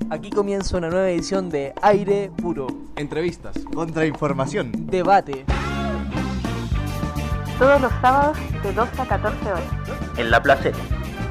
Aquí comienza una nueva edición de Aire Puro. Entrevistas, contrainformación, debate. Todos los sábados de 12 a 14 horas. En La Placeta.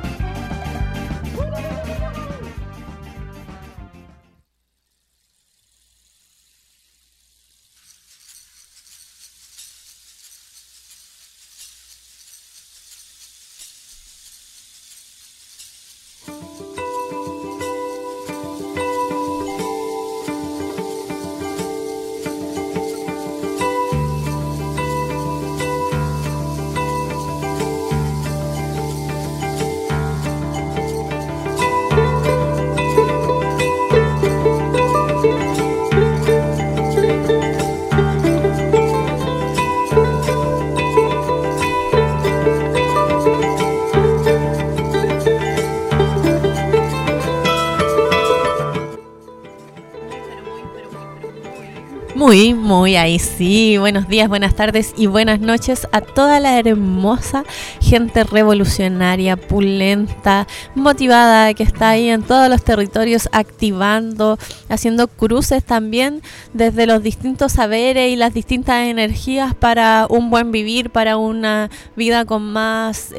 Muy, ahí sí. Buenos días, buenas tardes y buenas noches a toda la hermosa gente revolucionaria, pulenta, motivada, que está ahí en todos los territorios activando, haciendo cruces también desde los distintos saberes y las distintas energías para un buen vivir, para una vida con más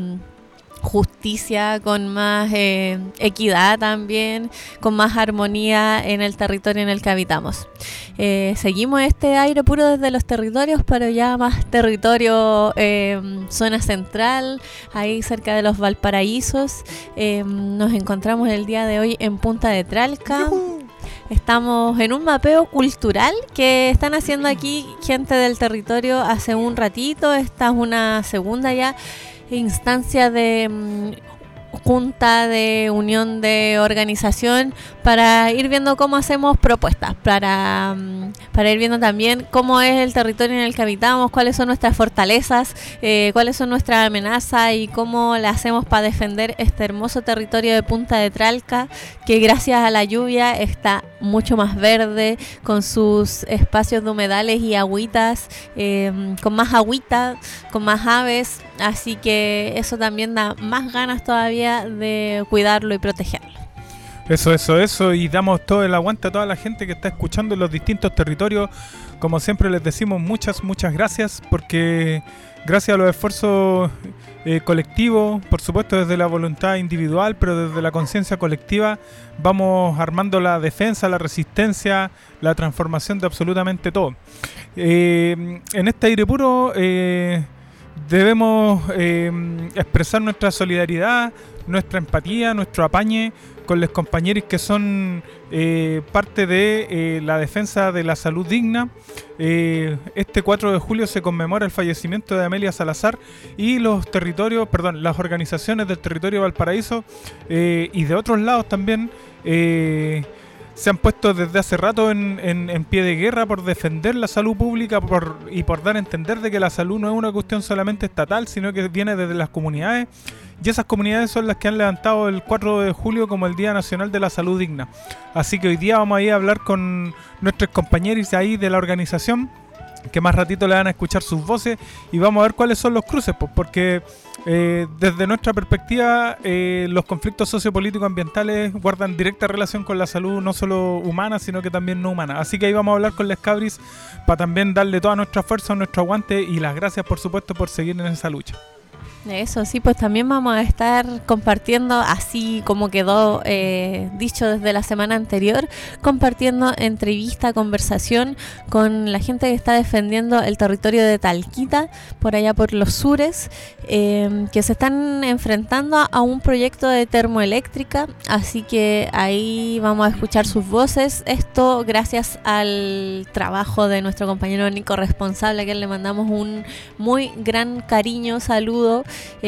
justicia, con más equidad también, con más armonía en el territorio en el que habitamos. Seguimos este aire puro desde los territorios, pero ya más territorio zona central, ahí cerca de los Valparaísos. Nos encontramos el día de hoy en Punta de Tralca. Estamos en un mapeo cultural que están haciendo aquí gente del territorio hace un ratito. Esta es una segunda ya instancia de junta, de unión, de organización, para ir viendo cómo hacemos propuestas, para ir viendo también cómo es el territorio en el que habitamos, cuáles son nuestras fortalezas, cuáles son nuestras amenazas y cómo le hacemos para defender este hermoso territorio de Punta de Tralca, que gracias a la lluvia está mucho más verde, con sus espacios de humedales y agüitas, con más agüita, con más aves, así que eso también da más ganas todavía de cuidarlo y protegerlo. Eso, y damos todo el aguante a toda la gente que está escuchando en los distintos territorios. Como siempre les decimos muchas gracias, porque gracias a los esfuerzos colectivos, por supuesto desde la voluntad individual, pero desde la conciencia colectiva, vamos armando la defensa, la resistencia, la transformación de absolutamente todo. En este aire puro debemos expresar nuestra solidaridad, nuestra empatía, nuestro apañe con los compañeros que son parte de la defensa de la salud digna. Este 4 de julio se conmemora el fallecimiento de Amelia Salazar, y las organizaciones del territorio de Valparaíso y de otros lados también se han puesto desde hace rato en pie de guerra por defender la salud pública y por dar a entender de que la salud no es una cuestión solamente estatal, sino que viene desde las comunidades, y esas comunidades son las que han levantado el 4 de julio como el Día Nacional de la Salud Digna. Así que hoy día vamos a ir a hablar con nuestros compañeros ahí de la organización, que más ratito le van a escuchar sus voces, y vamos a ver cuáles son los cruces, porque desde nuestra perspectiva los conflictos sociopolíticos ambientales guardan directa relación con la salud, no solo humana, sino que también no humana. Así que ahí vamos a hablar con les cabris para también darle toda nuestra fuerza, nuestro aguante, y las gracias por supuesto por seguir en esa lucha. Eso sí, pues también vamos a estar compartiendo, así como quedó dicho desde la semana anterior, compartiendo entrevista, conversación con la gente que está defendiendo el territorio de Talquita, por allá por los sures, que se están enfrentando a un proyecto de termoeléctrica, así que ahí vamos a escuchar sus voces. Esto gracias al trabajo de nuestro compañero Nico Responsable, a quien le mandamos un muy gran cariño, saludo.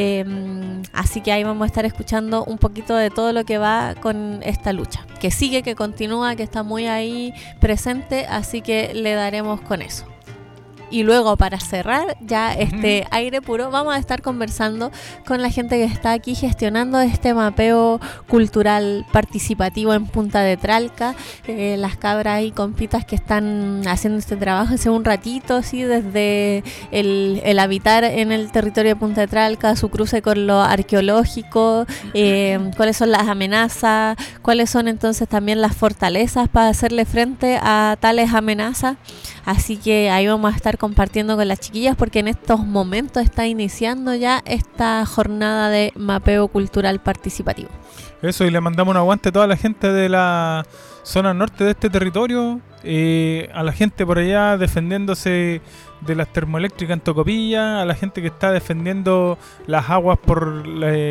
Así que ahí vamos a estar escuchando un poquito de todo lo que va con esta lucha, que sigue, que continúa, que está muy ahí presente, así que le daremos con eso. Y luego, para cerrar ya este aire puro, vamos a estar conversando con la gente que está aquí gestionando este mapeo cultural participativo en Punta de Tralca, las cabras y compitas que están haciendo este trabajo hace un ratito, sí, desde el habitar en el territorio de Punta de Tralca, su cruce con lo arqueológico, cuáles son las amenazas, cuáles son entonces también las fortalezas para hacerle frente a tales amenazas. Así que ahí vamos a estar compartiendo con las chiquillas, porque en estos momentos está iniciando ya esta jornada de mapeo cultural participativo. Eso, y le mandamos un aguante a toda la gente de la zona norte de este territorio, a la gente por allá defendiéndose de las termoeléctricas en Tocopilla, a la gente que está defendiendo las aguas por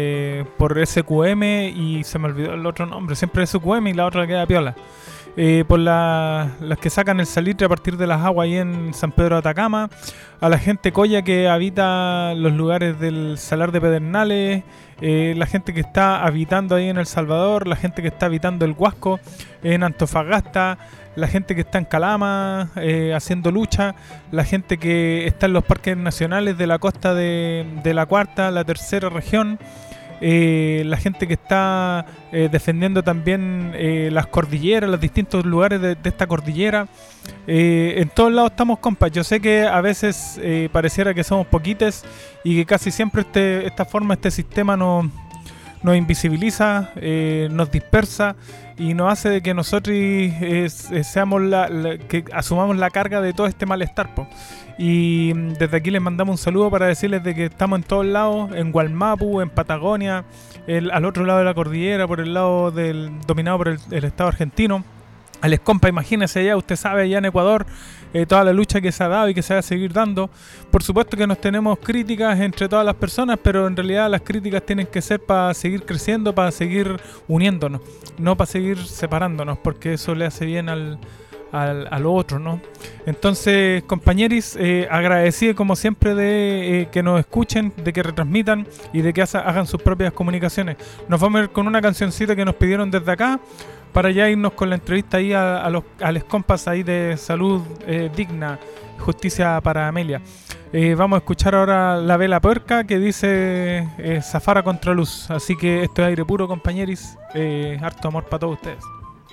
SQM, y se me olvidó el otro nombre, siempre SQM y la otra queda piola. Por las que sacan el salitre a partir de las aguas ahí en San Pedro de Atacama, a la gente coya que habita los lugares del Salar de Pedernales, la gente que está habitando ahí en El Salvador, la gente que está habitando el Huasco en Antofagasta, la gente que está en Calama haciendo lucha, la gente que está en los parques nacionales de la costa de la cuarta, la tercera región, la gente que está defendiendo también las cordilleras, los distintos lugares de esta cordillera. En todos lados estamos, compas. Yo sé que a veces pareciera que somos poquites y que casi siempre este sistema nos invisibiliza, nos dispersa y nos hace de que nosotros seamos que asumamos la carga de todo este malestar, po. Y desde aquí les mandamos un saludo para decirles de que estamos en todos lados, en Gualmapu, en Patagonia, al otro lado de la cordillera, por el lado dominado por el Estado argentino. A les compa, imagínese allá, usted sabe, allá en Ecuador, toda la lucha que se ha dado y que se va a seguir dando. Por supuesto que nos tenemos críticas entre todas las personas, pero en realidad las críticas tienen que ser para seguir creciendo, para seguir uniéndonos, no para seguir separándonos, porque eso le hace bien al otro, ¿no? Entonces, compañeros, agradecido como siempre de que nos escuchen, de que retransmitan y de que hagan sus propias comunicaciones. Nos vamos a ir con una cancioncita que nos pidieron desde acá, para ya irnos con la entrevista ahí a los compas ahí de Salud Digna, Justicia para Amelia. Vamos a escuchar ahora La Vela Puerca, que dice Zafar a Contraluz. Así que esto es aire puro, compañeros. Harto amor para todos ustedes.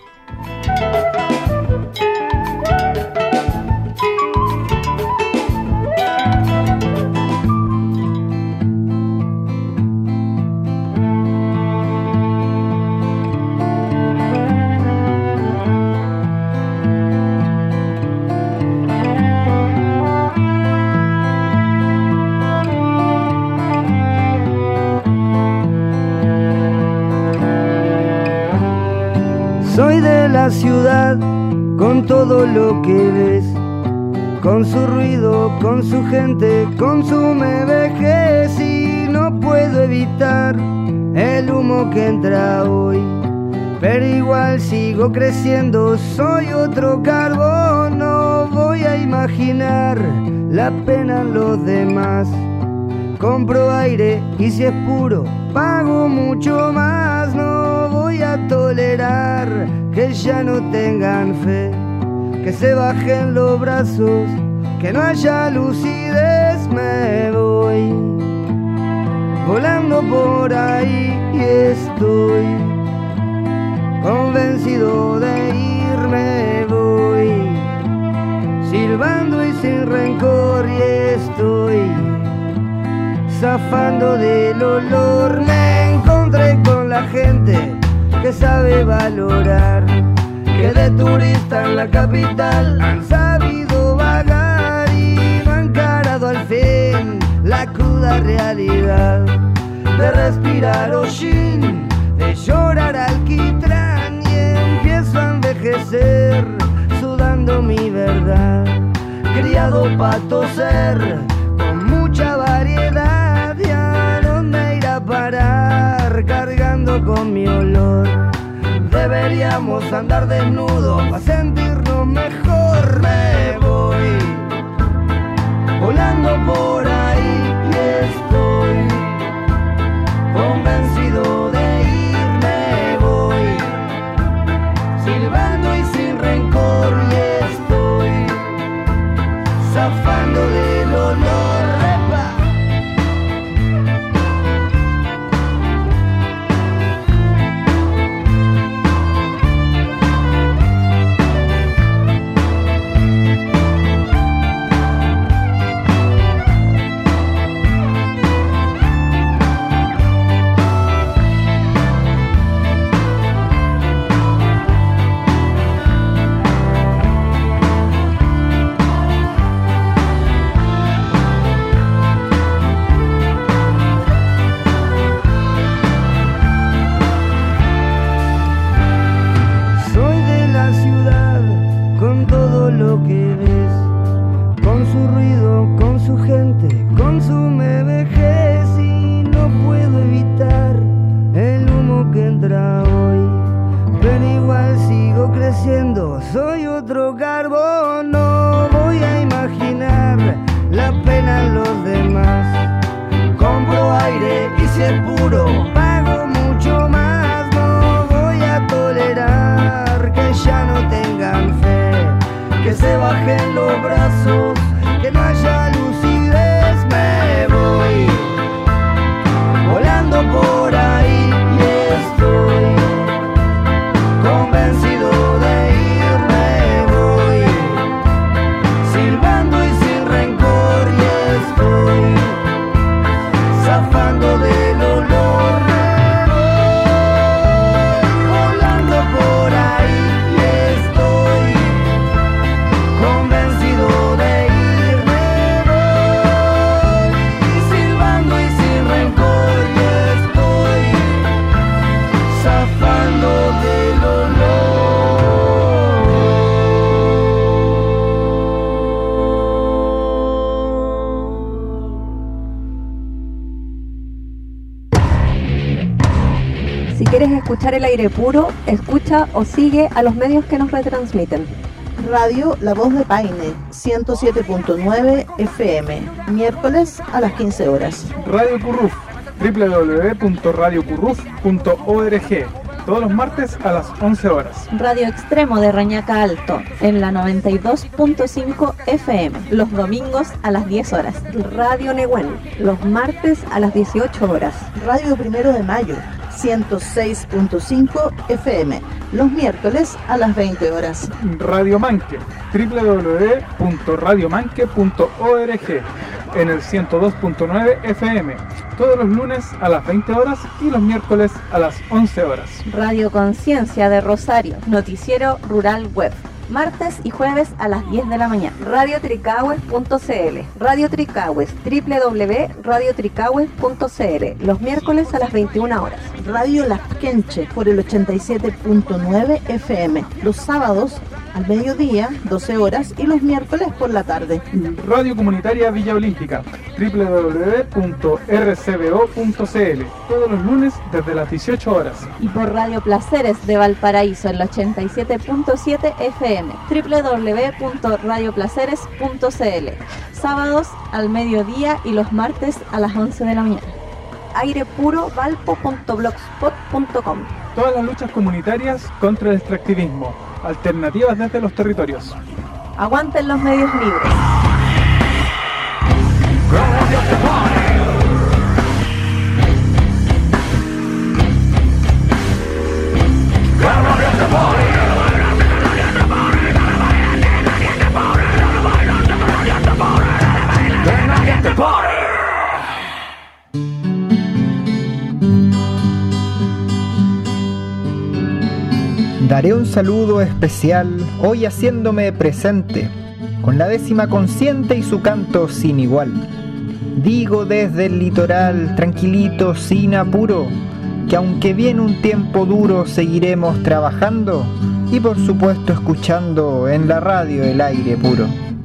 Soy de la ciudad, con todo lo que ves, con su ruido, con su gente, consume vejez y no puedo evitar el humo que entra hoy. Pero igual sigo creciendo, soy otro carbón, no voy a imaginar la pena en los demás. Compro aire y si es puro, pago mucho más, no voy a tolerar que ya no tengan fe, que se bajen los brazos, que no haya lucidez. Me voy volando por ahí y estoy convencido de irme. Voy silbando y sin rencor y estoy zafando del olor. Me encontré con la gente que sabe valorar, que de turista en la capital han sabido vagar y no han encarado al fin la cruda realidad de respirar hollín, de llorar alquitrán, y empiezo a envejecer sudando mi verdad, criado pa' toser con mucha variedad. ¿Y a dónde ir a parar cargando con mi olor? Deberíamos andar desnudos para sentirnos mejor. Me voy volando por ahí y estoy convencido de irme. Voy silbando y sin rencor y estoy zafando encuentra hoy, pero igual sigo creciendo, soy otro carbón. No voy a imaginar la pena en los demás. Compro aire y si es puro, pago mucho más. No voy a tolerar que ya no tengan fe, que se bajen los brazos, que no haya lucidez. Me voy volando por ahí y estoy convencido de irme. Voy silbando y sin rencor y estoy zafando del olor. Me voy volando por ahí y estoy convencido de irme. Voy silbando y sin rencor y estoy zafando del olor. Si quieres escuchar el aire puro, escucha o sigue a los medios que nos retransmiten. Radio La Voz de Paine, 107.9 FM, miércoles a las 15 horas. Radio Curruf, www.radiocurruf.org, todos los martes a las 11 horas. Radio Extremo de Reñaca Alto, en la 92.5 FM, los domingos a las 10 horas. Radio Nehuen, los martes a las 18 horas. Radio Primero de Mayo, 106.5 FM, los miércoles a las 20 horas. Radio Manque, www.radiomanque.org, en el 102.9 FM, todos los lunes a las 20 horas y los miércoles a las 11 horas. Radio Conciencia de Rosario, noticiero rural web, martes y jueves a las 10 de la mañana. Radio Tricahues.cl, Radio Tricahues, www.radiotricahues.cl, los miércoles a las 21 horas. Radio Lasquenche por el 87.9 FM, los sábados al mediodía, 12 horas, y los miércoles por la tarde. Radio Comunitaria Villa Olímpica, www.rcbo.cl, todos los lunes desde las 18 horas. Y por Radio Placeres de Valparaíso, en el 87.7 FM, www.radioplaceres.cl, sábados al mediodía y los martes a las 11 de la mañana. airepurovalpo.blogspot.com. Todas las luchas comunitarias contra el extractivismo, alternativas desde los territorios. Aguanten los medios libres. Daré un saludo especial hoy haciéndome presente, con la décima consciente y su canto sin igual. Digo desde el litoral, tranquilito, sin apuro, que aunque viene un tiempo duro seguiremos trabajando y por supuesto escuchando en la radio el aire puro.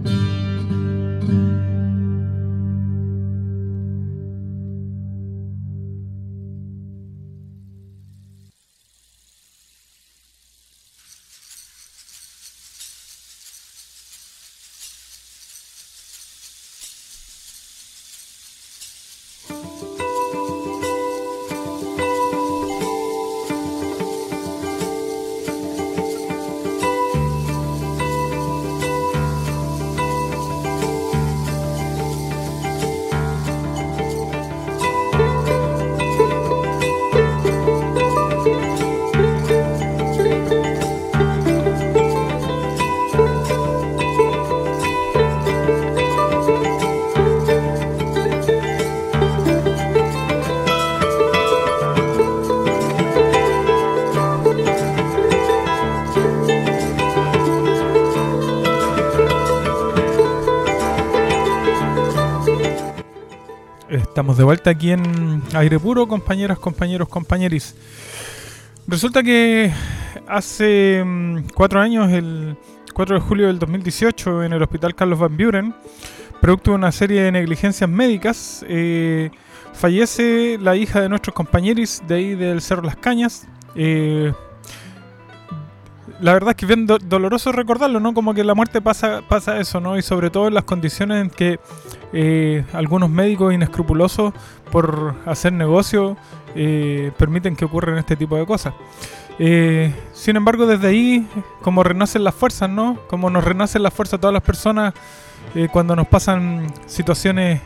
Estamos de vuelta aquí en Aire Puro, compañeras, compañeros, compañeris. Resulta que hace 4 años, el 4 de julio del 2018, en el Hospital Carlos Van Buren, producto de una serie de negligencias médicas, fallece la hija de nuestros compañeros de ahí del Cerro Las Cañas, La verdad es que es bien doloroso recordarlo, ¿no? Como que la muerte pasa eso, ¿no? Y sobre todo en las condiciones en que algunos médicos inescrupulosos por hacer negocio permiten que ocurran este tipo de cosas. Sin embargo, desde ahí, como renacen las fuerzas, ¿no? Como nos renacen las fuerzas todas las personas cuando nos pasan situaciones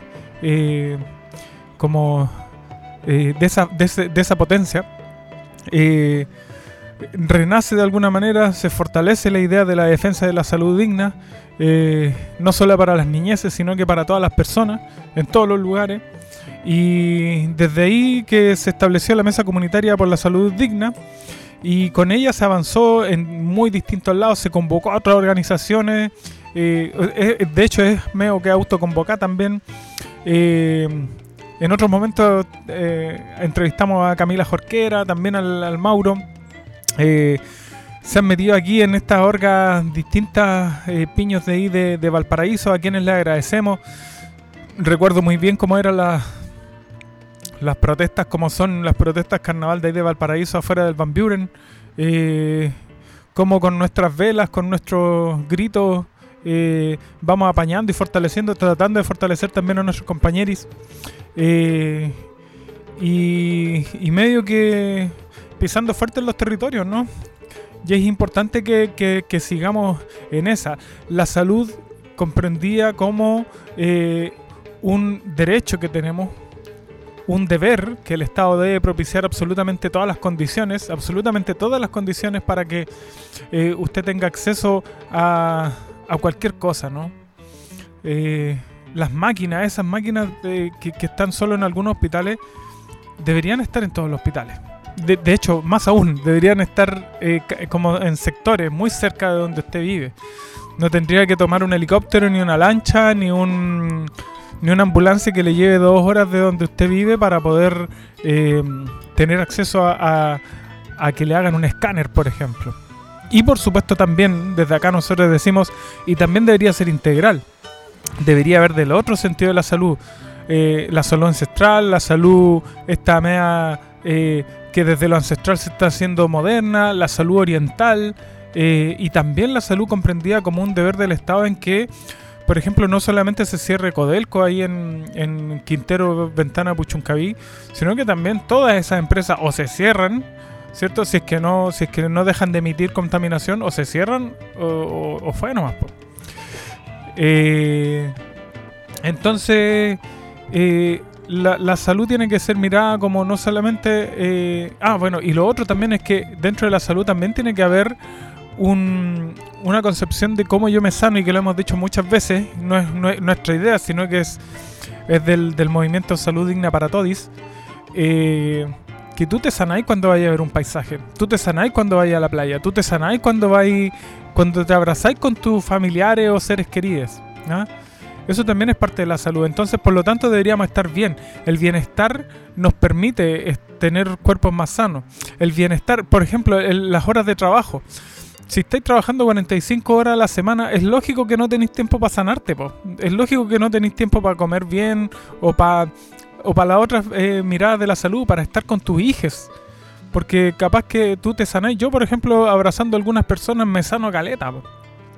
como de esa potencia. Renace de alguna manera, se fortalece la idea de la defensa de la salud digna, no solo para las niñeces, sino que para todas las personas, en todos los lugares. Y desde ahí que se estableció la Mesa Comunitaria por la Salud Digna, y con ella se avanzó en muy distintos lados, se convocó a otras organizaciones, de hecho es medio que autoconvocada también. En otros momentos entrevistamos a Camila Jorquera, también al Mauro. Se han metido aquí en estas orgas distintas piños de ahí de Valparaíso, a quienes les agradecemos. Recuerdo muy bien cómo eran las protestas, como son las protestas carnaval de ahí de Valparaíso afuera del Van Buren, como con nuestras velas, con nuestros gritos vamos apañando y fortaleciendo, tratando de fortalecer también a nuestros compañeros, y medio que pisando fuerte en los territorios, ¿no? Y es importante que sigamos en esa. La salud comprendida como un derecho que tenemos, un deber que el Estado debe propiciar absolutamente todas las condiciones para que usted tenga acceso a cualquier cosa, ¿no? Las máquinas, esas máquinas que están solo en algunos hospitales, deberían estar en todos los hospitales. De hecho, más aún, deberían estar como en sectores muy cerca de donde usted vive. No tendría que tomar un helicóptero, ni una lancha, ni una ambulancia que le lleve 2 horas de donde usted vive para poder tener acceso a que le hagan un escáner, por ejemplo. Y por supuesto también, desde acá nosotros decimos, y también debería ser integral. Debería haber del otro sentido de la salud. La salud ancestral, la salud esta media que desde lo ancestral se está haciendo moderna, la salud oriental, y también la salud comprendida como un deber del Estado en que, por ejemplo, no solamente se cierre Codelco ahí en Quintero, Ventana, Puchuncaví, sino que también todas esas empresas o se cierran, ¿cierto? Si es que no dejan de emitir contaminación, o se cierran o fue nomás, po. Entonces la salud tiene que ser mirada como no solamente y lo otro también es que dentro de la salud también tiene que haber una concepción de cómo yo me sano, y que lo hemos dicho muchas veces, no es nuestra idea, sino que es del movimiento Salud Digna para Todos, que tú te sanáis cuando vayas a ver un paisaje, tú te sanáis cuando vayas a la playa, tú te sanáis cuando te abrazáis con tus familiares o seres queridos, ¿no? Eso también es parte de la salud. Entonces, por lo tanto, deberíamos estar bien. El bienestar nos permite tener cuerpos más sanos. El bienestar, por ejemplo, las horas de trabajo. Si estáis trabajando 45 horas a la semana, es lógico que no tenéis tiempo para sanarte, po. Es lógico que no tenéis tiempo para comer bien o para la otra mirada de la salud, para estar con tus hijos. Porque capaz que tú te sanáis. Yo, por ejemplo, abrazando a algunas personas me sano caleta, po.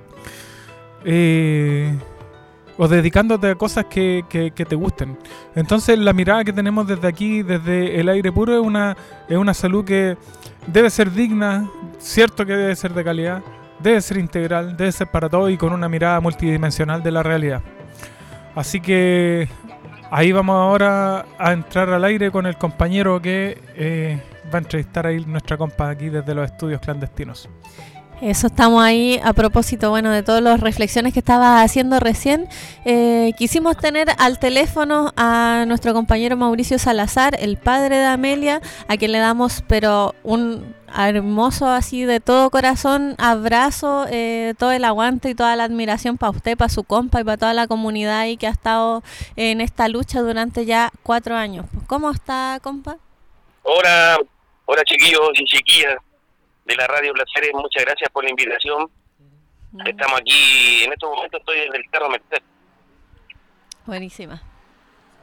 O dedicándote a cosas que te gusten. Entonces la mirada que tenemos desde aquí, desde el aire puro, es una salud que debe ser digna, cierto que debe ser de calidad, debe ser integral, debe ser para todos y con una mirada multidimensional de la realidad. Así que ahí vamos ahora a entrar al aire con el compañero que va a entrevistar ahí nuestra compa aquí desde los estudios clandestinos. Eso, estamos ahí a propósito, bueno, de todas las reflexiones que estabas haciendo recién. Quisimos tener al teléfono a nuestro compañero Mauricio Salazar, el padre de Amelia, a quien le damos pero un hermoso, así de todo corazón, abrazo, todo el aguante y toda la admiración para usted, para su compa y para toda la comunidad ahí que ha estado en esta lucha durante ya 4 años. ¿Cómo está, compa? Hola chiquillos y chiquillas de la Radio Placeres, muchas gracias por la invitación. Estamos aquí, en estos momentos estoy en el carro Merced. Buenísima.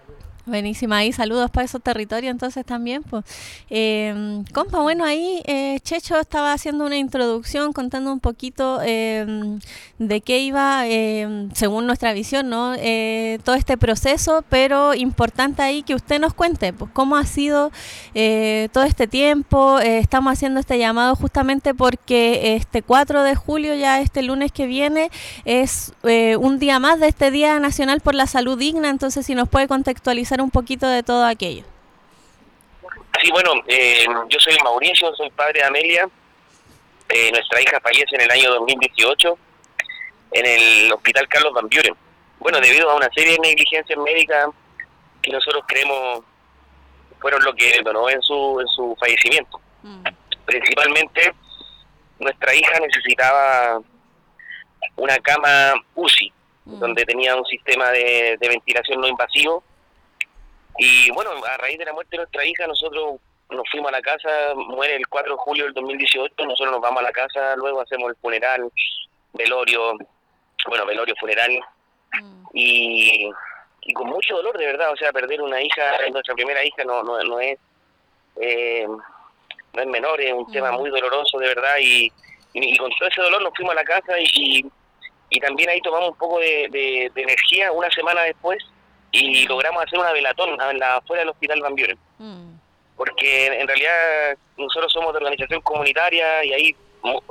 Buenísima, ahí saludos para esos territorios entonces también. Pues. Compa, bueno, ahí Checho estaba haciendo una introducción contando un poquito de qué iba, según nuestra visión, ¿no? Todo este proceso, pero importante ahí que usted nos cuente pues, cómo ha sido todo este tiempo. Estamos haciendo este llamado justamente porque este 4 de julio, ya este lunes que viene, es un día más de este Día Nacional por la Salud Digna, entonces si nos puede contextualizar un poquito de todo aquello. Sí, bueno, yo soy Mauricio, soy padre de Amelia. Nuestra hija fallece en el año 2018 en el Hospital Carlos Van Buren. Bueno, debido a una serie de negligencias médicas que nosotros creemos fueron lo que detonó en su fallecimiento. Principalmente, nuestra hija necesitaba una cama UCI, donde tenía un sistema de ventilación no invasivo. Y bueno, a raíz de la muerte de nuestra hija, nosotros nos fuimos a la casa, muere el 4 de julio del 2018, nosotros nos vamos a la casa, luego hacemos el funeral, velorio, funeral, y con mucho dolor, de verdad, o sea, perder una hija, nuestra primera hija no es menor, es un tema muy doloroso, de verdad, y con todo ese dolor nos fuimos a la casa y también ahí tomamos un poco de energía una semana después, y logramos hacer una velatón afuera del Hospital Van Buren. Porque en realidad nosotros somos de organización comunitaria y ahí,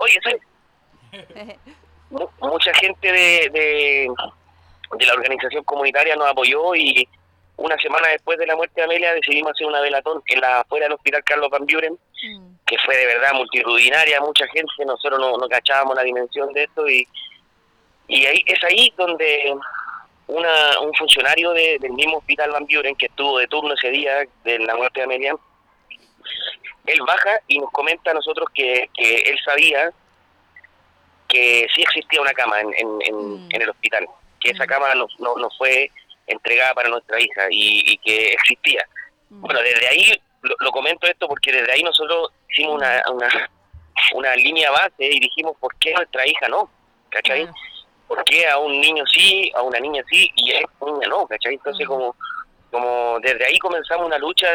mucha gente de la organización comunitaria nos apoyó y una semana después de la muerte de Amelia decidimos hacer una velatón afuera del Hospital Carlos Van Buren, que fue de verdad multitudinaria, mucha gente, nosotros no cachábamos la dimensión de esto y ahí es ahí donde un funcionario del mismo Hospital Van Buren, que estuvo de turno ese día de la muerte de Amelia, él baja y nos comenta a nosotros que él sabía que sí existía una cama en el hospital, que esa cama no fue entregada para nuestra hija y que existía. Bueno, desde ahí, lo comento esto porque desde ahí nosotros hicimos una línea base y dijimos, ¿por qué nuestra hija no? ¿Cachai? ¿Por qué a un niño sí, a una niña sí y a esta niña no? ¿Cachai? Entonces, como desde ahí comenzamos una lucha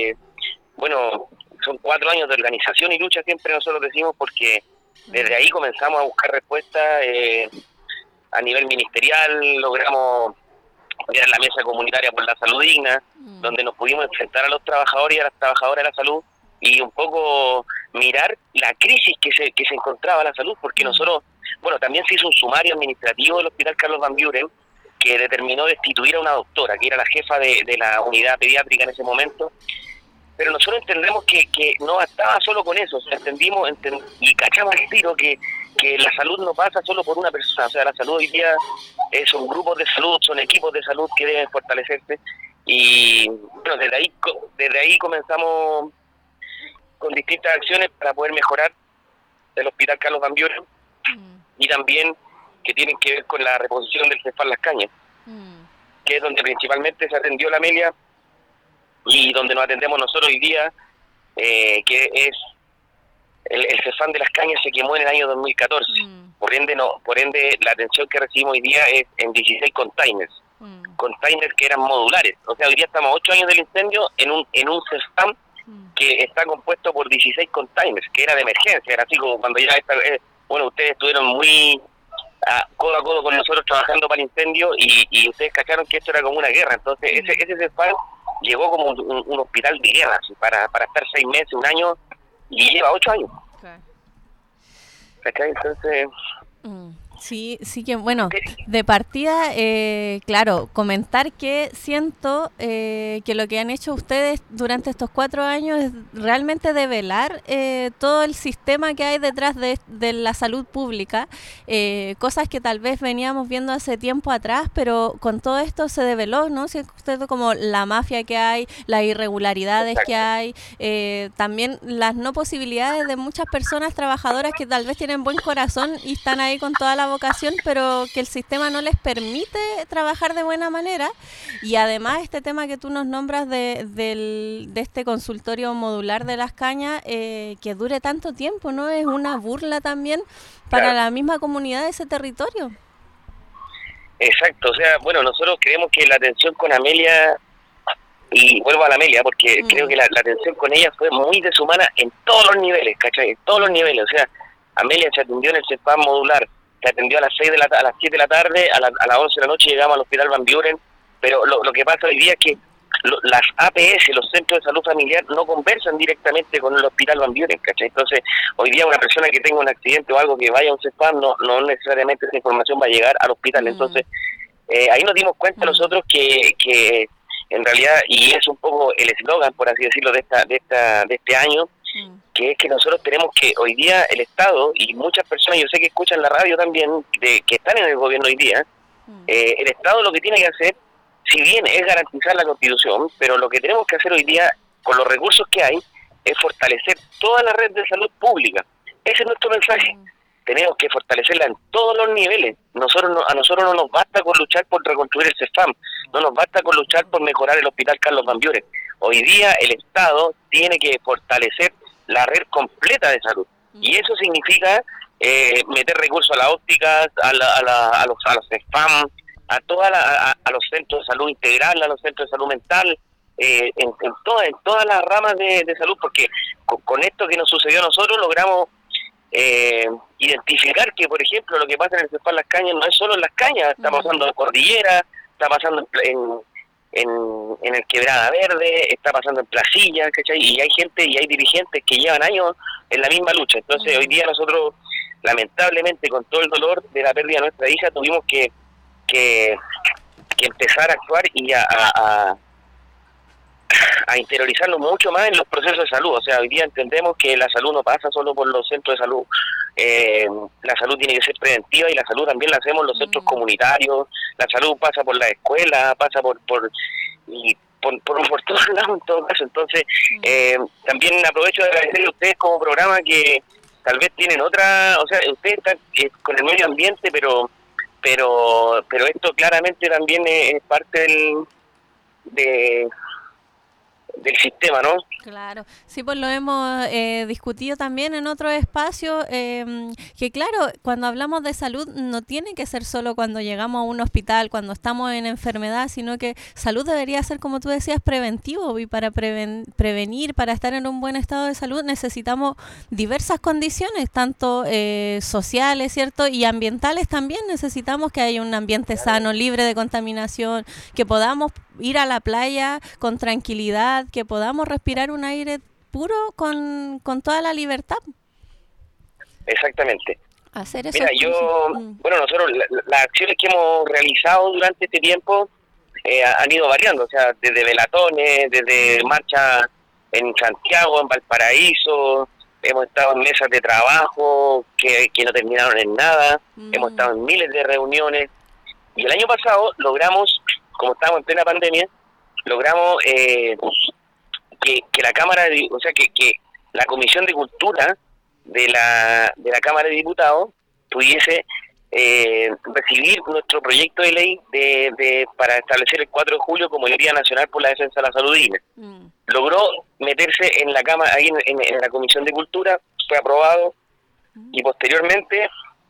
son 4 años de organización y lucha, siempre nosotros decimos, porque desde ahí comenzamos a buscar respuestas a nivel ministerial, logramos crear la Mesa Comunitaria por la Salud Digna, donde nos pudimos enfrentar a los trabajadores y a las trabajadoras de la salud y un poco mirar la crisis que se encontraba la salud, porque nosotros, también se hizo un sumario administrativo del Hospital Carlos Van Buren que determinó destituir a una doctora, que era la jefa de la unidad pediátrica en ese momento, pero nosotros entendemos que no bastaba solo con eso, o sea, entendimos y cachamos al tiro que la salud no pasa solo por una persona, o sea, la salud hoy día son grupos de salud, son equipos de salud que deben fortalecerse, y bueno, desde ahí comenzamos con distintas acciones para poder mejorar el Hospital Carlos Van Buren, y también que tienen que ver con la reposición del CEFAL Las Cañas, que es donde principalmente se atendió la Amelia y donde nos atendemos nosotros hoy día, que es el CEFAL de Las Cañas se quemó en el año 2014, por ende la atención que recibimos hoy día es en 16 containers que eran modulares, o sea, hoy día estamos a 8 años del incendio en un CEFAM que está compuesto por 16 containers, que era de emergencia, era así como cuando ya ustedes estuvieron muy codo a codo con nosotros trabajando para el incendio y ustedes cacharon que esto era como una guerra, entonces ese CEFAM llegó como un hospital de guerra, así, para estar 6 meses, un año, y lleva 8 años. ¿Cachai? Entonces... Sí, que bueno, de partida, claro, comentar que siento que lo que han hecho ustedes durante estos 4 años es realmente develar todo el sistema que hay detrás de la salud pública, cosas que tal vez veníamos viendo hace tiempo atrás, pero con todo esto se develó, ¿no? Si usted como la mafia que hay, las irregularidades que hay, también las no posibilidades de muchas personas trabajadoras que tal vez tienen buen corazón y están ahí con toda la vocación, pero que el sistema no les permite trabajar de buena manera. Y además este tema que tú nos nombras de este consultorio modular de Las Cañas, que dure tanto tiempo, ¿no? Es una burla también para la misma comunidad de ese territorio. Exacto, o sea, bueno, nosotros creemos que la atención con Amelia y vuelvo a la Amelia, porque creo que la atención con ella fue muy deshumana en todos los niveles, ¿cachai? En todos los niveles, o sea, Amelia se atendió en el CEFAM modular, se atendió a las 7 de la tarde, a las 11 de la noche llegamos al Hospital Van Buren, pero lo que pasa hoy día es que las APS, los centros de salud familiar, no conversan directamente con el Hospital Van Buren, ¿cachai? Entonces, hoy día una persona que tenga un accidente o algo que vaya a un CEFAM, no necesariamente esa información va a llegar al hospital. Entonces, ahí nos dimos cuenta nosotros que en realidad, y es un poco el eslogan, por así decirlo, de este año, que es que nosotros tenemos que hoy día el Estado, y muchas personas, yo sé que escuchan la radio también, que están en el gobierno hoy día, el Estado lo que tiene que hacer, si bien es garantizar la Constitución, pero lo que tenemos que hacer hoy día, con los recursos que hay, es fortalecer toda la red de salud pública. Ese es nuestro mensaje. Tenemos que fortalecerla en todos los niveles. A nosotros no nos basta con luchar por reconstruir el CEFAM, no nos basta con luchar por mejorar el Hospital Carlos Van Buren. Hoy día el Estado tiene que fortalecer la red completa de salud, y eso significa meter recursos a las ópticas, a los CEFAM, a los centros de salud integral, a los centros de salud mental, en todas las ramas de salud, porque con esto que nos sucedió a nosotros logramos identificar que, por ejemplo, lo que pasa en el CEFAM Las Cañas no es solo en Las Cañas, está pasando en Cordillera, está pasando en el Quebrada Verde, está pasando en Placilla, ¿cachai? Y hay gente y hay dirigentes que llevan años en la misma lucha. Entonces, hoy día nosotros, lamentablemente, con todo el dolor de la pérdida de nuestra hija, tuvimos que empezar a actuar y a interiorizarnos mucho más en los procesos de salud. O sea, hoy día entendemos que la salud no pasa solo por los centros de salud, la salud tiene que ser preventiva, y la salud también la hacemos en los centros comunitarios, la salud pasa por la escuela, pasa por todos lados en todo caso. Entonces, también aprovecho de agradecerle a ustedes como programa, que tal vez tienen otra, o sea, ustedes están con el medio ambiente, pero esto claramente también es parte del sistema, ¿no? Claro, sí, pues lo hemos discutido también en otro espacio, que claro, cuando hablamos de salud no tiene que ser solo cuando llegamos a un hospital, cuando estamos en enfermedad, sino que salud debería ser, como tú decías, preventivo, y para prevenir, para estar en un buen estado de salud necesitamos diversas condiciones, tanto sociales, ¿cierto? Y ambientales también. Necesitamos que haya un ambiente sano, libre de contaminación, que podamos ir a la playa con tranquilidad, que podamos respirar un aire puro con toda la libertad. Exactamente. Hacer eso. Mira, nosotros las acciones que hemos realizado durante este tiempo han ido variando, o sea, desde velatones, desde marchas en Santiago, en Valparaíso, hemos estado en mesas de trabajo que no terminaron en nada, hemos estado en miles de reuniones, y el año pasado logramos, como estábamos en plena pandemia, logramos que la Cámara, o sea, que la Comisión de Cultura de la Cámara de Diputados pudiese recibir nuestro proyecto de ley para establecer el 4 de julio como el Día Nacional por la Defensa de la Salud Digna. Logró meterse en la Cámara, ahí en la Comisión de Cultura, fue aprobado, y posteriormente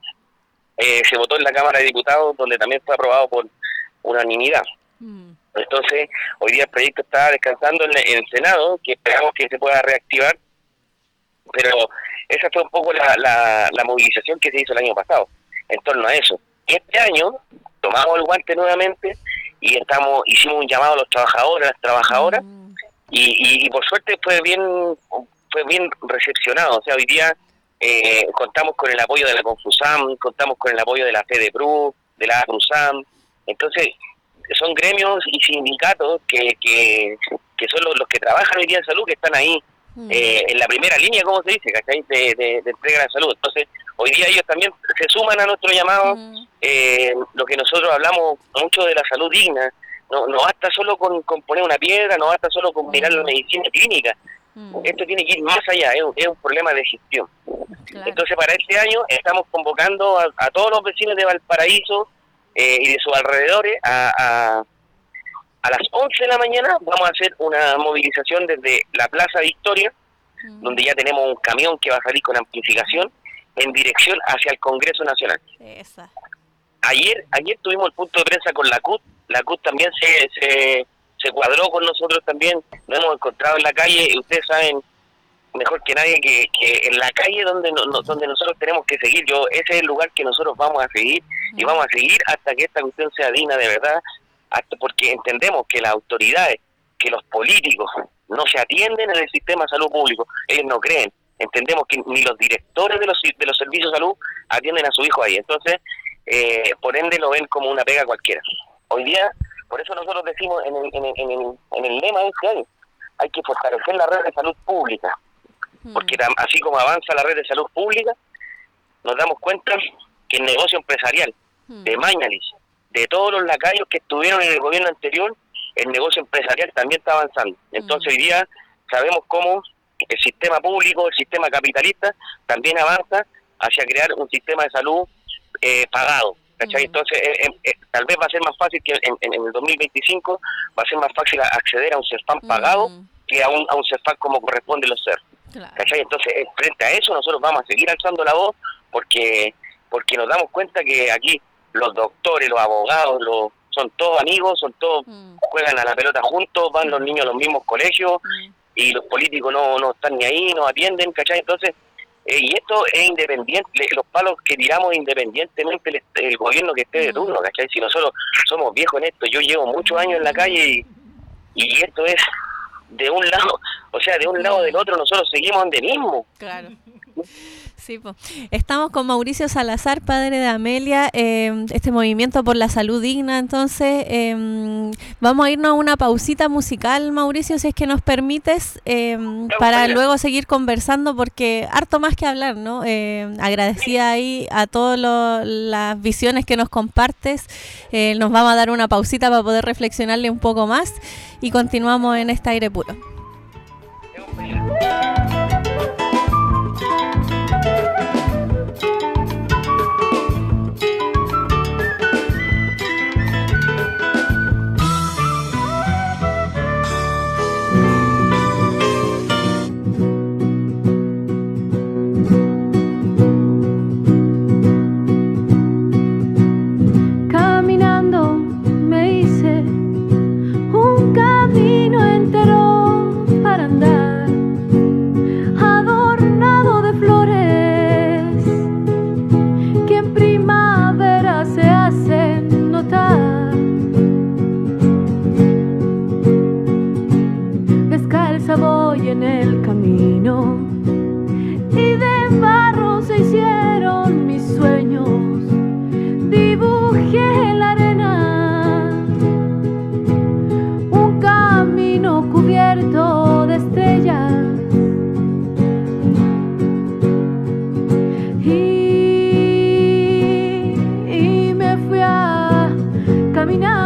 se votó en la Cámara de Diputados, donde también fue aprobado por unanimidad. Entonces, hoy día el proyecto está descansando en el Senado, que esperamos que se pueda reactivar, pero esa fue un poco la movilización que se hizo el año pasado en torno a eso. Este año tomamos el guante nuevamente y hicimos un llamado a los trabajadores, a las trabajadoras, y por suerte fue bien recepcionado. O sea, hoy día contamos con el apoyo de la Confusam, contamos con el apoyo de la FEDEPRU, de la APRUSAM. Entonces, son gremios y sindicatos que son los que trabajan hoy día en salud, que están ahí en la primera línea, como se dice, ¿cachai? De entrega de salud. Entonces, hoy día ellos también se suman a nuestro llamado. Lo que nosotros hablamos mucho de la salud digna, no basta solo con poner una piedra, no basta solo con mirar la medicina clínica. Esto tiene que ir más allá, es un problema de gestión. Claro. Entonces, para este año estamos convocando a todos los vecinos de Valparaíso y de sus alrededores a las 11 de la mañana. Vamos a hacer una movilización desde la Plaza Victoria, donde ya tenemos un camión que va a salir con amplificación en dirección hacia el Congreso Nacional. Ayer tuvimos el punto de prensa con la CUT. La CUT también se se cuadró con nosotros también, nos hemos encontrado en la calle, y ustedes saben mejor que nadie que en la calle donde nosotros tenemos que seguir. Ese es el lugar que nosotros vamos a seguir, y vamos a seguir hasta que esta cuestión sea digna de verdad, hasta porque entendemos que las autoridades, que los políticos no se atienden en el sistema de salud público, ellos no creen. Entendemos que ni los directores de los servicios de salud atienden a su hijo ahí, entonces por ende lo ven como una pega cualquiera. Hoy día, por eso nosotros decimos en el lema de este año, hay que fortalecer la red de salud pública, porque así como avanza la red de salud pública, nos damos cuenta que el negocio empresarial de Mañalich, de todos los lacayos que estuvieron en el gobierno anterior, el negocio empresarial también está avanzando. Entonces hoy día sabemos cómo el sistema público, el sistema capitalista, también avanza hacia crear un sistema de salud pagado. ¿Cachai? Entonces tal vez va a ser más fácil que en el 2025 va a ser más fácil acceder a un CEFAM pagado que a un CEFAM como corresponde los CER. Claro. ¿Cachai? Entonces frente a eso nosotros vamos a seguir alzando la voz porque nos damos cuenta que aquí los doctores, los abogados, son todos amigos, son todos juegan a la pelota juntos, van los niños a los mismos colegios y los políticos no están ni ahí, no atienden, ¿cachai? Entonces, y esto es independiente, los palos que tiramos independientemente el gobierno que esté de turno, ¿cachai? Si nosotros somos viejos en esto, yo llevo muchos años en la calle y esto es de un lado, o sea, de un lado o del otro nosotros seguimos donde mismo. Claro. Sí, po. Estamos con Mauricio Salazar, padre de Amelia, este movimiento por la salud digna. Entonces, vamos a irnos a una pausita musical, Mauricio, si es que nos permites, para luego seguir conversando, porque harto más que hablar, ¿no? Agradecida ahí a todas las visiones que nos compartes. Nos vamos a dar una pausita para poder reflexionarle un poco más y continuamos en este aire puro. Voy en el camino y de barro se hicieron mis sueños, dibujé en la arena un camino cubierto de estrellas y me fui a caminar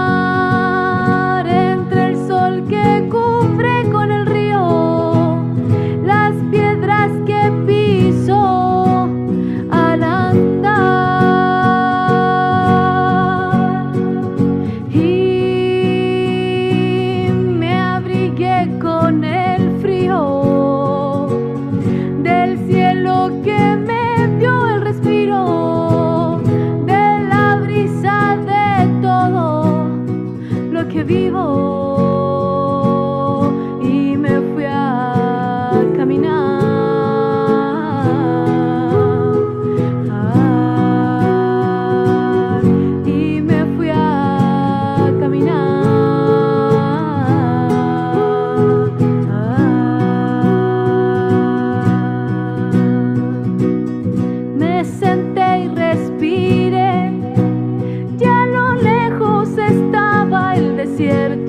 vivo y me fui a caminar y me fui a caminar me senté y respiré, ya a lo lejos estaba el desierto.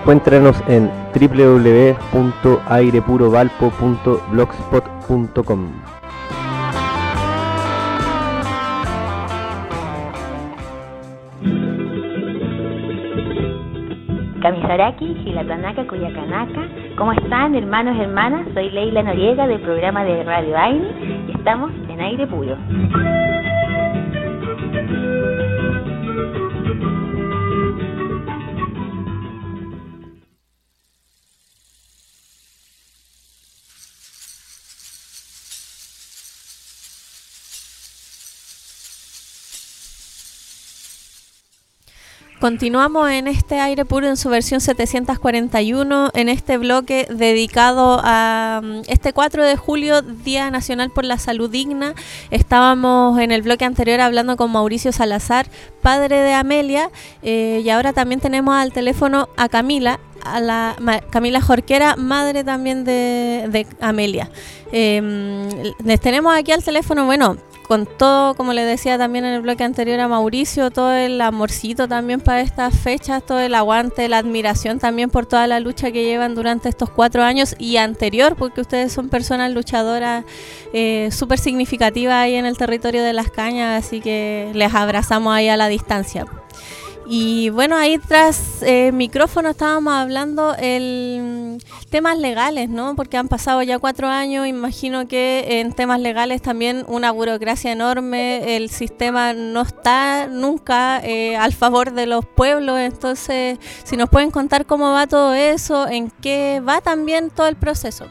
Encuéntranos en www.airepurovalpo.blogspot.com. Kamisaraki, Gilatanaka, Cuyacanaka. ¿Cómo están, hermanos y hermanas? Soy Leila Noriega del programa de Radio Aire y estamos en Aire Puro. Continuamos en este Aire Puro en su versión 741, en este bloque dedicado a este 4 de julio, Día Nacional por la Salud Digna. Estábamos en el bloque anterior hablando con Mauricio Salazar, padre de Amelia, y ahora también tenemos al teléfono a Camila, Camila Jorquera, madre también de Amelia. Les tenemos aquí al teléfono, bueno, con todo, como le decía también en el bloque anterior a Mauricio, todo el amorcito también para estas fechas, todo el aguante, la admiración también por toda la lucha que llevan durante estos 4 años y anterior, porque ustedes son personas luchadoras súper significativas ahí en el territorio de Las Cañas, así que les abrazamos ahí a la distancia. Y bueno, ahí tras micrófono estábamos hablando temas legales, ¿no? Porque han pasado ya 4 años, imagino que en temas legales también una burocracia enorme, el sistema no está nunca al favor de los pueblos, entonces si nos pueden contar cómo va todo eso, en qué va también todo el proceso.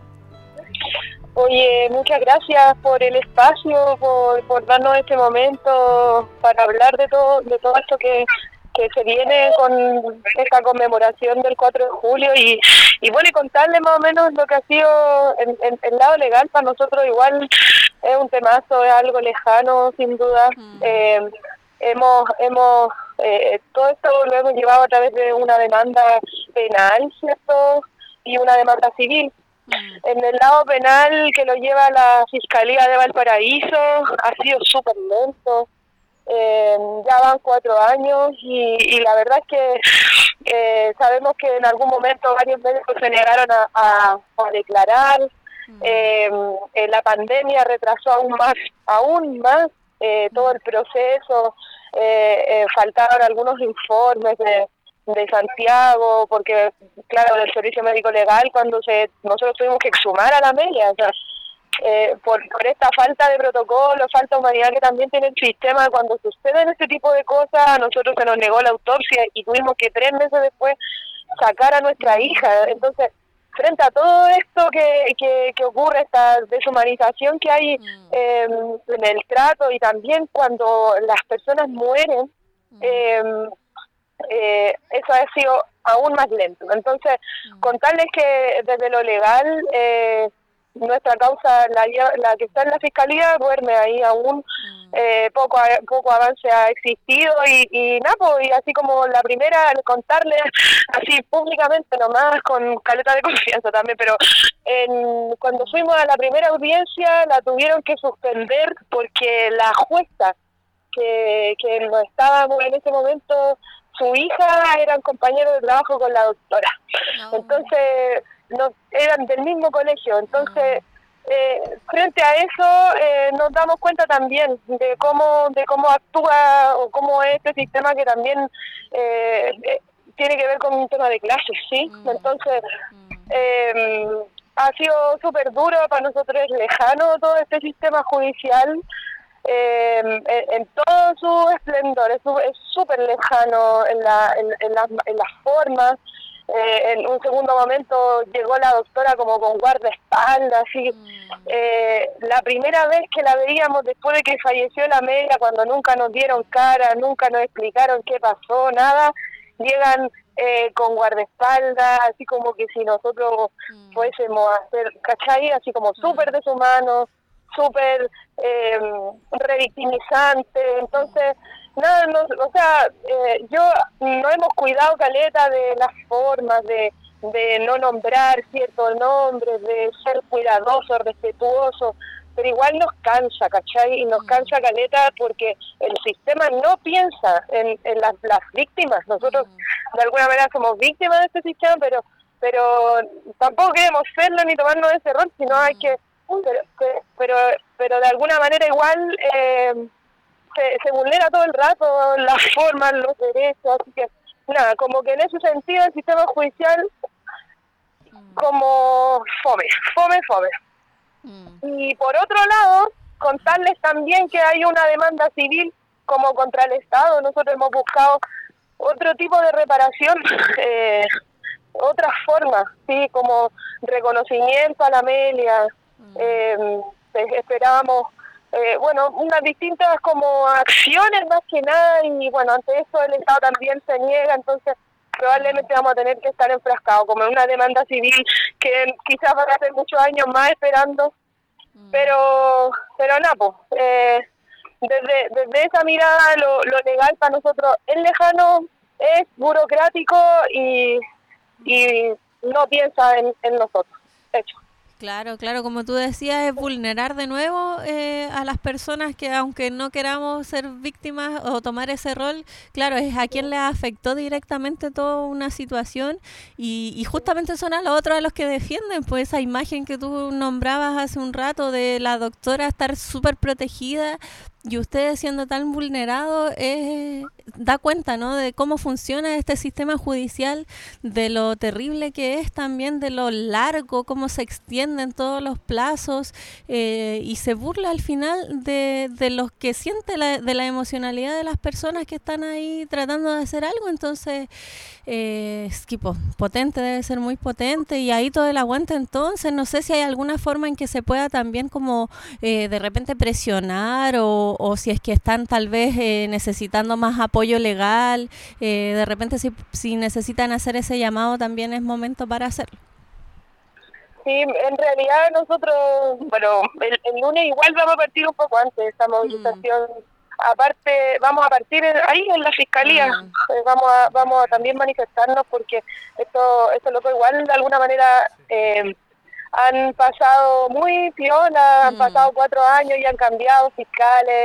Oye, muchas gracias por el espacio, por darnos este momento para hablar de todo esto que se viene con esta conmemoración del 4 de julio y bueno, y contarle más o menos lo que ha sido el lado legal. Para nosotros igual es un temazo, es algo lejano sin duda. Todo esto lo hemos llevado a través de una demanda penal, ¿cierto? Y una demanda civil. En el lado penal, que lo lleva la Fiscalía de Valparaíso, ha sido súper lento. Ya van 4 años y la verdad es que sabemos que en algún momento varios médicos se negaron a declarar. La pandemia retrasó aún más todo el proceso. Faltaron algunos informes de Santiago, porque claro, del servicio médico legal, cuando nosotros tuvimos que exhumar a la Amelia, o sea, por esta falta de protocolo, falta de humanidad que también tiene el sistema, cuando suceden este tipo de cosas, a nosotros se nos negó la autopsia y tuvimos que 3 meses después sacar a nuestra hija. Entonces, frente a todo esto que ocurre, esta deshumanización que hay en el trato, y también cuando las personas mueren, eso ha sido aún más lento. Entonces, contarles que desde lo legal, nuestra causa, la que está en la Fiscalía, duerme ahí aún. Poco avance ha existido y así como la primera, contarles así públicamente nomás, con caleta de confianza también, pero cuando fuimos a la primera audiencia la tuvieron que suspender porque la jueza que no estábamos en ese momento, su hija, eran compañeros de trabajo con la doctora. Entonces eran del mismo colegio. Entonces frente a eso nos damos cuenta también de cómo actúa o cómo es este sistema, que también tiene que ver con un tema de clases, ¿sí? Entonces ha sido súper duro para nosotros, es lejano todo este sistema judicial. En todo su esplendor, es súper lejano en las formas. En un segundo momento llegó la doctora como con guardaespaldas, así. La primera vez que la veíamos después de que falleció la Amelia, cuando nunca nos dieron cara, nunca nos explicaron qué pasó, nada, llegan con guardaespaldas, así como que si nosotros fuésemos a hacer, ¿cachai? Así como súper deshumanos, súper revictimizante. Entonces yo no hemos cuidado caleta de las formas de no nombrar ciertos nombres, de ser cuidadoso, respetuoso, pero igual nos cansa, ¿cachai? Y nos cansa caleta porque el sistema no piensa en las víctimas. Nosotros de alguna manera somos víctimas de este sistema, pero tampoco queremos serlo ni tomarnos ese rol, sino hay que, pero de alguna manera igual se vulnera todo el rato las formas, los derechos, así que nada, como que en ese sentido el sistema judicial como fome. Y por otro lado, contarles también que hay una demanda civil como contra el Estado. Nosotros hemos buscado otro tipo de reparación, otras formas, ¿sí? Como reconocimiento a la Amelia, esperábamos, unas distintas como acciones más que nada, y bueno, ante eso el Estado también se niega, entonces probablemente vamos a tener que estar enfrascados como en una demanda civil que quizás van a ser muchos años más esperando, pero nada, pues, desde esa mirada lo legal para nosotros es lejano, es burocrático y no piensa en nosotros, hecho. Claro, como tú decías, es vulnerar de nuevo a las personas que, aunque no queramos ser víctimas o tomar ese rol, claro, es a quien le afectó directamente toda una situación y justamente son a los otros a los que defienden, pues esa imagen que tú nombrabas hace un rato de la doctora estar súper protegida y ustedes siendo tan vulnerados, da cuenta, ¿no?, de cómo funciona este sistema judicial, de lo terrible que es también, de lo largo, cómo se extienden todos los plazos, y se burla al final de los que siente de la emocionalidad de las personas que están ahí tratando de hacer algo. Entonces, potente, debe ser muy potente, y ahí todo el aguante. Entonces, no sé si hay alguna forma en que se pueda también como de repente presionar o si es que están tal vez necesitando más apoyo legal, de repente si necesitan hacer ese llamado también es momento para hacerlo. Sí, en realidad nosotros, el lunes igual vamos a partir un poco antes de esta movilización. Aparte, vamos a partir ahí en la fiscalía, vamos a también manifestarnos porque estos locos igual de alguna manera han pasado muy piola, han pasado 4 años y han cambiado fiscales.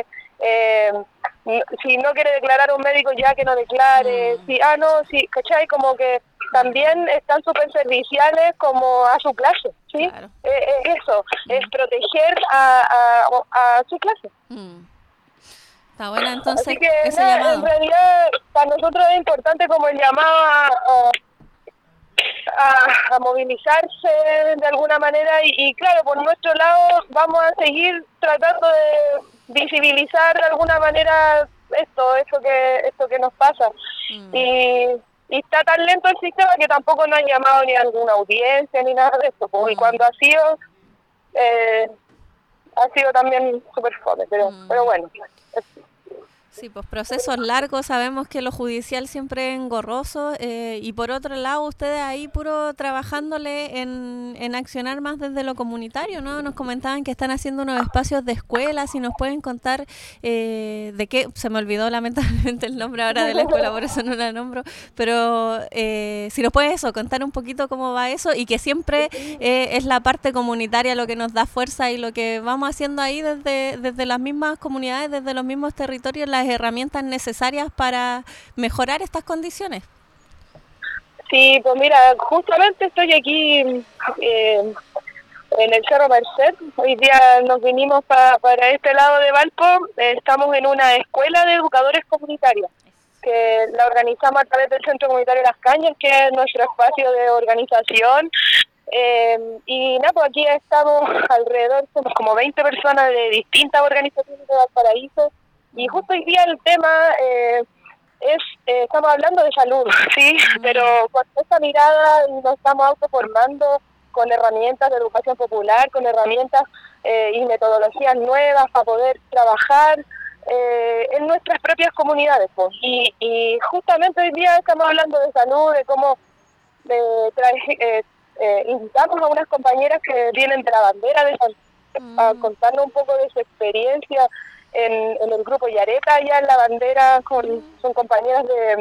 Si no quiere declarar un médico, ya que no declare. ¿Cachai? Como que también están súper serviciales como a su clase, ¿sí? Claro. Eso, es proteger a su clase. Está buena, entonces. Así que en realidad para nosotros es importante como el llamado a movilizarse de alguna manera y claro, por nuestro lado vamos a seguir tratando de visibilizar de alguna manera esto que nos pasa. Y está tan lento el sistema que tampoco nos han llamado ni a alguna audiencia ni nada de eso, y cuando ha sido también súper fome, pero bueno. Sí, pues procesos largos, sabemos que lo judicial siempre es engorroso, y por otro lado ustedes ahí puro trabajándole en accionar más desde lo comunitario, ¿no? Nos comentaban que están haciendo unos espacios de escuela, si nos pueden contar de qué, se me olvidó lamentablemente el nombre ahora de la escuela, por eso no la nombro, pero si nos puedes contar un poquito cómo va eso y que siempre es la parte comunitaria lo que nos da fuerza y lo que vamos haciendo ahí desde las mismas comunidades, desde los mismos territorios, las herramientas necesarias para mejorar estas condiciones. Sí, pues mira, justamente estoy aquí en el Cerro Merced. Hoy día nos vinimos para este lado de Valpo. Estamos en una escuela de educadores comunitarios que la organizamos a través del Centro Comunitario Las Cañas, que es nuestro espacio de organización. Y nada, pues aquí estamos alrededor, somos como 20 personas de distintas organizaciones de Valparaíso. Y justo hoy día el tema estamos hablando de salud, ¿sí? Pero con esa mirada nos estamos autoformando con herramientas de educación popular, con herramientas y metodologías nuevas para poder trabajar en nuestras propias comunidades, pues. Y justamente hoy día estamos hablando de salud, de cómo invitamos a unas compañeras que vienen de la bandera de San, a contarnos un poco de su experiencia en el grupo Yareta, allá en la bandera, son compañeras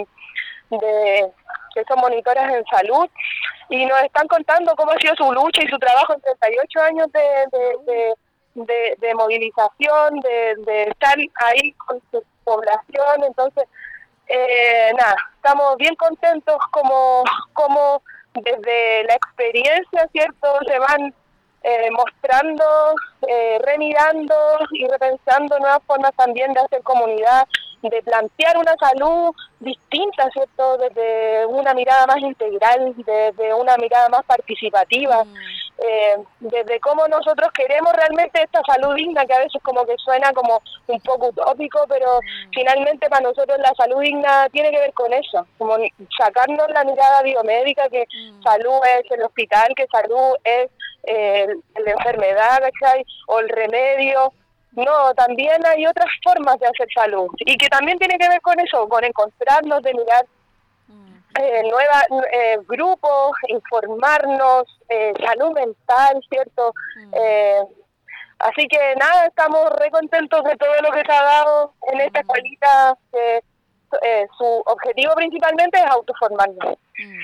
que son monitoras en salud, y nos están contando cómo ha sido su lucha y su trabajo en 38 años de movilización, de estar ahí con su población. Entonces, estamos bien contentos como desde la experiencia, ¿cierto?, se van mostrando, remirando y repensando nuevas formas también de hacer comunidad, de plantear una salud distinta, ¿cierto?, desde una mirada más integral, desde una mirada más participativa, desde cómo nosotros queremos realmente esta salud digna, que a veces como que suena como un poco utópico, pero finalmente para nosotros la salud digna tiene que ver con eso, como sacarnos la mirada biomédica, que salud es el hospital, que salud es la enfermedad, ¿cachai?, o el remedio. No, también hay otras formas de hacer salud y que también tiene que ver con eso, con encontrarnos, de mirar nuevos grupos, informarnos, salud mental, ¿cierto? Así que nada, estamos re contentos de todo lo que se ha dado en esta escuelita. Su objetivo principalmente es autoformarnos.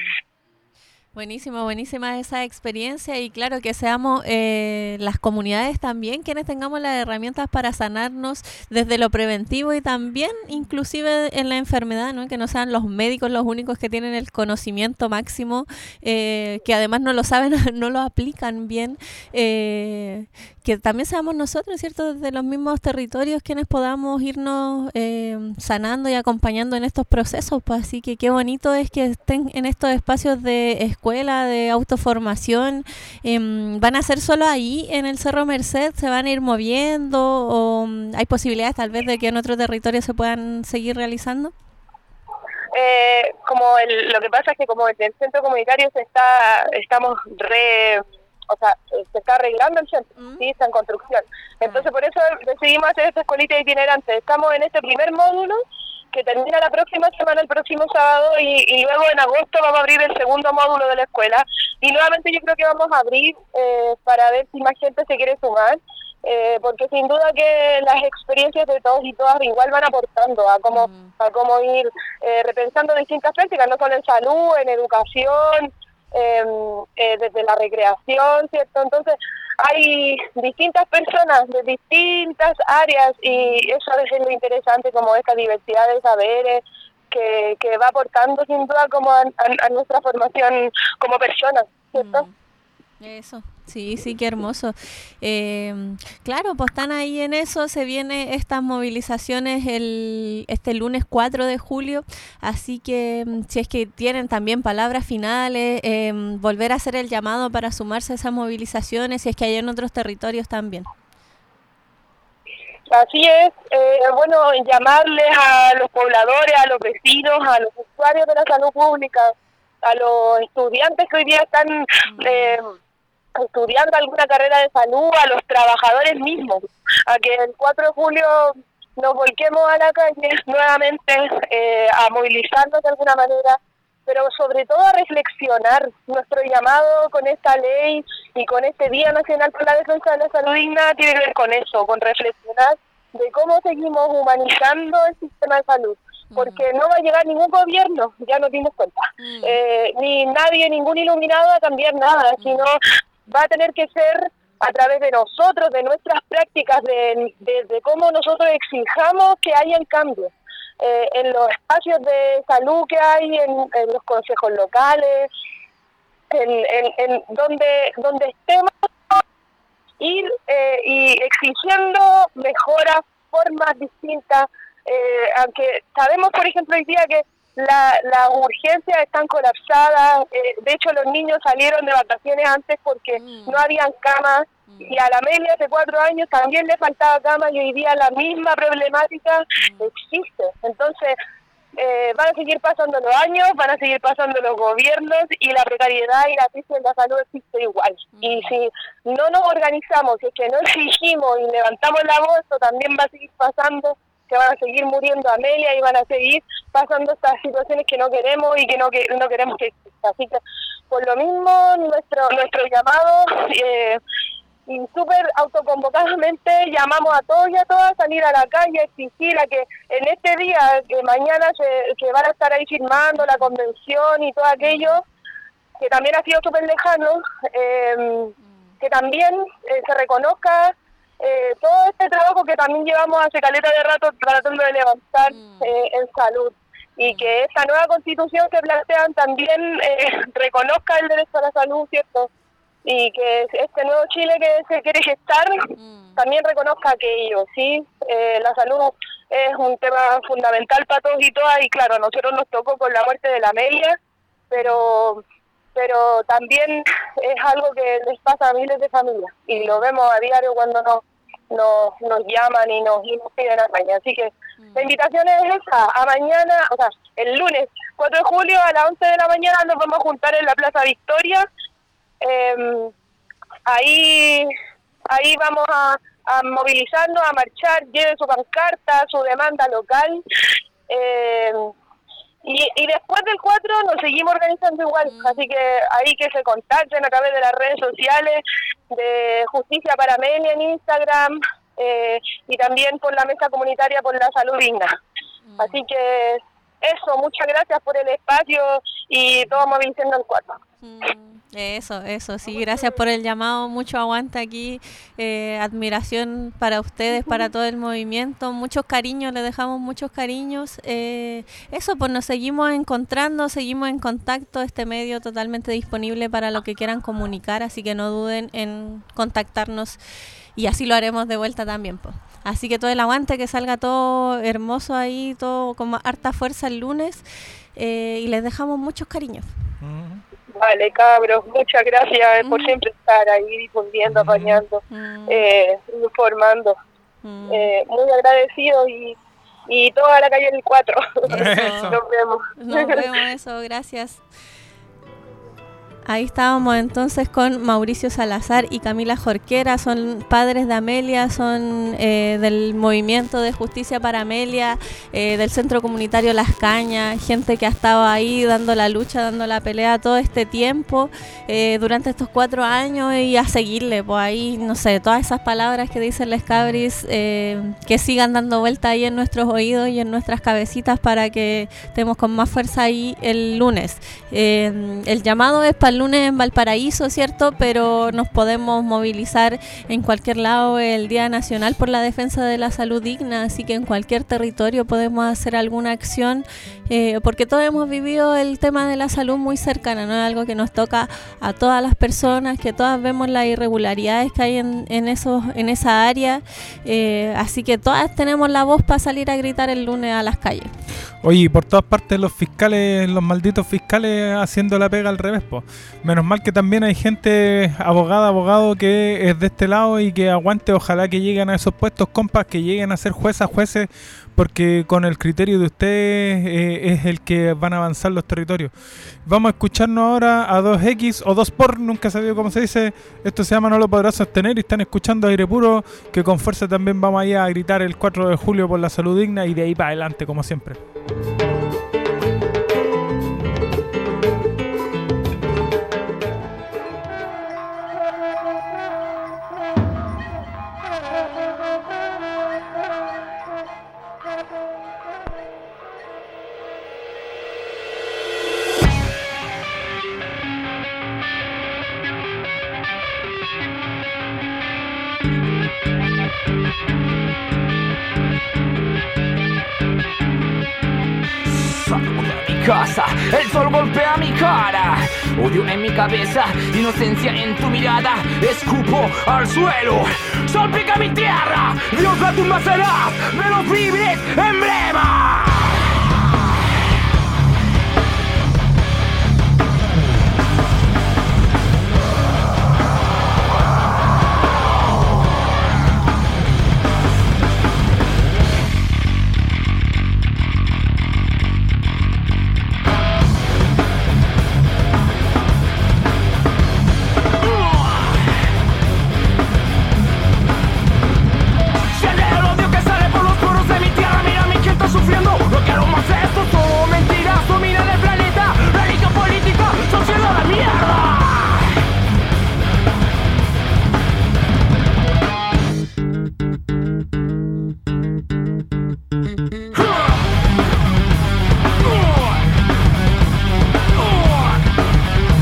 Buenísima esa experiencia y claro que seamos las comunidades también quienes tengamos las herramientas para sanarnos desde lo preventivo y también inclusive en la enfermedad, ¿no? Que no sean los médicos los únicos que tienen el conocimiento máximo, que además no lo saben, no lo aplican bien, que también seamos nosotros, ¿cierto?, desde los mismos territorios quienes podamos irnos sanando y acompañando en estos procesos, pues así que qué bonito es que estén en estos espacios de escuela, de autoformación. ¿Van a ser solo ahí en el Cerro Merced? ¿Se van a ir moviendo o hay posibilidades tal vez de que en otro territorio se puedan seguir realizando? Lo que pasa es que como en el centro comunitario se está arreglando el centro, ¿sí? Está en construcción. Entonces por eso decidimos hacer esta escuelita itinerante. Estamos en este primer módulo que termina la próxima semana, el próximo sábado, y luego en agosto vamos a abrir el segundo módulo de la escuela. Y nuevamente yo creo que vamos a abrir para ver si más gente se quiere sumar, porque sin duda que las experiencias de todos y todas igual van aportando a cómo ir repensando distintas prácticas, no solo en salud, en educación, desde la recreación, ¿cierto? Entonces hay distintas personas de distintas áreas y eso es lo interesante, como esta diversidad de saberes que va aportando sin duda como a nuestra formación como personas, ¿cierto? Eso, sí, qué hermoso. Claro, pues están ahí en eso, se vienen estas movilizaciones este lunes 4 de julio, así que si es que tienen también palabras finales, volver a hacer el llamado para sumarse a esas movilizaciones, si es que hay en otros territorios también. Así es, llamarles a los pobladores, a los vecinos, a los usuarios de la salud pública, a los estudiantes que hoy día están estudiando alguna carrera de salud, a los trabajadores mismos, a que el 4 de julio nos volquemos a la calle nuevamente, a movilizarnos de alguna manera, pero sobre todo a reflexionar. Nuestro llamado con esta ley y con este Día Nacional por la Defensa de la Salud Digna tiene que ver con eso, con reflexionar de cómo seguimos humanizando el sistema de salud. Porque no va a llegar ningún gobierno, ya nos dimos cuenta, ni nadie, ningún iluminado a cambiar nada, sino va a tener que ser a través de nosotros, de nuestras prácticas, de cómo nosotros exijamos que hayan cambios en los espacios de salud que hay, en los consejos locales, en donde estemos, ir y exigiendo mejoras, formas distintas, aunque sabemos, por ejemplo, hoy día que las urgencias están colapsadas, de hecho los niños salieron de vacaciones antes porque no habían camas, y a la Amelia hace 4 años también le faltaba cama y hoy día la misma problemática existe. Entonces van a seguir pasando los años, van a seguir pasando los gobiernos y la precariedad y la crisis en la salud existe igual. Y si no nos organizamos, si es que no exigimos y levantamos la voz, esto también va a seguir pasando, que van a seguir muriendo Amelia y van a seguir pasando estas situaciones que no queremos y que no queremos que exista. Así que por lo mismo nuestro llamado, y súper autoconvocadamente llamamos a todos y a todas a salir a la calle, a exigir a que en este día, que mañana que van a estar ahí firmando la convención y todo aquello, que también ha sido súper lejano, que también se reconozca todo este trabajo que también llevamos hace caleta de rato tratando de levantar en salud, y que esta nueva constitución que plantean también reconozca el derecho a la salud, ¿cierto? Y que este nuevo Chile que se quiere gestar también reconozca aquello, ¿sí? La salud es un tema fundamental para todos y todas, y claro, a nosotros nos tocó con la muerte de la Amelia, pero también es algo que les pasa a miles de familias, y lo vemos a diario cuando nos llaman y nos piden apaña. Así que la invitación es esa, a mañana, o sea, el lunes 4 de julio a las 11 de la mañana nos vamos a juntar en la Plaza Victoria. Ahí vamos a movilizarnos, a marchar, lleve su pancarta, su demanda local, y después del 4 nos seguimos organizando igual, así que ahí que se contacten a través de las redes sociales de Justicia para Amelia en Instagram, y también por la Mesa Comunitaria por la Salud Digna. Así que eso, muchas gracias por el espacio y todos movilizando el 4. Eso, sí, gracias por el llamado, mucho aguante aquí, admiración para ustedes, para todo el movimiento, muchos cariños, les dejamos muchos cariños, eso, pues nos seguimos encontrando, seguimos en contacto, este medio totalmente disponible para lo que quieran comunicar, así que no duden en contactarnos y así lo haremos de vuelta también, pues. Así que todo el aguante, que salga todo hermoso ahí, todo con harta fuerza el lunes, y les dejamos muchos cariños. Vale, cabros, muchas gracias por siempre estar ahí difundiendo, apañando, informando. Muy agradecidos y toda la calle del 4. Nos vemos, eso, gracias. Ahí estábamos entonces con Mauricio Salazar y Camila Jorquera, son padres de Amelia, son del movimiento de Justicia para Amelia, del Centro Comunitario Las Cañas, gente que ha estado ahí dando la lucha, dando la pelea todo este tiempo, durante estos 4 años, y a seguirle, pues ahí, no sé, todas esas palabras que dicen les cabris, que sigan dando vuelta ahí en nuestros oídos y en nuestras cabecitas para que estemos con más fuerza ahí el lunes. El llamado es para el lunes en Valparaíso, ¿cierto? Pero nos podemos movilizar en cualquier lado, el Día Nacional por la Defensa de la Salud Digna, así que en cualquier territorio podemos hacer alguna acción, porque todos hemos vivido el tema de la salud muy cercana, no es algo que nos toca a todas las personas, que todas vemos las irregularidades que hay en esa área, así que todas tenemos la voz para salir a gritar el lunes a las calles. Oye, por todas partes los fiscales, los malditos fiscales haciendo la pega al revés, po. Menos mal que también hay gente, abogado que es de este lado y que aguante, ojalá que lleguen a esos puestos, compas, que lleguen a ser jueces, porque con el criterio de ustedes es el que van a avanzar los territorios. Vamos a escucharnos ahora a 2X o 2por, nunca he sabido cómo se dice. Esto se llama No lo podrás sostener, y están escuchando Aire Puro, que con fuerza también vamos allá a gritar el 4 de julio por la salud digna, y de ahí para adelante, como siempre. Casa, el sol golpea mi cara, odio en mi cabeza, inocencia en tu mirada, escupo al suelo, salpica mi tierra, Dios la tumba será, de los libres emblema. No quiero más esto, solo mentiras, dominan el planeta, religión política, sociedad de mierda.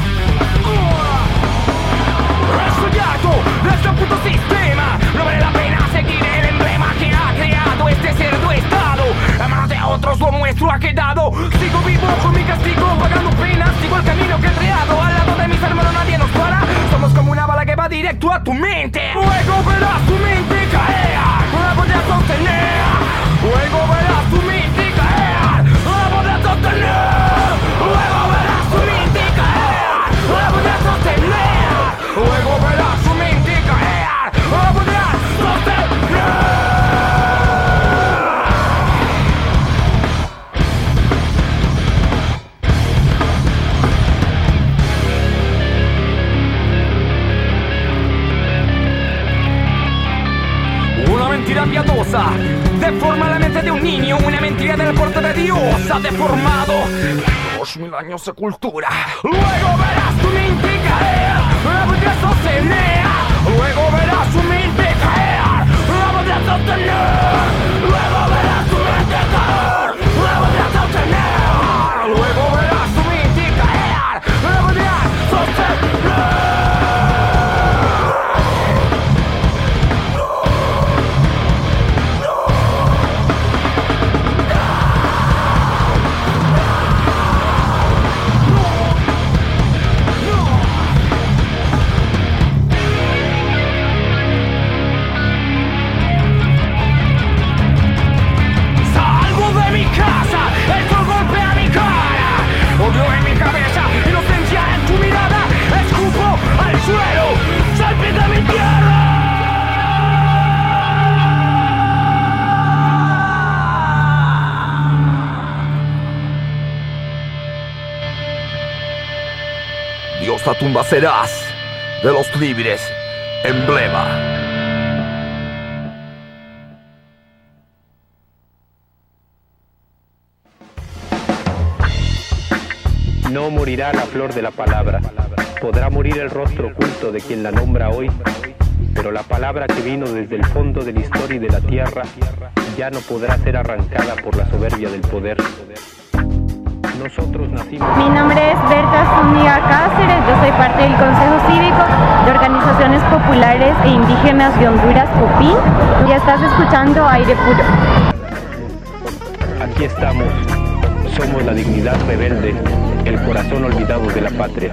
He estudiato de este puto sistema, no vale la pena ha quedado. Sigo vivo con mi castigo, pagando penas, sigo el camino que he creado. Al lado de mis hermanos nadie nos para. Somos como una bala que va directo a tu mente. Luego verás tu mente caer, no la podrás sostener. Luego verás tu mente caer, no la podrás sostener. Luego verás tu mente caer, no la podrás sostener. Luego verás tu mente caer, no la podrás sostener. Una mentira piadosa deforma la mente de un niño. Una mentira del porte de Dios ha deformado 2000 años de cultura. Luego verás tu mente caer, no la podrás sostener. Luego verás tu mente caer, no la podrás sostener. Luego verás tu mente caer, no la podrás sostener. Luego verás tu mente caer, no la podrás sostener. Odio en mi cabeza, inocencia en tu mirada. Escupo al suelo, salpica mi tierra. Dios, la tumba serás de los libres, emblema. No morirá la flor de la palabra, podrá morir el rostro oculto de quien la nombra hoy, pero la palabra que vino desde el fondo de la historia y de la tierra ya no podrá ser arrancada por la soberbia del poder. Nosotros nacimos... Mi nombre es Berta Zúñiga Cáceres, yo soy parte del Consejo Cívico de Organizaciones Populares e Indígenas de Honduras, COPIN, y estás escuchando Aire Puro. Aquí estamos, somos la dignidad rebelde, el corazón olvidado de la patria.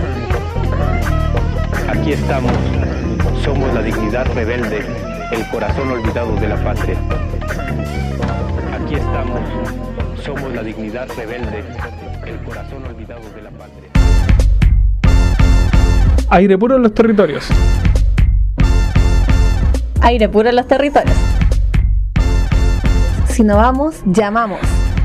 Aquí estamos, somos la dignidad rebelde, el corazón olvidado de la patria. Aquí estamos, somos la dignidad rebelde, el corazón olvidado de la patria. Aire puro en los territorios. Aire puro en los territorios. Si no vamos, llamamos.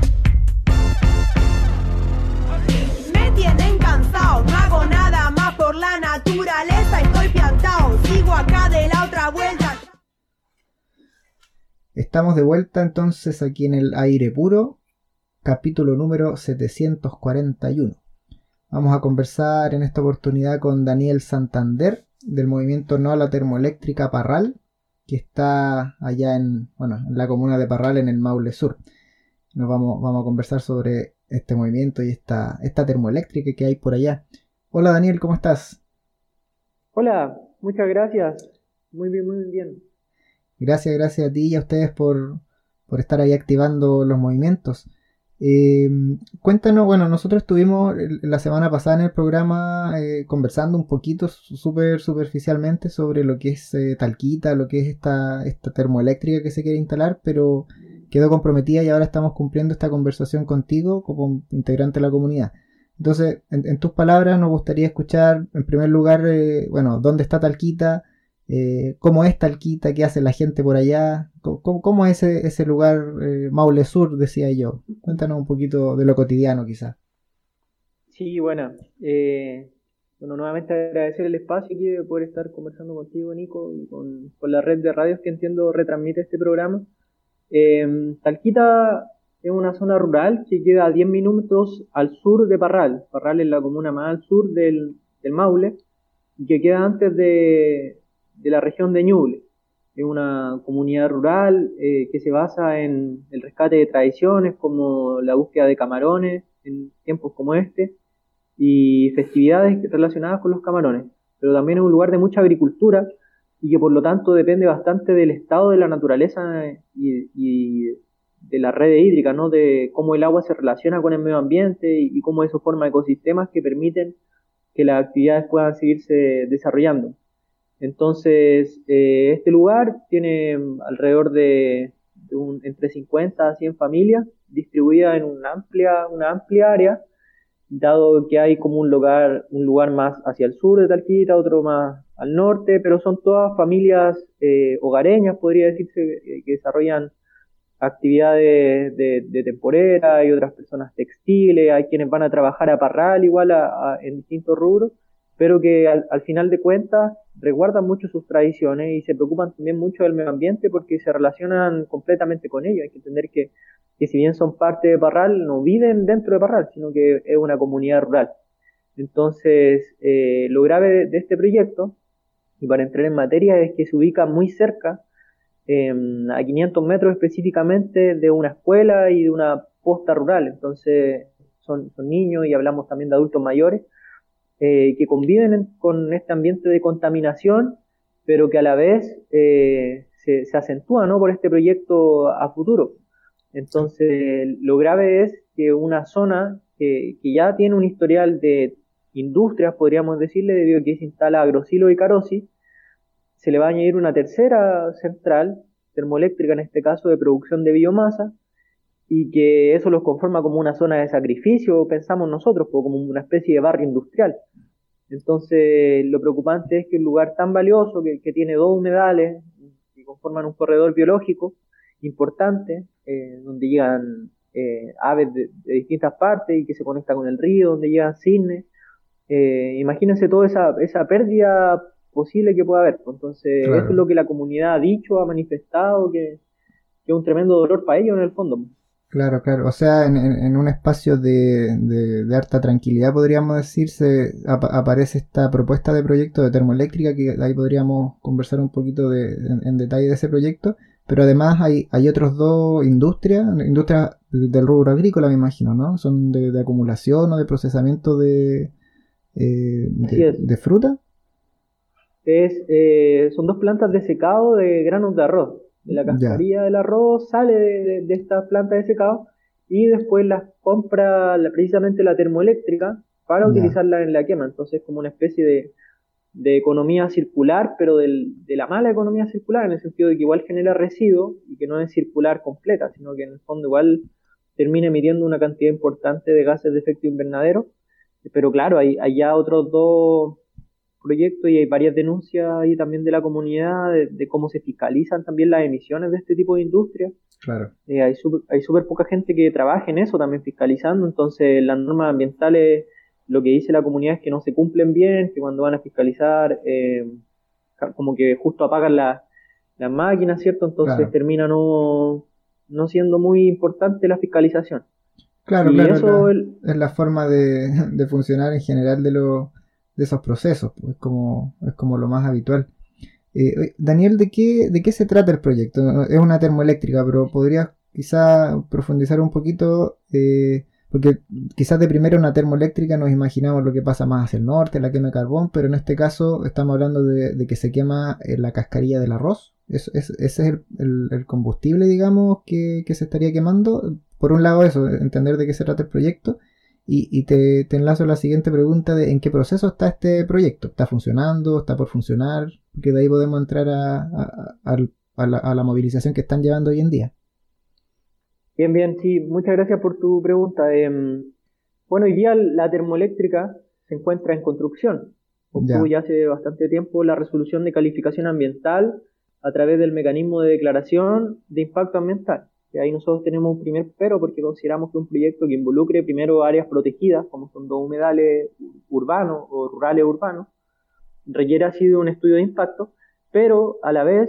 Me tienen cansado, no hago nada más por la naturaleza, estoy piantao, sigo acá de la otra vuelta. Estamos de vuelta entonces aquí en el Aire Puro, capítulo número 741. Vamos a conversar en esta oportunidad con Daniel Santander del movimiento No a la Termoeléctrica Parral, que está allá en la comuna de Parral, en el Maule Sur. Nos vamos a conversar sobre este movimiento y esta termoeléctrica que hay por allá. Hola Daniel, ¿cómo estás? Hola, muchas gracias. Muy bien, muy bien. Gracias a ti y a ustedes por estar ahí activando los movimientos. Cuéntanos, nosotros estuvimos la semana pasada en el programa conversando un poquito, súper superficialmente, sobre lo que es Talquita, lo que es esta termoeléctrica que se quiere instalar, pero quedó comprometida y ahora estamos cumpliendo esta conversación contigo como integrante de la comunidad. Entonces, en tus palabras nos gustaría escuchar, en primer lugar, dónde está Talquita, cómo es Talquita, qué hace la gente por allá, cómo es ese lugar, Maule Sur, decía yo. Cuéntanos un poquito de lo cotidiano, quizás. Sí, nuevamente agradecer el espacio aquí de poder estar conversando contigo, Nico, y con la red de radios que entiendo retransmite este programa. Talquita es una zona rural que queda a 10 minutos al sur de Parral. Parral es la comuna más al sur del Maule, y que queda antes de la región de Ñuble. Es una comunidad rural que se basa en el rescate de tradiciones como la búsqueda de camarones en tiempos como este y festividades relacionadas con los camarones, pero también es un lugar de mucha agricultura y que por lo tanto depende bastante del estado de la naturaleza y la red hídrica, ¿no? De cómo el agua se relaciona con el medio ambiente y cómo eso forma ecosistemas que permiten que las actividades puedan seguirse desarrollando. Entonces, este lugar tiene alrededor de entre 50 a 100 familias distribuidas en una amplia área, dado que hay como un lugar más hacia el sur de Talquita, otro más al norte, pero son todas familias hogareñas, podría decirse, que desarrollan actividades de temporera, hay otras personas textiles, hay quienes van a trabajar a parral igual en distintos rubros, pero que al final de cuentas resguardan mucho sus tradiciones y se preocupan también mucho del medio ambiente porque se relacionan completamente con ello. Hay que entender que si bien son parte de Parral, no viven dentro de Parral, sino que es una comunidad rural. Entonces, lo grave de este proyecto, y para entrar en materia, es que se ubica muy cerca, a 500 metros específicamente, de una escuela y de una posta rural. Entonces, son niños y hablamos también de adultos mayores, que conviven con este ambiente de contaminación, pero que a la vez se acentúa, ¿no?, por este proyecto a futuro. Entonces, lo grave es que una zona que ya tiene un historial de industrias, podríamos decirle, debido a que se instala Agrosilo y Carosi, se le va a añadir una tercera central, termoeléctrica en este caso, de producción de biomasa, y que eso los conforma como una zona de sacrificio, pensamos nosotros, como una especie de barrio industrial. Entonces, lo preocupante es que un lugar tan valioso, que tiene 2 humedales, que conforman un corredor biológico importante, donde llegan aves de distintas partes y que se conecta con el río, donde llegan cisnes. Imagínense toda esa pérdida posible que pueda haber. Entonces, claro, eso es lo que la comunidad ha dicho, ha manifestado, que es un tremendo dolor para ellos en el fondo. Claro, claro. O sea, en un espacio de harta tranquilidad, podríamos decir, aparece esta propuesta de proyecto de termoeléctrica, que ahí podríamos conversar un poquito en detalle de ese proyecto. Pero además hay otros 2 industrias del rubro agrícola, me imagino, ¿no? Son de acumulación o de procesamiento de fruta. Son 2 plantas de secado de granos de arroz. De la cascarilla del arroz sale de esta planta de secado y después las compra precisamente la termoeléctrica para utilizarla en la quema. Entonces, como una especie de economía circular, pero de la mala economía circular, en el sentido de que igual genera residuos y que no es circular completa, sino que en el fondo igual termina emitiendo una cantidad importante de gases de efecto invernadero. Pero claro, hay ya otros 2 proyectos y hay varias denuncias ahí también de la comunidad de cómo se fiscalizan también las emisiones de este tipo de industrias. Claro. Hay súper poca gente que trabaja en eso también fiscalizando, entonces las normas ambientales, lo que dice la comunidad es que no se cumplen bien, que cuando van a fiscalizar como que justo apagan las máquinas, ¿cierto? Entonces claro, termina no siendo muy importante la fiscalización. Claro, y claro, eso es la forma de funcionar en general de esos procesos, pues es como lo más habitual. Daniel, ¿de qué se trata el proyecto? Es una termoeléctrica, pero podrías quizá profundizar un poquito, porque quizás de primero una termoeléctrica nos imaginamos lo que pasa más hacia el norte, la quema de carbón, pero en este caso estamos hablando de que se quema la cascarilla del arroz. Ese es el combustible, digamos, que se estaría quemando. Por un lado eso, entender de qué se trata el proyecto. Y te enlazo a la siguiente pregunta de en qué proceso está este proyecto. ¿Está funcionando? ¿Está por funcionar? Porque de ahí podemos entrar a la movilización que están llevando hoy en día. Bien, sí, muchas gracias por tu pregunta. Bueno, hoy día la termoeléctrica se encuentra en construcción. Obtuvo ya hace bastante tiempo la resolución de calificación ambiental a través del mecanismo de declaración de impacto ambiental. Y ahí nosotros tenemos un primer pero porque consideramos que un proyecto que involucre primero áreas protegidas, como son 2 humedales urbanos o rurales urbanos, requiere así de un estudio de impacto, pero a la vez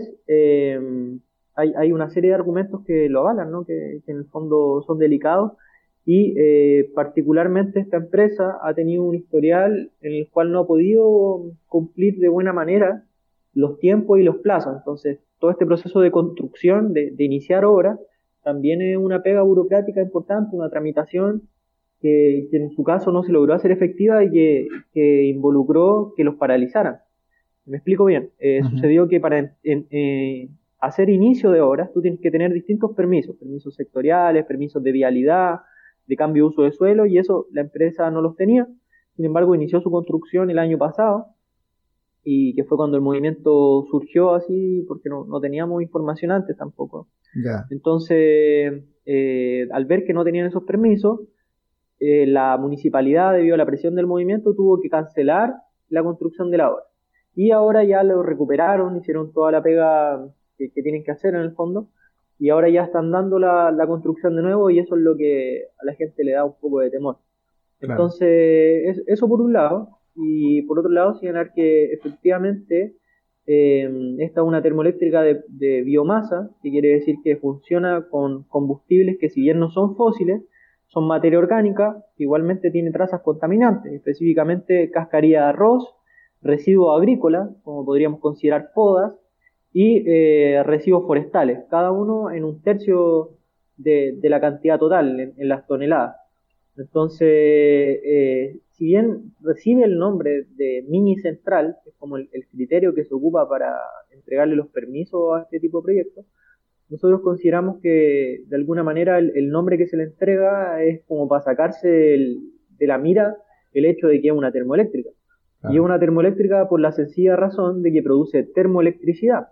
hay una serie de argumentos que lo avalan, ¿no? Que en el fondo son delicados y particularmente esta empresa ha tenido un historial en el cual no ha podido cumplir de buena manera los tiempos y los plazos. Entonces, todo este proceso de construcción, de iniciar obras, también es una pega burocrática importante, una tramitación que en su caso no se logró hacer efectiva y que involucró que los paralizaran. ¿Me explico bien? Sucedió que para hacer inicio de obras, tú tienes que tener distintos permisos sectoriales, permisos de vialidad, de cambio de uso de suelo, y eso la empresa no los tenía. Sin embargo, inició su construcción el año pasado, y que fue cuando el movimiento surgió así, porque no teníamos información antes tampoco. Ya. Entonces, al ver que no tenían esos permisos, la municipalidad, debido a la presión del movimiento, tuvo que cancelar la construcción de la obra. Y ahora ya lo recuperaron, hicieron toda la pega que tienen que hacer en el fondo, y ahora ya están dando la construcción de nuevo, y eso es lo que a la gente le da un poco de temor. Claro. Entonces, eso por un lado, y por otro lado señalar que efectivamente esta es una termoeléctrica de biomasa, que quiere decir que funciona con combustibles que, si bien no son fósiles, son materia orgánica, que igualmente tiene trazas contaminantes, específicamente cascarilla de arroz, residuos agrícolas, como podríamos considerar podas, y residuos forestales, cada uno en 1/3 de la cantidad total, en las toneladas. Entonces, si bien recibe el nombre de mini central, que es como el criterio que se ocupa para entregarle los permisos a este tipo de proyectos, nosotros consideramos que de alguna manera el nombre que se le entrega es como para sacarse de la mira el hecho de que es una termoeléctrica. Claro. Y es una termoeléctrica por la sencilla razón de que produce termoelectricidad.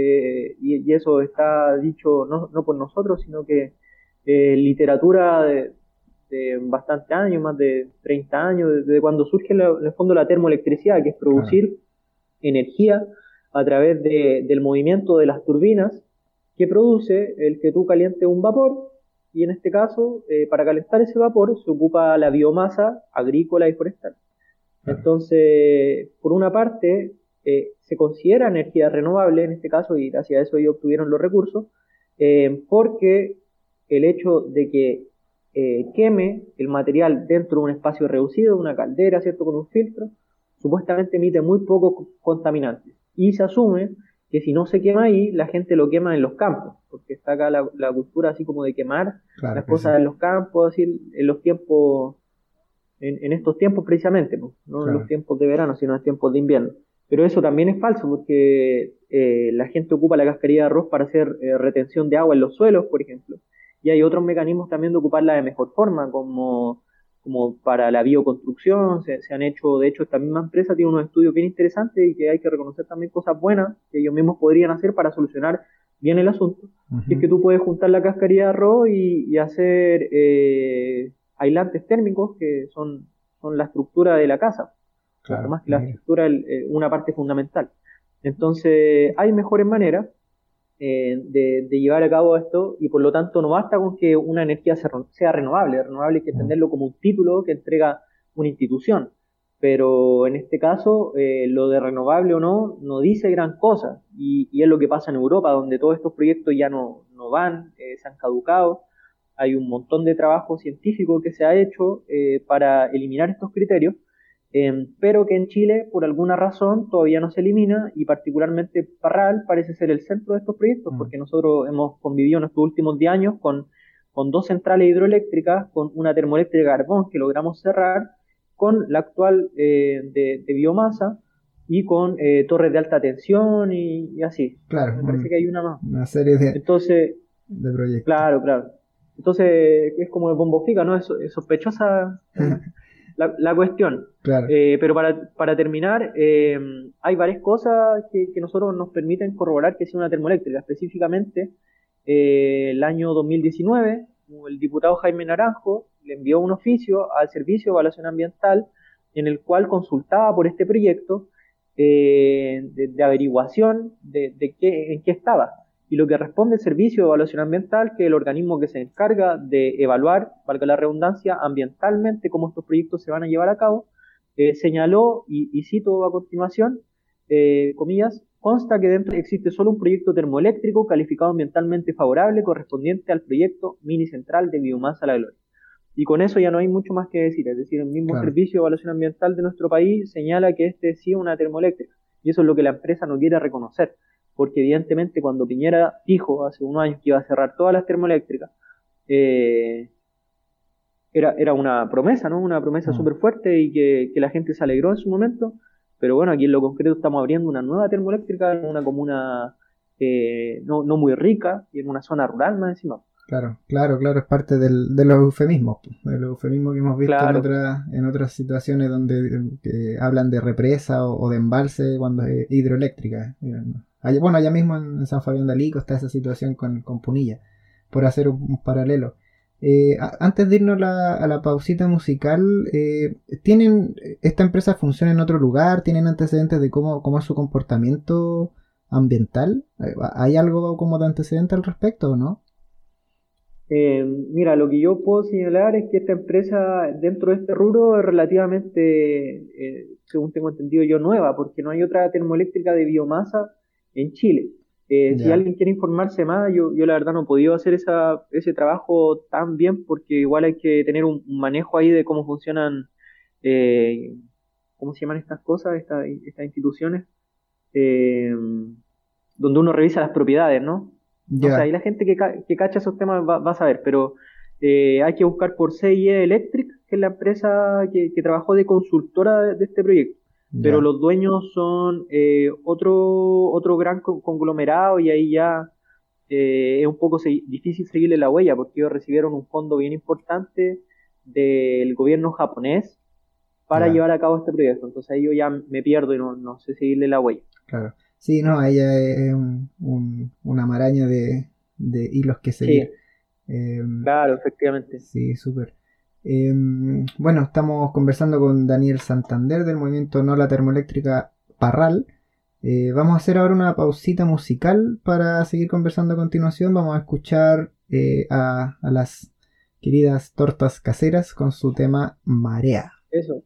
Y eso está dicho no por nosotros, sino que literatura de bastantes años, más de 30 años, desde cuando surge en el fondo la termoelectricidad, que es producir energía a través del movimiento de las turbinas, que produce el que tú calientes un vapor, y en este caso, para calentar ese vapor se ocupa la biomasa agrícola y forestal. Entonces, por una parte, se considera energía renovable en este caso, y gracias a eso ellos obtuvieron los recursos, porque el hecho de que queme el material dentro de un espacio reducido, una caldera, ¿cierto?, con un filtro, supuestamente emite muy pocos contaminantes. Y se asume que si no se quema ahí, la gente lo quema en los campos, porque está acá la cultura así como de quemar las cosas en los campos, así en los tiempos, en estos tiempos precisamente, no en los tiempos de verano, sino en los tiempos de invierno. Pero eso también es falso, porque la gente ocupa la cascarilla de arroz para hacer retención de agua en los suelos, por ejemplo. Y hay otros mecanismos también de ocuparla de mejor forma, como para la bioconstrucción. Se han hecho, de hecho, esta misma empresa tiene unos estudios bien interesantes, y que hay que reconocer también cosas buenas que ellos mismos podrían hacer para solucionar bien el asunto. Y es que tú puedes juntar la cascarilla de arroz y hacer aislantes térmicos, que son la estructura de la casa. Claro, más que la estructura, una parte fundamental. Entonces, hay mejores maneras de llevar a cabo esto, y por lo tanto no basta con que una energía sea renovable. Renovable hay que entenderlo como un título que entrega una institución, pero en este caso lo de renovable o no dice gran cosa, y es lo que pasa en Europa, donde todos estos proyectos ya no van, se han caducado. Hay un montón de trabajo científico que se ha hecho para eliminar estos criterios, pero que en Chile por alguna razón todavía no se elimina, y particularmente Parral parece ser el centro de estos proyectos, porque nosotros hemos convivido en estos últimos 10 años con 2 centrales hidroeléctricas, con una termoeléctrica de carbón que logramos cerrar, con la actual de biomasa, y con torres de alta tensión y así. Claro. Me parece que hay una más. Una serie de proyectos. Claro. Entonces es como de bombo fica, ¿no? Es sospechosa la cuestión. Claro. Pero para terminar, hay varias cosas que nosotros nos permiten corroborar que sea una termoeléctrica. Específicamente, el año 2019, el diputado Jaime Naranjo le envió un oficio al Servicio de Evaluación Ambiental, en el cual consultaba por este proyecto de averiguación en qué estaba. Y lo que responde el Servicio de Evaluación Ambiental, que es el organismo que se encarga de evaluar, valga la redundancia, ambientalmente cómo estos proyectos se van a llevar a cabo, señaló, y cito a continuación, comillas, consta que dentro existe solo un proyecto termoeléctrico calificado ambientalmente favorable correspondiente al proyecto mini central de biomasa La Gloria. Y con eso ya no hay mucho más que decir, es decir, el mismo Servicio de Evaluación Ambiental de nuestro país señala que este sí es una termoeléctrica, y eso es lo que la empresa no quiere reconocer. Porque evidentemente cuando Piñera dijo hace unos años que iba a cerrar todas las termoeléctricas, era una promesa, ¿no? Una promesa súper fuerte, y que la gente se alegró en su momento. Pero bueno, aquí en lo concreto estamos abriendo una nueva termoeléctrica en una comuna no muy rica y en una zona rural más encima. Claro, es parte de los eufemismos, de los eufemismos que hemos visto en otras situaciones donde que hablan de represa o de embalse cuando es hidroeléctrica. Allá mismo en San Fabián de Alico está esa situación con Punilla, por hacer un paralelo. Antes de irnos a la pausita musical, ¿esta empresa funciona en otro lugar? ¿Tienen antecedentes de cómo es su comportamiento ambiental? ¿Hay algo como de antecedente al respecto o no? Mira, lo que yo puedo señalar es que esta empresa dentro de este rubro es relativamente, según tengo entendido yo, nueva, porque no hay otra termoeléctrica de biomasa en Chile. Si alguien quiere informarse más, yo la verdad no he podido hacer ese trabajo tan bien, porque igual hay que tener un manejo ahí de cómo funcionan, ¿cómo se llaman estas cosas, estas instituciones? Donde uno revisa las propiedades, ¿no? O sea, ahí la gente que cacha esos temas va a saber, pero hay que buscar por CIE Electric, que es la empresa que trabajó de consultora de este proyecto. Pero los dueños son otro gran conglomerado, y ahí ya es un poco difícil seguirle la huella, porque ellos recibieron un fondo bien importante del gobierno japonés para llevar a cabo este proyecto. Entonces ahí yo ya me pierdo y no sé seguirle la huella. Claro. Sí, no, ella es una maraña de hilos que seguir. Claro, efectivamente. Sí, súper. Bueno, estamos conversando con Daniel Santander del movimiento No la Termoeléctrica Parral. Vamos a hacer ahora una pausita musical para seguir conversando a continuación. Vamos a escuchar a las queridas Tortas Caseras con su tema Marea. Eso.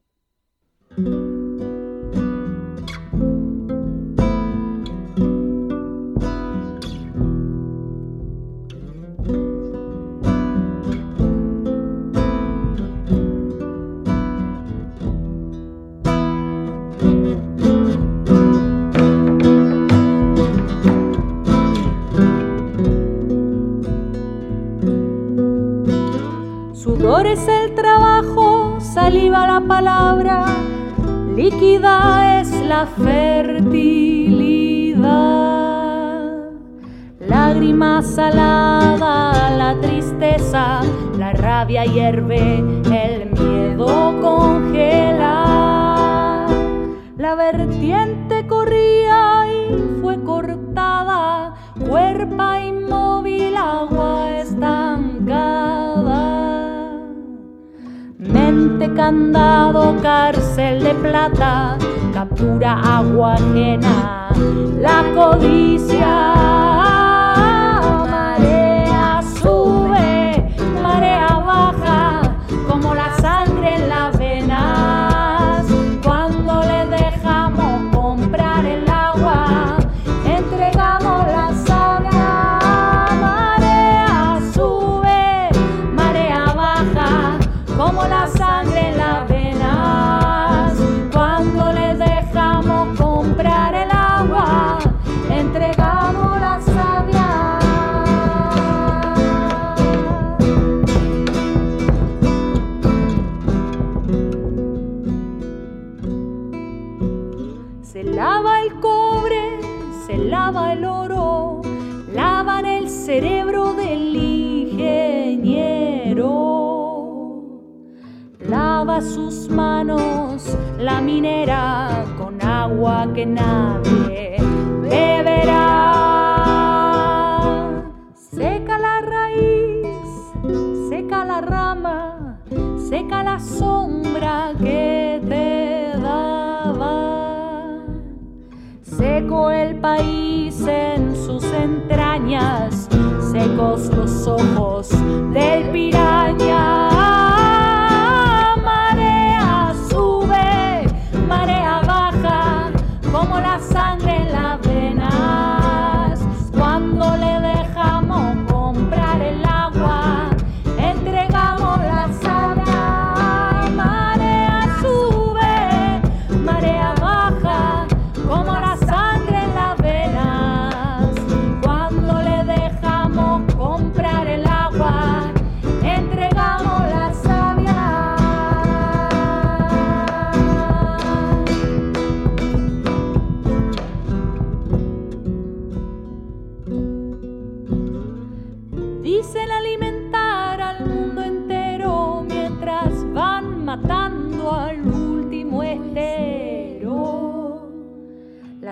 Sudor es el trabajo, saliva la palabra, líquida es la fertilidad. Lágrima salada, la tristeza, la rabia hierve, el miedo congela. La vertiente corría y fue cortada, cuerpa inmóvil, agua estancada. Mente candado, cárcel de plata, captura agua ajena, la codicia. Marea sube, marea baja, como la sangre en las venas. Cuando le dejamos comprar el agua, entregamos la savia. Marea sube, marea baja, como la sangre en las venas. Cuando le dejamos comprar el agua, entregamos la savia. Se lava el cobre, se lava el oro, lavan el cerebro del ingeniero. Lava sus manos la minera con agua que nadie beberá. Seca la raíz, seca la rama, seca la sombra que te daba. Seco el país en sus entrañas, secos los ojos del piraña. Marea sube, marea baja, como la sangre en las venas. Cuando le dejamos comprar el agua, entregamos la savia. Marea sube, marea baja, como la sangre en las venas. Cuando le dejamos comprar el agua, entregamos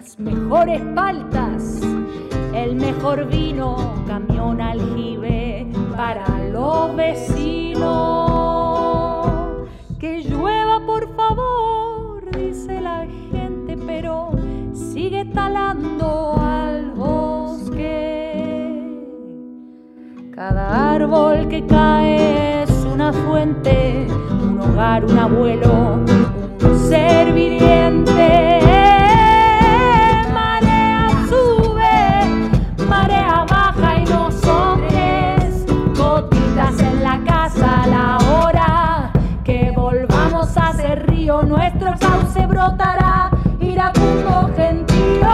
las mejores paltas, el mejor vino, camión aljibe para los vecinos. Que llueva por favor, dice la gente, pero sigue talando al bosque. Cada árbol que cae es una fuente, un hogar, un abuelo, un ser viviente. Marea sube, marea baja y nosotros, gotitas en la casa a la hora que volvamos a ser río, nuestro cauce brotará, iracundo gentío.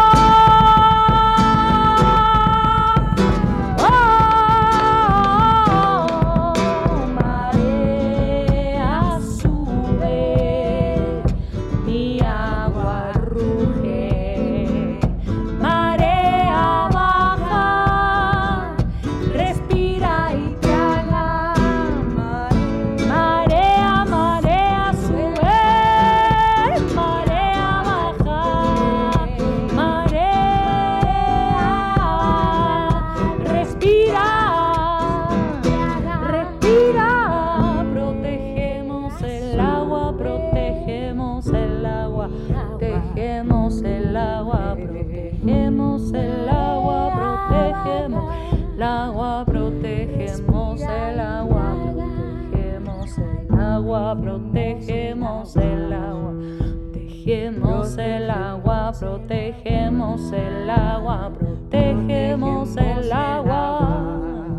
Protegemos el agua, protegemos el agua, protegemos el agua, protegemos el agua,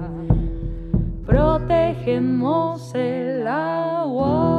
protegemos el agua.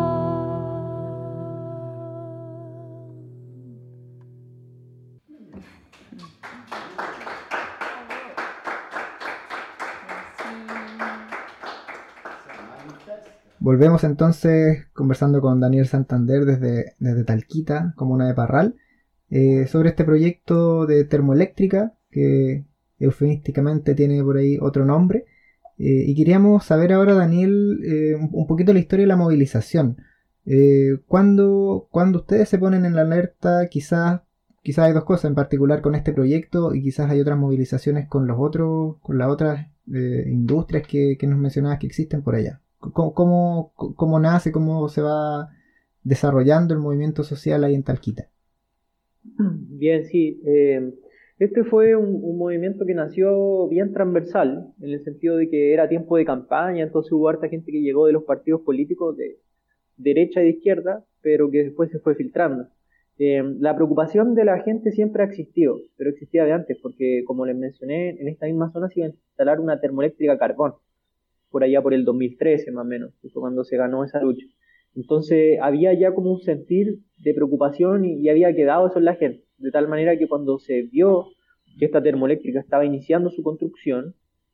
Volvemos entonces conversando con Daniel Santander desde Talquita, comuna de Parral, sobre este proyecto de termoeléctrica que eufemísticamente tiene por ahí otro nombre. Y queríamos saber ahora, Daniel, un poquito la historia de la movilización. Cuando ustedes se ponen en la alerta, quizás hay dos cosas en particular con este proyecto y quizás hay otras movilizaciones con las otras industrias que nos mencionabas que existen por allá. ¿Cómo nace, cómo se va desarrollando el movimiento social ahí en Talquita? Bien, sí. Este fue un movimiento que nació bien transversal, en el sentido de que era tiempo de campaña, entonces hubo harta gente que llegó de los partidos políticos de derecha y de izquierda, pero que después se fue filtrando. La preocupación de la gente siempre ha existido, pero existía de antes, porque como les mencioné, en esta misma zona se iba a instalar una termoeléctrica a carbón, por allá por el 2013 más o menos, que fue cuando se ganó esa lucha. Entonces había ya como un sentir de preocupación y había quedado eso en la gente, de tal manera que cuando se vio que esta termoeléctrica estaba iniciando su construcción,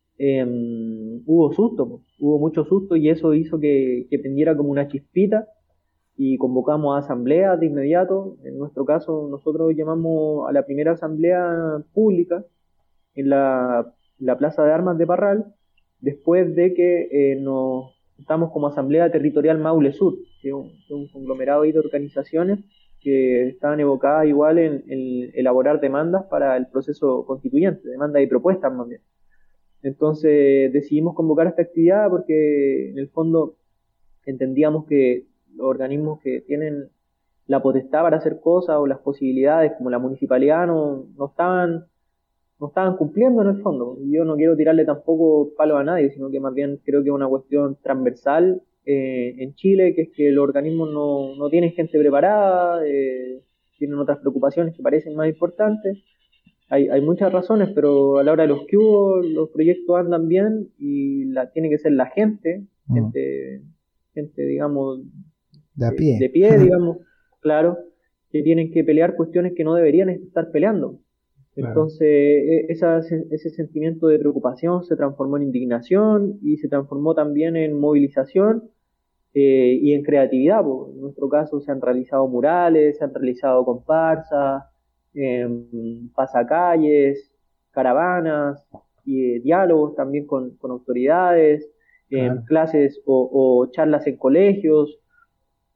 hubo mucho susto y eso hizo que prendiera como una chispita y convocamos a asambleas de inmediato. En nuestro caso nosotros llamamos a la primera asamblea pública en la Plaza de Armas de Parral, después de que nos estamos como Asamblea Territorial Maule Sur, que es un conglomerado de organizaciones que estaban evocadas igual en elaborar demandas para el proceso constituyente, demandas y propuestas más bien. Entonces decidimos convocar esta actividad porque en el fondo entendíamos que los organismos que tienen la potestad para hacer cosas o las posibilidades, como la municipalidad, no estaban cumpliendo en el fondo. Yo no quiero tirarle tampoco palo a nadie, sino que más bien creo que es una cuestión transversal en Chile, que es que los organismos no tienen gente preparada, tienen otras preocupaciones que parecen más importantes. Hay muchas razones, pero a la hora de los que hubo, los proyectos andan bien y tiene que ser la gente digamos, de pie, digamos, claro, que tienen que pelear cuestiones que no deberían estar peleando. Entonces, ese sentimiento de preocupación se transformó en indignación y se transformó también en movilización y en creatividad. En nuestro caso se han realizado murales, se han realizado comparsas, pasacalles, caravanas y diálogos también con autoridades, clases o charlas en colegios.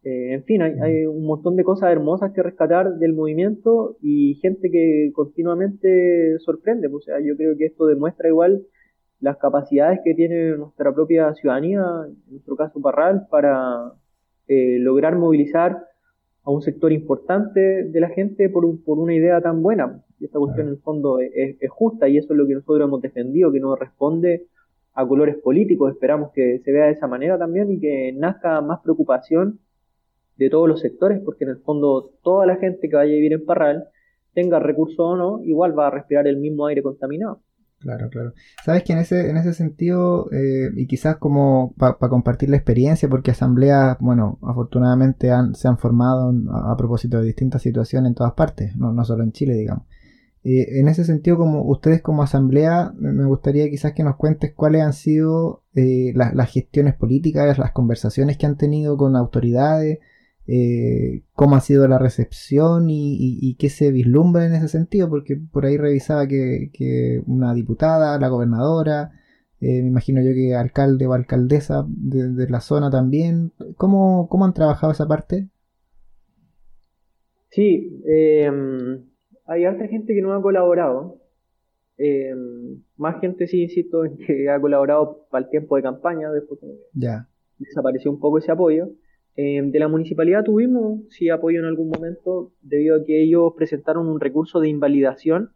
En fin, hay un montón de cosas hermosas que rescatar del movimiento y gente que continuamente sorprende. O sea, yo creo que esto demuestra igual las capacidades que tiene nuestra propia ciudadanía, en nuestro caso Parral, para lograr movilizar a un sector importante de la gente por una idea tan buena. Y esta cuestión en el fondo es justa y eso es lo que nosotros hemos defendido, que no responde a colores políticos. Esperamos que se vea de esa manera también y que nazca más preocupación de todos los sectores, porque en el fondo toda la gente que vaya a vivir en Parral, tenga recursos o no, igual va a respirar el mismo aire contaminado. Claro. Sabes que en ese sentido, y quizás como para compartir la experiencia, porque asambleas, bueno, afortunadamente se han formado a propósito de distintas situaciones en todas partes, no solo en Chile, digamos. En ese sentido, como ustedes como asamblea, me gustaría quizás que nos cuentes cuáles han sido las gestiones políticas, las conversaciones que han tenido con autoridades, cómo ha sido la recepción y qué se vislumbra en ese sentido, porque por ahí revisaba que una diputada, la gobernadora, me imagino yo que alcalde o alcaldesa de la zona también. ¿Cómo han trabajado esa parte? Sí, hay harta gente que no ha colaborado. Más gente, sí, insisto, en que ha colaborado para el tiempo de campaña, después desapareció un poco ese apoyo. De la municipalidad tuvimos sí apoyo en algún momento, debido a que ellos presentaron un recurso de invalidación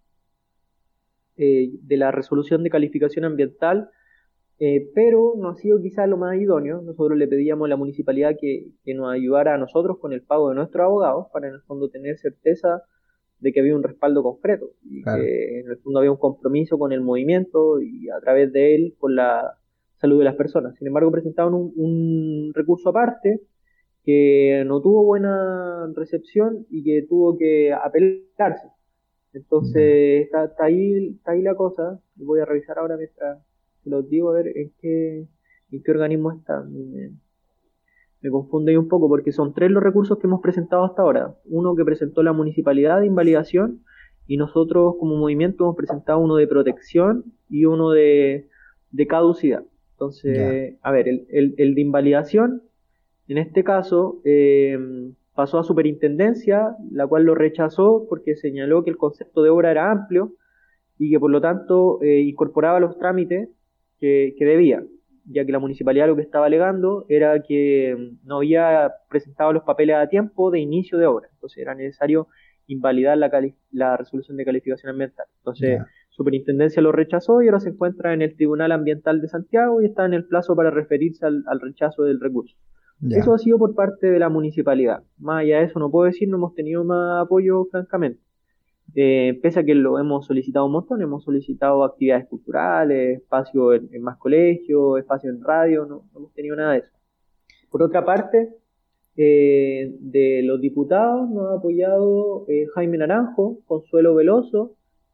de la resolución de calificación ambiental, pero no ha sido quizás lo más idóneo. Nosotros le pedíamos a la municipalidad que nos ayudara a nosotros con el pago de nuestros abogados, para en el fondo tener certeza de que había un respaldo concreto, y que en el fondo había un compromiso con el movimiento y a través de él con la salud de las personas. Sin embargo, presentaron un recurso aparte que no tuvo buena recepción y que tuvo que apelarse. Entonces está ahí la cosa. Voy a revisar ahora mientras se los digo, a ver en qué organismo está. Me confunde ahí un poco, porque son 3 los recursos que hemos presentado hasta ahora. Uno que presentó la municipalidad de invalidación, y nosotros como movimiento hemos presentado uno de protección y uno de caducidad. Entonces, a ver, el de invalidación, en este caso, pasó a superintendencia, la cual lo rechazó porque señaló que el concepto de obra era amplio y que por lo tanto incorporaba los trámites que debía, ya que la municipalidad lo que estaba alegando era que no había presentado los papeles a tiempo de inicio de obra. Entonces era necesario invalidar la resolución de calificación ambiental. Entonces superintendencia lo rechazó y ahora se encuentra en el Tribunal Ambiental de Santiago y está en el plazo para referirse al rechazo del recurso. Eso ha sido por parte de la municipalidad. Más allá de eso no puedo decir, no hemos tenido más apoyo, francamente. Pese a que lo hemos solicitado un montón, hemos solicitado actividades culturales, espacio en más colegios, espacio en radio, no hemos tenido nada de eso. Por otra parte, de los diputados nos ha apoyado Jaime Naranjo, Consuelo Veloso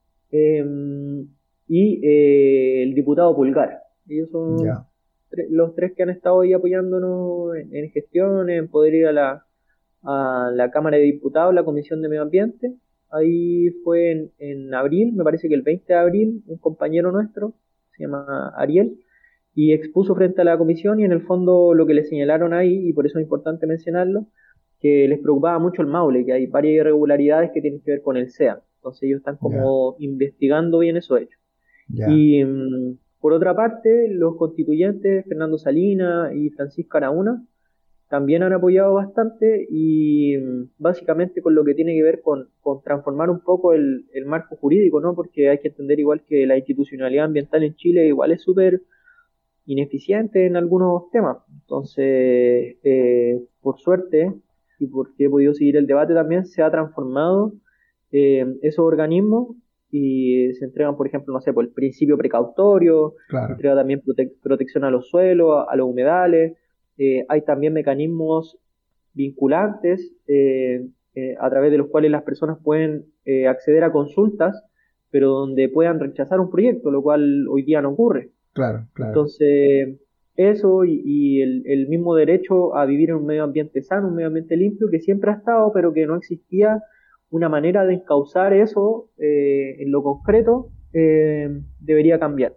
y el diputado Pulgar. Ellos son los 3 que han estado ahí apoyándonos en gestión, en poder ir a la Cámara de Diputados, la Comisión de Medio Ambiente. Ahí fue en abril, me parece que el 20 de abril, un compañero nuestro, se llama Ariel, y expuso frente a la comisión, y en el fondo lo que le señalaron ahí, y por eso es importante mencionarlo, que les preocupaba mucho el Maule, que hay varias irregularidades que tienen que ver con el SEA. Entonces ellos están como investigando bien esos hechos. Y por otra parte, los constituyentes Fernando Salinas y Francisco Araúna también han apoyado bastante, y básicamente con lo que tiene que ver con transformar un poco el marco jurídico, ¿no? Porque hay que entender igual que la institucionalidad ambiental en Chile igual es súper ineficiente en algunos temas. Entonces, por suerte, y porque he podido seguir el debate también, se ha transformado esos organismos y se entregan, por ejemplo, no sé, por el principio precautorio, se entrega también protección a los suelos, a los humedales. Hay también mecanismos vinculantes a través de los cuales las personas pueden acceder a consultas, pero donde puedan rechazar un proyecto, lo cual hoy día no ocurre. Entonces, eso y el mismo derecho a vivir en un medio ambiente sano, un medio ambiente limpio, que siempre ha estado, pero que no existía una manera de encauzar eso en lo concreto, debería cambiar.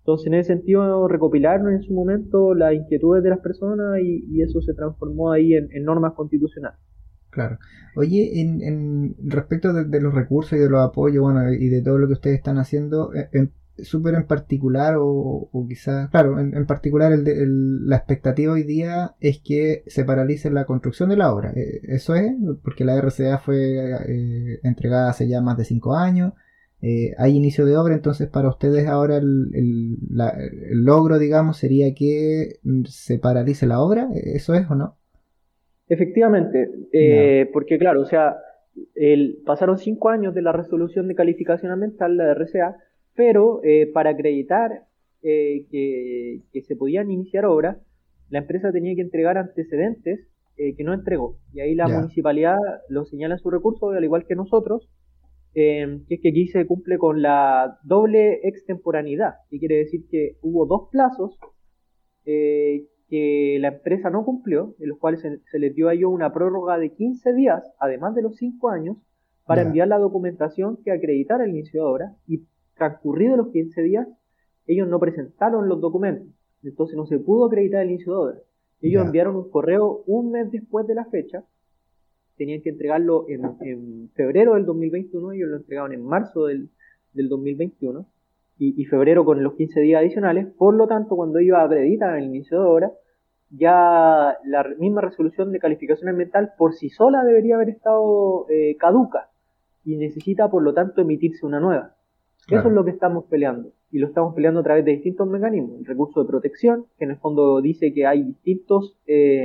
Entonces, en ese sentido, recopilaron en su momento las inquietudes de las personas y eso se transformó ahí en normas constitucionales. Claro. Oye, en respecto de los recursos y de los apoyos, bueno, y de todo lo que ustedes están haciendo, súper en particular, o quizás, claro, en particular la expectativa hoy día es que se paralice la construcción de la obra. Eso es, porque la RCA fue entregada hace ya más de 5 años. Hay inicio de obra, entonces para ustedes ahora el logro, digamos, sería que se paralice la obra. ¿Eso es o no? Efectivamente, porque claro, o sea, pasaron 5 años de la resolución de calificación ambiental, la de RCA, pero para acreditar que se podían iniciar obras, la empresa tenía que entregar antecedentes que no entregó. Y ahí la municipalidad lo señala en su recurso, al igual que nosotros, que es que aquí se cumple con la doble extemporaneidad, que quiere decir que hubo 2 plazos que la empresa no cumplió, en los cuales se les dio a ellos una prórroga de 15 días, además de los 5 años, para enviar la documentación que acreditara el inicio de obra, y transcurridos los 15 días, ellos no presentaron los documentos, entonces no se pudo acreditar el inicio de obra. Ellos enviaron un correo un mes después de la fecha, tenían que entregarlo en febrero del 2021, ellos lo entregaron en marzo del 2021, y febrero con los 15 días adicionales. Por lo tanto, cuando ellos acreditan el inicio de obra, ya la misma resolución de calificación ambiental por sí sola debería haber estado caduca, y necesita por lo tanto emitirse una nueva. Claro. Eso es lo que estamos peleando, y lo estamos peleando a través de distintos mecanismos. El recurso de protección, que en el fondo dice que hay distintos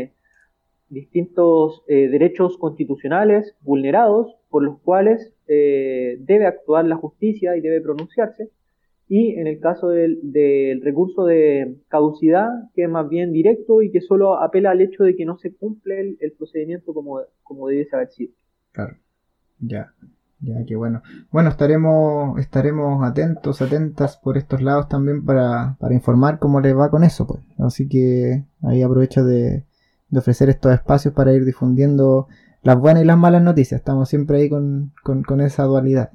derechos constitucionales vulnerados por los cuales debe actuar la justicia y debe pronunciarse. Y en el caso del recurso de caducidad, que es más bien directo y que solo apela al hecho de que no se cumple el procedimiento como debiese haber sido. Claro, ya, qué bueno. Bueno, estaremos atentas por estos lados también para informar cómo les va con eso, pues. Así que ahí aprovecho de ofrecer estos espacios para ir difundiendo las buenas y las malas noticias. Estamos siempre ahí con esa dualidad.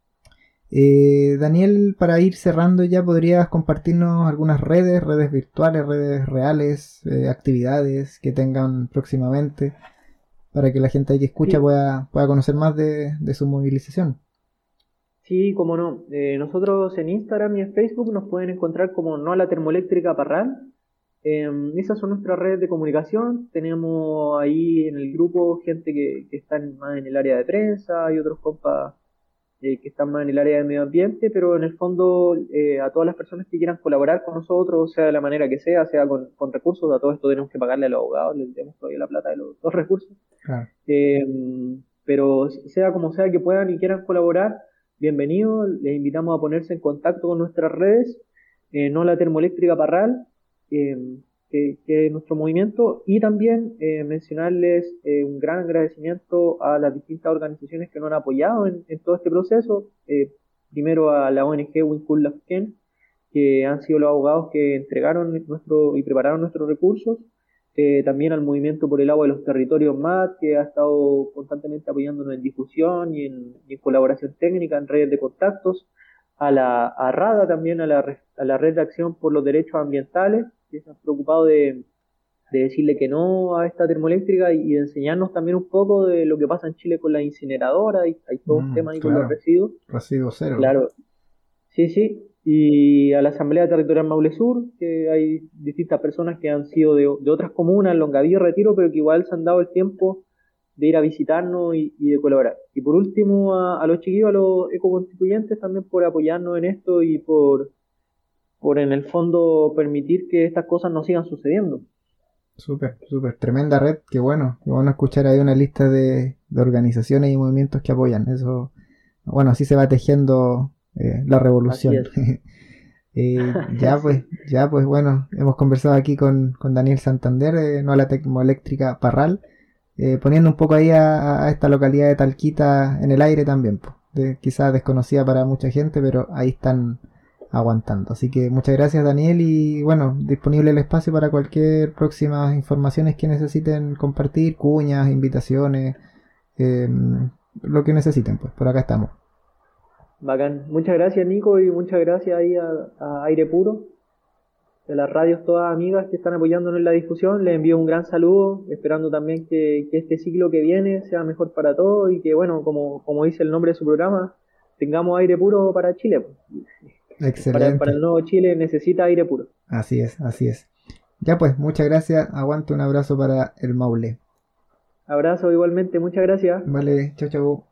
Daniel, para ir cerrando ya, ¿podrías compartirnos algunas redes virtuales, redes reales, actividades que tengan próximamente, para que la gente ahí que escucha pueda conocer más de su movilización? Sí, cómo no. Nosotros en Instagram y en Facebook nos pueden encontrar como No a la Termoeléctrica Parral. Esas son nuestras redes de comunicación. Tenemos ahí en el grupo gente que está más en el área de prensa y otros compas que están más en el área de medio ambiente, pero en el fondo a todas las personas que quieran colaborar con nosotros, sea de la manera que sea con recursos, a todo esto tenemos que pagarle a los abogados, les demos todavía la plata de los 2 recursos. Claro. Pero sea como sea que puedan y quieran colaborar, bienvenidos, les invitamos a ponerse en contacto con nuestras redes, No la Termoeléctrica Parral, que es nuestro movimiento, y también mencionarles un gran agradecimiento a las distintas organizaciones que nos han apoyado en todo este proceso. Primero a la ONG Winkul Lafken, que han sido los abogados que entregaron y prepararon nuestros recursos. También al Movimiento por el Agua de los Territorios MAT, que ha estado constantemente apoyándonos en difusión y en colaboración técnica, en redes de contactos. A RADA también, a la Red de Acción por los Derechos Ambientales, que se han preocupado de decirle que no a esta termoeléctrica y de enseñarnos también un poco de lo que pasa en Chile con la incineradora. Y hay todo un tema ahí con los residuos. Residuos cero. Claro. Sí. Y a la Asamblea Territorial Maule Sur, que hay distintas personas que han sido de otras comunas, Longaví y Retiro, pero que igual se han dado el tiempo de ir a visitarnos y de colaborar. Y por último a los chiquillos, a los ecoconstituyentes también por apoyarnos en esto y por en el fondo permitir que estas cosas no sigan sucediendo. Súper, tremenda red, qué bueno escuchar ahí una lista de organizaciones y movimientos que apoyan. Eso, bueno, así se va tejiendo la revolución. Ya pues bueno, hemos conversado aquí con Daniel Santander, No a la Termoeléctrica Parral, poniendo un poco ahí a esta localidad de Talquita en el aire también, quizás desconocida para mucha gente, pero ahí están aguantando. Así que muchas gracias, Daniel, y bueno, disponible el espacio para cualquier próximas informaciones que necesiten compartir, cuñas, invitaciones, lo que necesiten, pues por acá estamos. Bacán. Muchas gracias, Nico, y muchas gracias ahí a Aire Puro de las radios todas amigas que están apoyándonos en la difusión. Les envío un gran saludo, esperando también que este ciclo que viene sea mejor para todos y que, bueno, como dice el nombre de su programa, tengamos aire puro para Chile. Excelente. Para el nuevo Chile necesita aire puro. Así es, así es. Ya pues, muchas gracias. Aguante, un abrazo para el Maule. Abrazo igualmente, muchas gracias. Vale, chau, chau.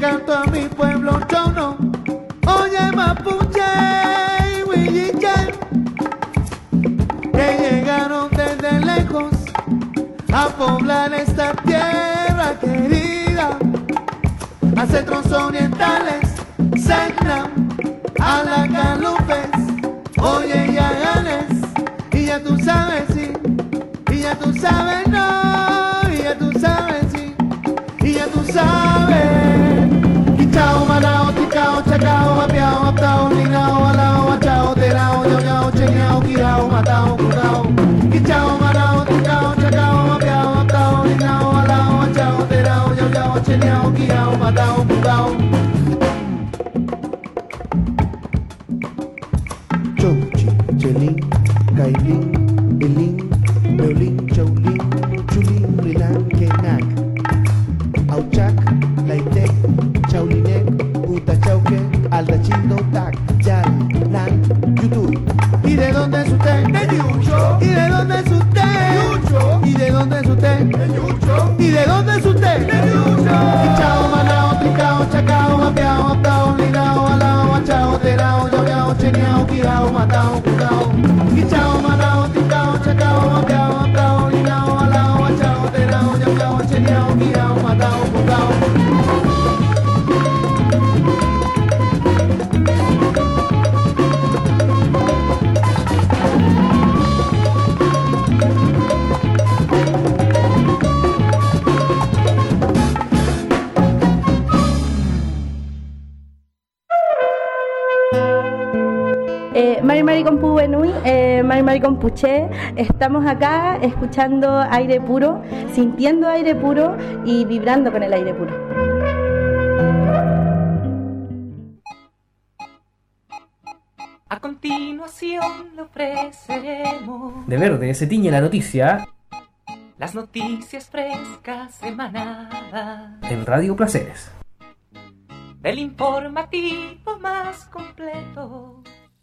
canto a mi pueblo chono. Oye mapuche y huilliche, que llegaron desde lejos a poblar esta tierra querida. A centros orientales, Secnam, a la Calupes, oye y Aganes, y ya tú sabes sí, y ya tú sabes no, y ya tú sabes sí, y ya tú sabes. Quichao, malao, ticao, chacao, apiao, aptao, linao, alao, achao, terao, yao, yao, cheñao, kirao, matao, curao. Quichao, malao, ticao, chacao, apiao, aptao, linao, alao, achao, terao, yao, yao, cheñao, kirao, matao, curao. Chouchi, chelín, cailín, bilín, beolín, chaulín, chulín, rilán, kenak, auchac, laitec, chaulinek, utachauque, aldachino, tac, yal, lan, yutur. ¿Y de dónde es usted? De Yucho. ¿Y de dónde es usted? De Yucho. ¿Y de dónde es usted? De Yucho. ¿Y de dónde es usted? De Yucho. Quichao, malao, ticao, chacao, apiao, aptao, linao, alao, achao, terao, yao, yao, cheñao, kirao, matao, curao. Quichao, malao, ticao, chacao, apiao, aptao, linao, alao, achao, terao, yao, yao, cheñao, kirao, matao, curao. Mari con Pubenui, Mari con Puché, estamos acá escuchando aire puro, sintiendo aire puro y vibrando con el aire puro. A continuación le ofreceremos De verde se tiñe la noticia las noticias frescas emanadas en Radio Placeres. del informativo más completo.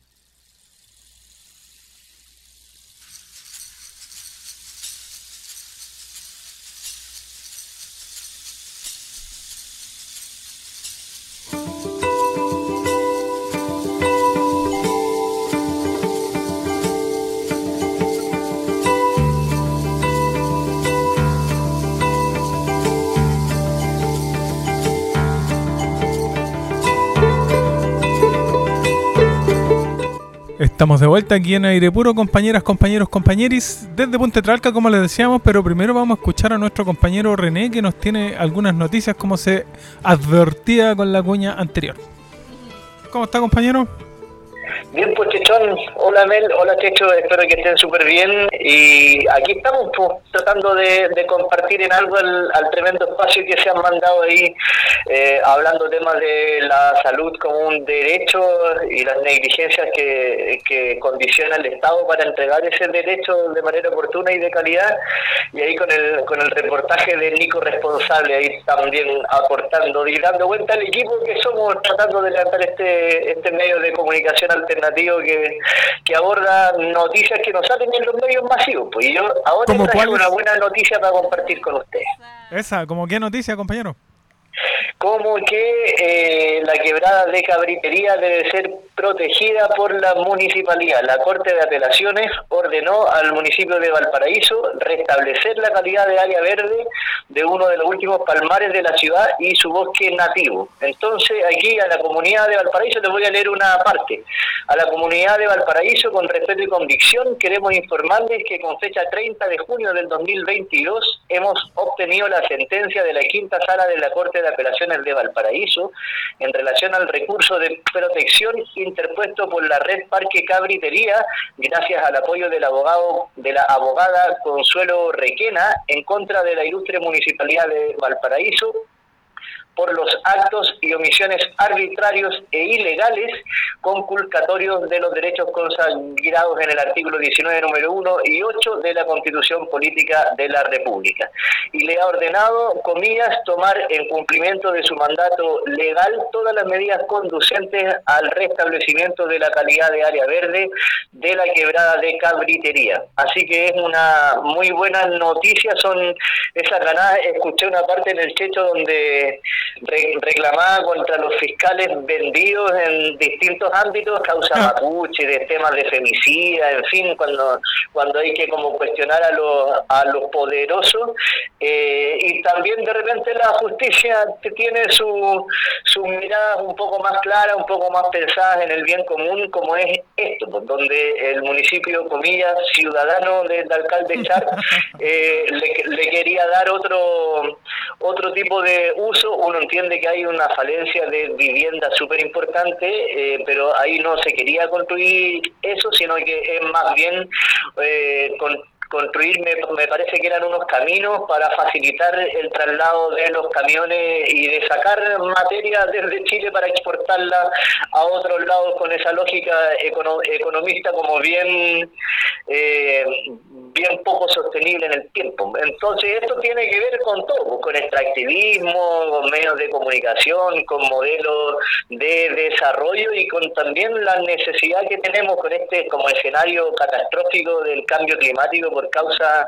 Estamos de vuelta aquí en Aire Puro, compañeras, compañeros, compañeris, desde Punta Tralca, como les decíamos, pero primero vamos a escuchar a nuestro compañero René, que nos tiene algunas noticias, como se advertía con la cuña anterior. ¿Cómo está, compañero? Bien, pues Chechón, hola Mel, hola Checho, espero que estén súper bien y aquí estamos pues, tratando de compartir en algo al tremendo espacio que se han mandado ahí, hablando temas de la salud como un derecho y las negligencias que condiciona el Estado para entregar ese derecho de manera oportuna y de calidad, y ahí con el reportaje de Nico Responsable ahí también aportando y dando cuenta al equipo que somos, tratando de levantar este medio de comunicación alternativo que aborda noticias que nos salen en los medios masivos, pues, y yo ahora traigo una buena noticia para compartir con ustedes. Esa, ¿como qué noticia, compañero? Como que la quebrada de Cabritería debe ser protegida por la municipalidad. La Corte de Apelaciones ordenó al municipio de Valparaíso restablecer la calidad de área verde de uno de los últimos palmares de la ciudad y su bosque nativo. Entonces aquí a la comunidad de Valparaíso les voy a leer una parte. A la comunidad de Valparaíso, con respeto y convicción, queremos informarles que con fecha 30 de junio del 2022 hemos obtenido la sentencia de la quinta sala de la Corte de Apelaciones de Valparaíso en relación al recurso de protección interpuesto por la red Parque Cabritería, gracias al apoyo de la abogada Consuelo Requena, en contra de la ilustre municipalidad de Valparaíso, por los actos y omisiones arbitrarios e ilegales conculcatorios de los derechos consagrados en el artículo 19, número 1 y 8 de la Constitución Política de la República. Y le ha ordenado, comillas, tomar en cumplimiento de su mandato legal todas las medidas conducentes al restablecimiento de la calidad de área verde de la quebrada de Cabritería. Así que es una muy buena noticia, son esas ganadas. Escuché una parte en el Checho donde reclamada contra los fiscales vendidos en distintos ámbitos, causa mapuche, de temas de femicida, en fin, cuando hay que como cuestionar a los poderosos, y también de repente la justicia tiene sus miradas un poco más claras, un poco más pensadas en el bien común, como es esto, pues, donde el municipio, comillas, ciudadano del alcalde Char, le quería dar otro tipo de uso. Uno entiende que hay una falencia de vivienda súper importante, pero ahí no se quería construir eso, sino que es más bien construir, me parece que eran unos caminos para facilitar el traslado de los camiones y de sacar materia desde Chile para exportarla a otros lados, con esa lógica economista como bien poco sostenible en el tiempo. Entonces esto tiene que ver con todo, con extractivismo, con medios de comunicación, con modelos de desarrollo y con también la necesidad que tenemos con este como escenario catastrófico del cambio climático por causas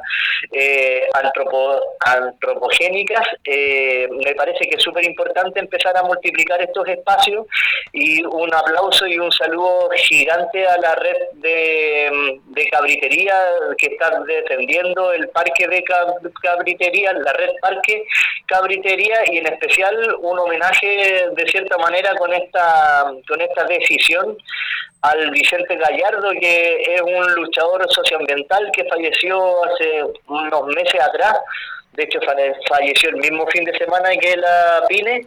antropogénicas. Me parece que es súper importante empezar a multiplicar estos espacios, y un aplauso y un saludo gigante a la red de cabritería que está defendiendo el parque de cabritería, la red Parque Cabritería, y en especial un homenaje de cierta manera con esta decisión al Vicente Gallardo, que es un luchador socioambiental que falleció hace unos meses atrás. De hecho falleció el mismo fin de semana que la PINE.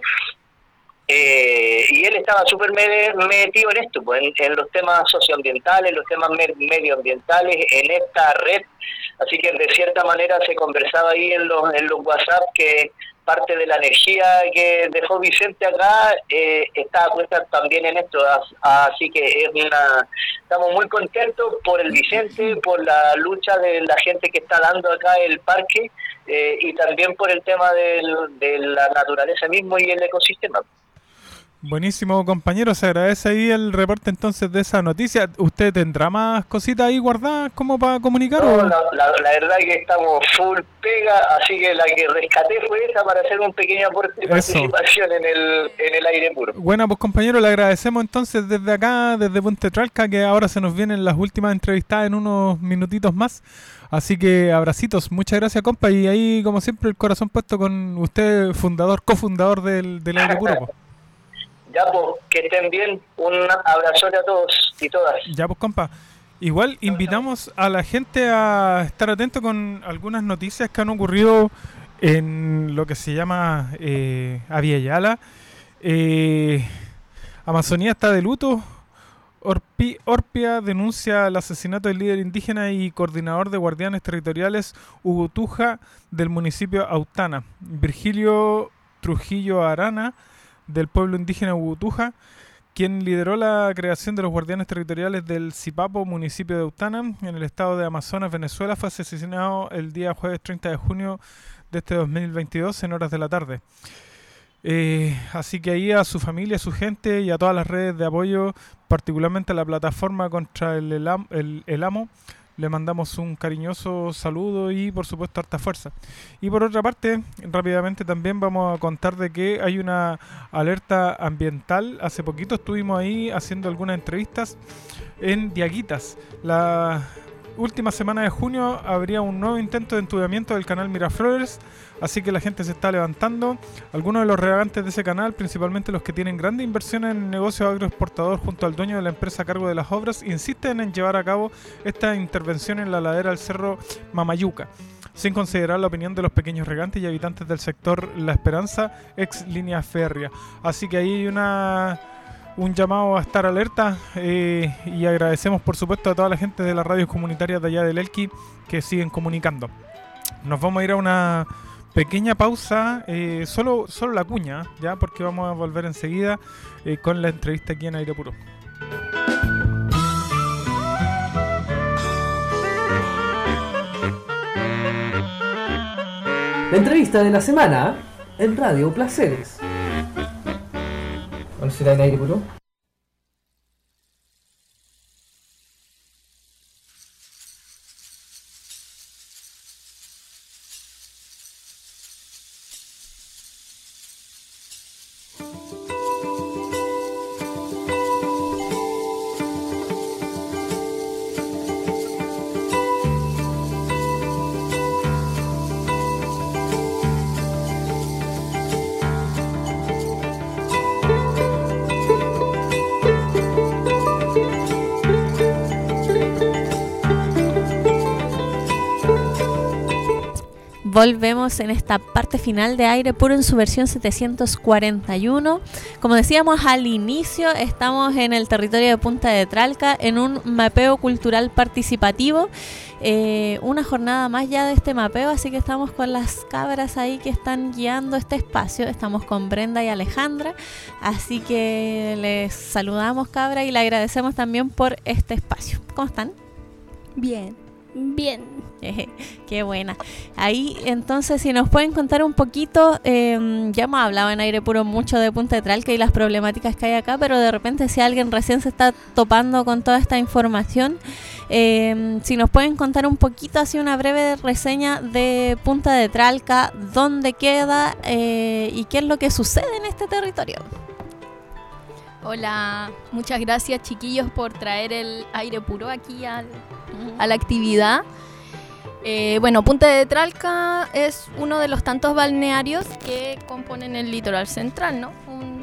Y él estaba súper metido en esto, pues, en los temas socioambientales, los temas medioambientales, en esta red. Así que de cierta manera se conversaba ahí en los WhatsApp que parte de la energía que dejó Vicente acá está puesta también en esto. Así que estamos muy contentos por el Vicente, por la lucha de la gente que está dando acá el parque, y también por el tema de la naturaleza mismo y el ecosistema. Buenísimo, compañero, se agradece ahí el reporte entonces de esa noticia. ¿Usted tendrá más cositas ahí guardadas como para comunicar? No, la verdad que estamos full pega, así que la que rescaté fue esa para hacer un pequeño aporte de participación en el aire puro. Bueno, pues compañero, le agradecemos entonces desde acá, desde Puente Tralca, que ahora se nos vienen las últimas entrevistadas en unos minutitos más. Así que abracitos, muchas gracias, compa, y ahí como siempre el corazón puesto con usted, cofundador del aire puro. Po. Ya, pues, que estén bien. Un abrazo a todos y todas. Ya, pues, compa. Igual invitamos a la gente a estar atento con algunas noticias que han ocurrido en lo que se llama Abya. Amazonía está de luto. Orpia denuncia el asesinato del líder indígena y coordinador de guardianes territoriales Ugutuja del municipio Autana. Virgilio Trujillo Arana, del pueblo indígena Ugutuja, quien lideró la creación de los guardianes territoriales del Sipapo, municipio de Autana, en el estado de Amazonas, Venezuela, fue asesinado el día jueves 30 de junio de este 2022 en horas de la tarde. Así que ahí a su familia, a su gente y a todas las redes de apoyo, particularmente a la plataforma contra el amo, le mandamos un cariñoso saludo y por supuesto harta fuerza. Y por otra parte, rápidamente también vamos a contar de que hay una alerta ambiental. Hace poquito estuvimos ahí haciendo algunas entrevistas en Diaguitas. La última semana de junio habría un nuevo intento de entubamiento del canal Miraflores, así que la gente se está levantando. Algunos de los regantes de ese canal, principalmente los que tienen grandes inversiones en el negocio agroexportador junto al dueño de la empresa a cargo de las obras, insisten en llevar a cabo esta intervención en la ladera del cerro Mamayuca, sin considerar la opinión de los pequeños regantes y habitantes del sector La Esperanza, ex línea férrea. Así que ahí hay un llamado a estar alerta, y agradecemos por supuesto a toda la gente de las radios comunitarias de allá del Elqui que siguen comunicando. Nos vamos a ir a una pequeña pausa, solo la cuña, ya, porque vamos a volver enseguida con la entrevista aquí en Aire Puro. La entrevista de la semana en Radio Placeres. ¿Cuál será en Aire Puro? volvemos en esta parte final de Aire Puro en su versión 741. Como decíamos al inicio, estamos en el territorio de Punta de Tralca en un mapeo cultural participativo. Una jornada más ya de este mapeo, así que estamos con las cabras ahí que están guiando este espacio. Estamos con Brenda y Alejandra, así que les saludamos, cabra, y le agradecemos también por este espacio. ¿Cómo están? Bien. Qué buena. Ahí entonces, si nos pueden contar un poquito, ya hemos hablado en Aire Puro mucho de Punta de Tralca y las problemáticas que hay acá, pero de repente si alguien recién se está topando con toda esta información, si nos pueden contar un poquito, así una breve reseña de Punta de Tralca, dónde queda y qué es lo que sucede en este territorio. Hola, muchas gracias, chiquillos, por traer el Aire Puro aquí a la actividad. Bueno, Punta de Tralca es uno de los tantos balnearios que componen el litoral central, ¿no?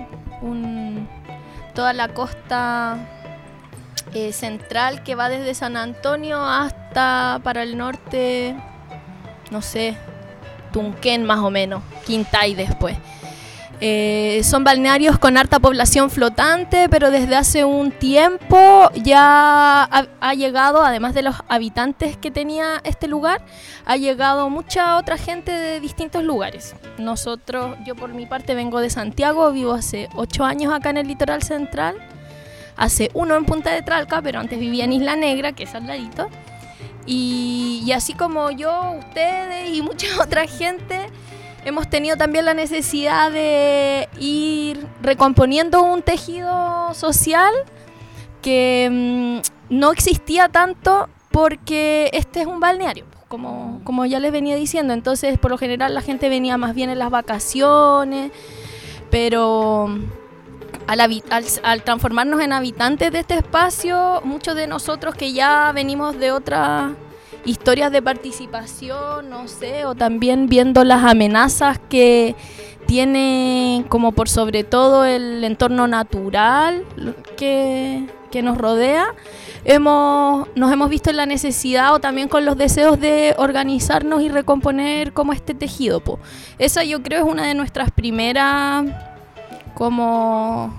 Toda la costa central que va desde San Antonio hasta para el norte, no sé, Tunquén más o menos, Quintay después. Son balnearios con harta población flotante, pero desde hace un tiempo ya ha llegado, además de los habitantes que tenía este lugar, ha llegado mucha otra gente de distintos lugares. Yo por mi parte vengo de Santiago, vivo hace 8 años acá en el litoral central, hace 1 en Punta de Tralca, pero antes vivía en Isla Negra, que es al ladito. Y así como yo, ustedes y mucha otra gente, hemos tenido también la necesidad de ir recomponiendo un tejido social que no existía tanto porque este es un balneario, como ya les venía diciendo. Entonces, por lo general, la gente venía más bien en las vacaciones, pero al transformarnos en habitantes de este espacio, muchos de nosotros que ya venimos de otras historias de participación, no sé, o también viendo las amenazas que tiene como por sobre todo el entorno natural que nos rodea, nos hemos visto en la necesidad o también con los deseos de organizarnos y recomponer como este tejido, po. Esa yo creo es una de nuestras primeras como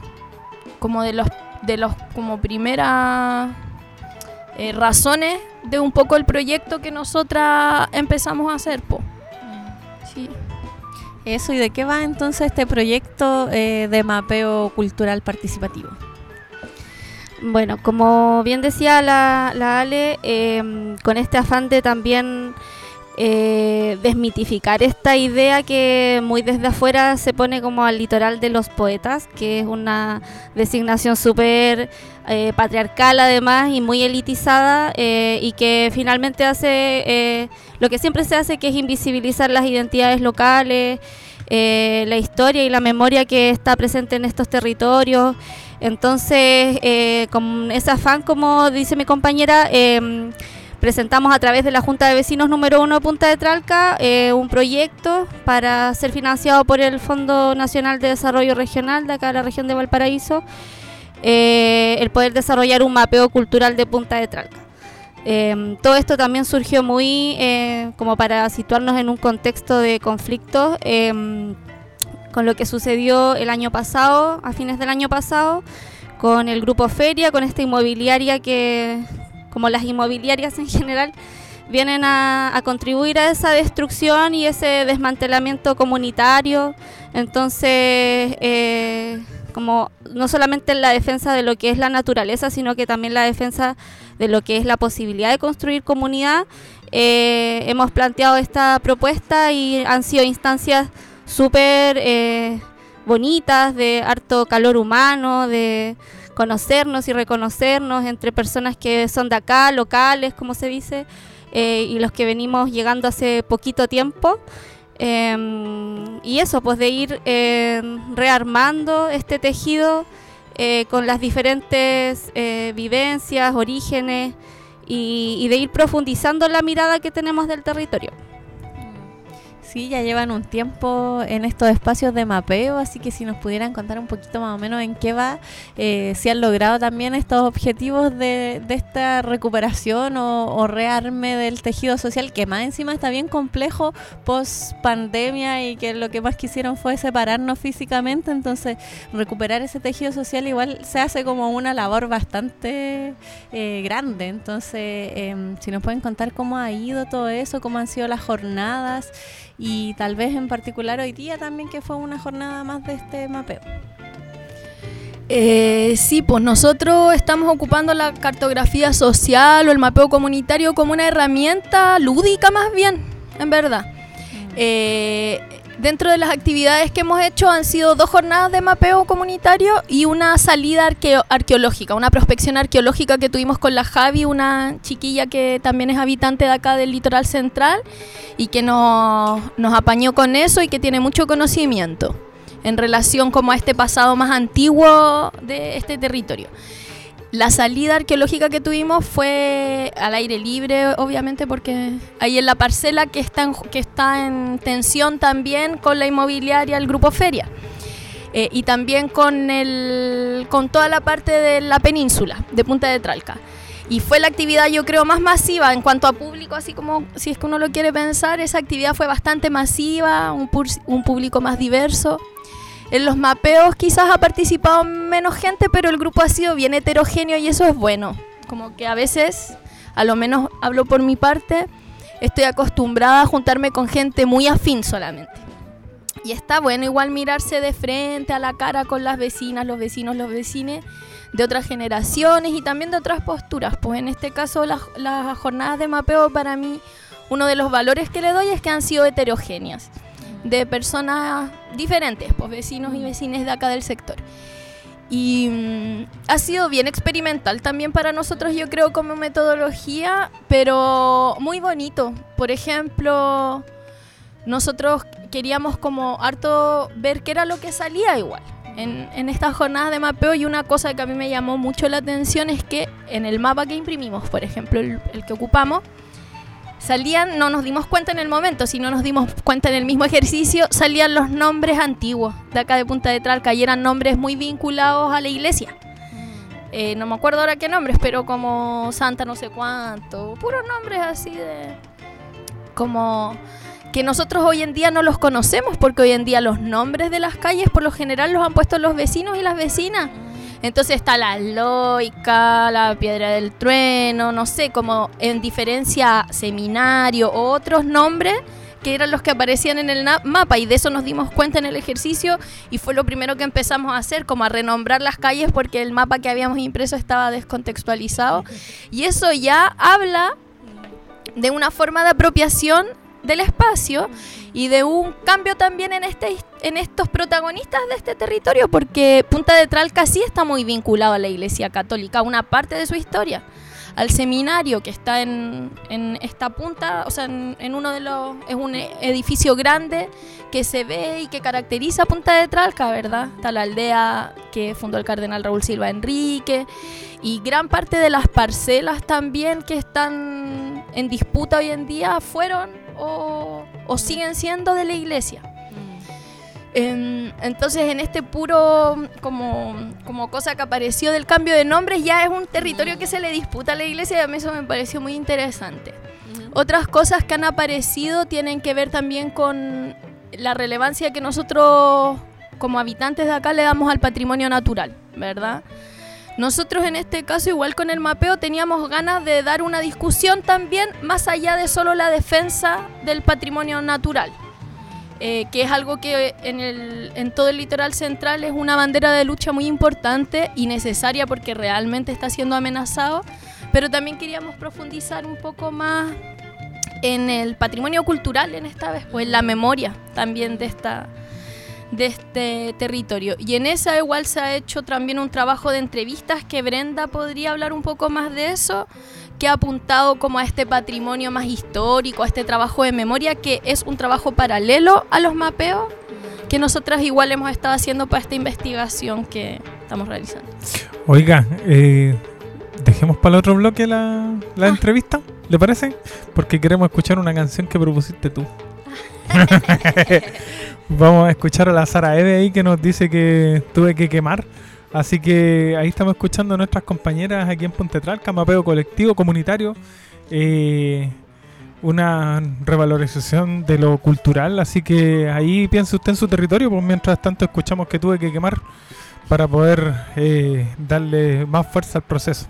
primeras razones de un poco el proyecto que nosotras empezamos a hacer, po. Sí. Eso, ¿y de qué va entonces este proyecto de mapeo cultural participativo? Bueno, como bien decía la Ale, con este afán de también desmitificar esta idea que muy desde afuera se pone como al litoral de los poetas, que es una designación súper patriarcal además y muy elitizada, y que finalmente hace lo que siempre se hace, que es invisibilizar las identidades locales, la historia y la memoria que está presente en estos territorios. Entonces, con ese afán, como dice mi compañera, presentamos a través de la Junta de Vecinos número 1 de Punta de Tralca un proyecto para ser financiado por el Fondo Nacional de Desarrollo Regional de acá de la región de Valparaíso, el poder desarrollar un mapeo cultural de Punta de Tralca. Todo esto también surgió muy como para situarnos en un contexto de conflicto con lo que sucedió el año pasado, a fines del año pasado, con el Grupo Feria, con esta inmobiliaria que, como las inmobiliarias en general, vienen a contribuir a esa destrucción y ese desmantelamiento comunitario. Entonces, como no solamente en la defensa de lo que es la naturaleza, sino que también la defensa de lo que es la posibilidad de construir comunidad, hemos planteado esta propuesta y han sido instancias súper bonitas, de harto calor humano, de conocernos y reconocernos entre personas que son de acá, locales, como se dice, y los que venimos llegando hace poquito tiempo. Y eso, pues de ir rearmando este tejido con las diferentes vivencias, orígenes, y de ir profundizando la mirada que tenemos del territorio. Sí, ya llevan un tiempo en estos espacios de mapeo, así que si nos pudieran contar un poquito más o menos en qué va, si han logrado también estos objetivos de esta recuperación o rearme del tejido social, que más encima está bien complejo post pandemia y que lo que más quisieron fue separarnos físicamente, entonces recuperar ese tejido social igual se hace como una labor bastante grande. Entonces si nos pueden contar cómo ha ido todo eso, cómo han sido las jornadas y tal vez en particular hoy día también, que fue una jornada más de este mapeo. Sí, pues nosotros estamos ocupando la cartografía social o el mapeo comunitario como una herramienta lúdica más bien, en verdad. Dentro de las actividades que hemos hecho han sido 2 jornadas de mapeo comunitario y una salida arqueológica, una prospección arqueológica que tuvimos con la Javi, una chiquilla que también es habitante de acá del litoral central y que nos apañó con eso y que tiene mucho conocimiento en relación como a este pasado más antiguo de este territorio. La salida arqueológica que tuvimos fue al aire libre, obviamente, porque ahí en la parcela que está en tensión también con la inmobiliaria, el Grupo Feria, y también con toda la parte de la península, de Punta de Tralca. Y fue la actividad, yo creo, más masiva en cuanto a público, así como si es que uno lo quiere pensar, esa actividad fue bastante masiva, un público más diverso. En los mapeos quizás ha participado menos gente, pero el grupo ha sido bien heterogéneo y eso es bueno. Como que a veces, a lo menos hablo por mi parte, estoy acostumbrada a juntarme con gente muy afín solamente. Y está bueno igual mirarse de frente a la cara con las vecinas, los vecinos, los vecines de otras generaciones y también de otras posturas. Pues en este caso las jornadas de mapeo, para mí uno de los valores que le doy es que han sido heterogéneas, de personas diferentes, pues vecinos y vecinas de acá del sector. Y ha sido bien experimental también para nosotros, yo creo, como metodología, pero muy bonito. Por ejemplo, nosotros queríamos como harto ver qué era lo que salía igual en estas jornadas de mapeo, y una cosa que a mí me llamó mucho la atención es que en el mapa que imprimimos, por ejemplo, el que ocupamos, salían, no nos dimos cuenta en el momento, sino nos dimos cuenta en el mismo ejercicio, salían los nombres antiguos de acá de Punta de Tralca y eran nombres muy vinculados a la iglesia. No me acuerdo ahora qué nombres, pero como Santa no sé cuánto, puros nombres así de... como que nosotros hoy en día no los conocemos, porque hoy en día los nombres de las calles por lo general los han puesto los vecinos y las vecinas. Entonces está la Loica, la Piedra del Trueno, no sé, como en diferencia a Seminario o otros nombres que eran los que aparecían en el mapa, y de eso nos dimos cuenta en el ejercicio y fue lo primero que empezamos a hacer, como a renombrar las calles porque el mapa que habíamos impreso estaba descontextualizado, y eso ya habla de una forma de apropiación del espacio y de un cambio también en estos protagonistas de este territorio, porque Punta de Tralca sí está muy vinculado a la Iglesia Católica, una parte de su historia, al seminario que está en esta punta, o sea, en uno de los, es un edificio grande que se ve y que caracteriza Punta de Tralca, ¿verdad? Está la aldea que fundó el cardenal Raúl Silva Enrique y gran parte de las parcelas también que están en disputa hoy en día fueron o siguen siendo de la iglesia. Entonces en este puro como cosa que apareció del cambio de nombres, ya es un territorio que se le disputa a la iglesia, y a mí eso me pareció muy interesante. Otras cosas que han aparecido tienen que ver también con la relevancia que nosotros como habitantes de acá le damos al patrimonio natural, ¿verdad? Nosotros en este caso, igual con el mapeo, teníamos ganas de dar una discusión también más allá de solo la defensa del patrimonio natural, que es algo que en todo el litoral central es una bandera de lucha muy importante y necesaria porque realmente está siendo amenazado, pero también queríamos profundizar un poco más en el patrimonio cultural en esta vez, pues en la memoria también de este territorio. Y en esa igual se ha hecho también un trabajo de entrevistas que Brenda podría hablar un poco más de eso, que ha apuntado como a este patrimonio más histórico, a este trabajo de memoria que es un trabajo paralelo a los mapeos que nosotras igual hemos estado haciendo para esta investigación que estamos realizando. Oiga, dejemos para el otro bloque la entrevista, ¿le parece? Porque queremos escuchar una canción que propusiste tú. Vamos a escuchar a la Sara Eve ahí que nos dice que tuve que quemar. Así que ahí estamos escuchando a nuestras compañeras aquí en Ponte Tralca, mapeo colectivo, comunitario. Una revalorización de lo cultural. Así que ahí piense usted en su territorio, pues mientras tanto escuchamos que tuve que quemar para poder darle más fuerza al proceso.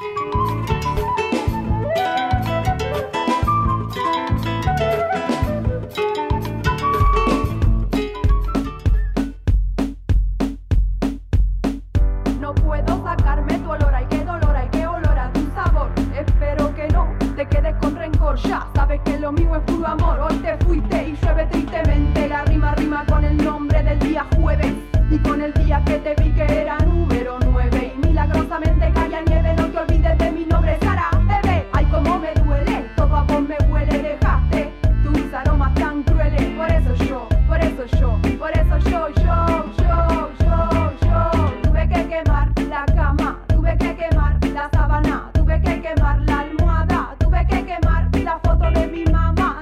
No puedo sacarme tu olor, ay qué dolor, ay qué olor a tu sabor. Espero que no te quedes con rencor, ya sabes que lo mío es puro amor. Hoy te fuiste y llueve tristemente, la rima rima con el nombre del día jueves y con el día que te vi que era número 9 y milagrosamente caía nieve. No te olvides de mi nombre, Sara Eve. Ay cómo me duele, todo a vos me huele, dejaste tus aromas tan crueles. Por eso yo tuve que quemar la cama, tuve que quemar la sábana, tuve que quemar la almohada, tuve que quemar la foto de mi mamá,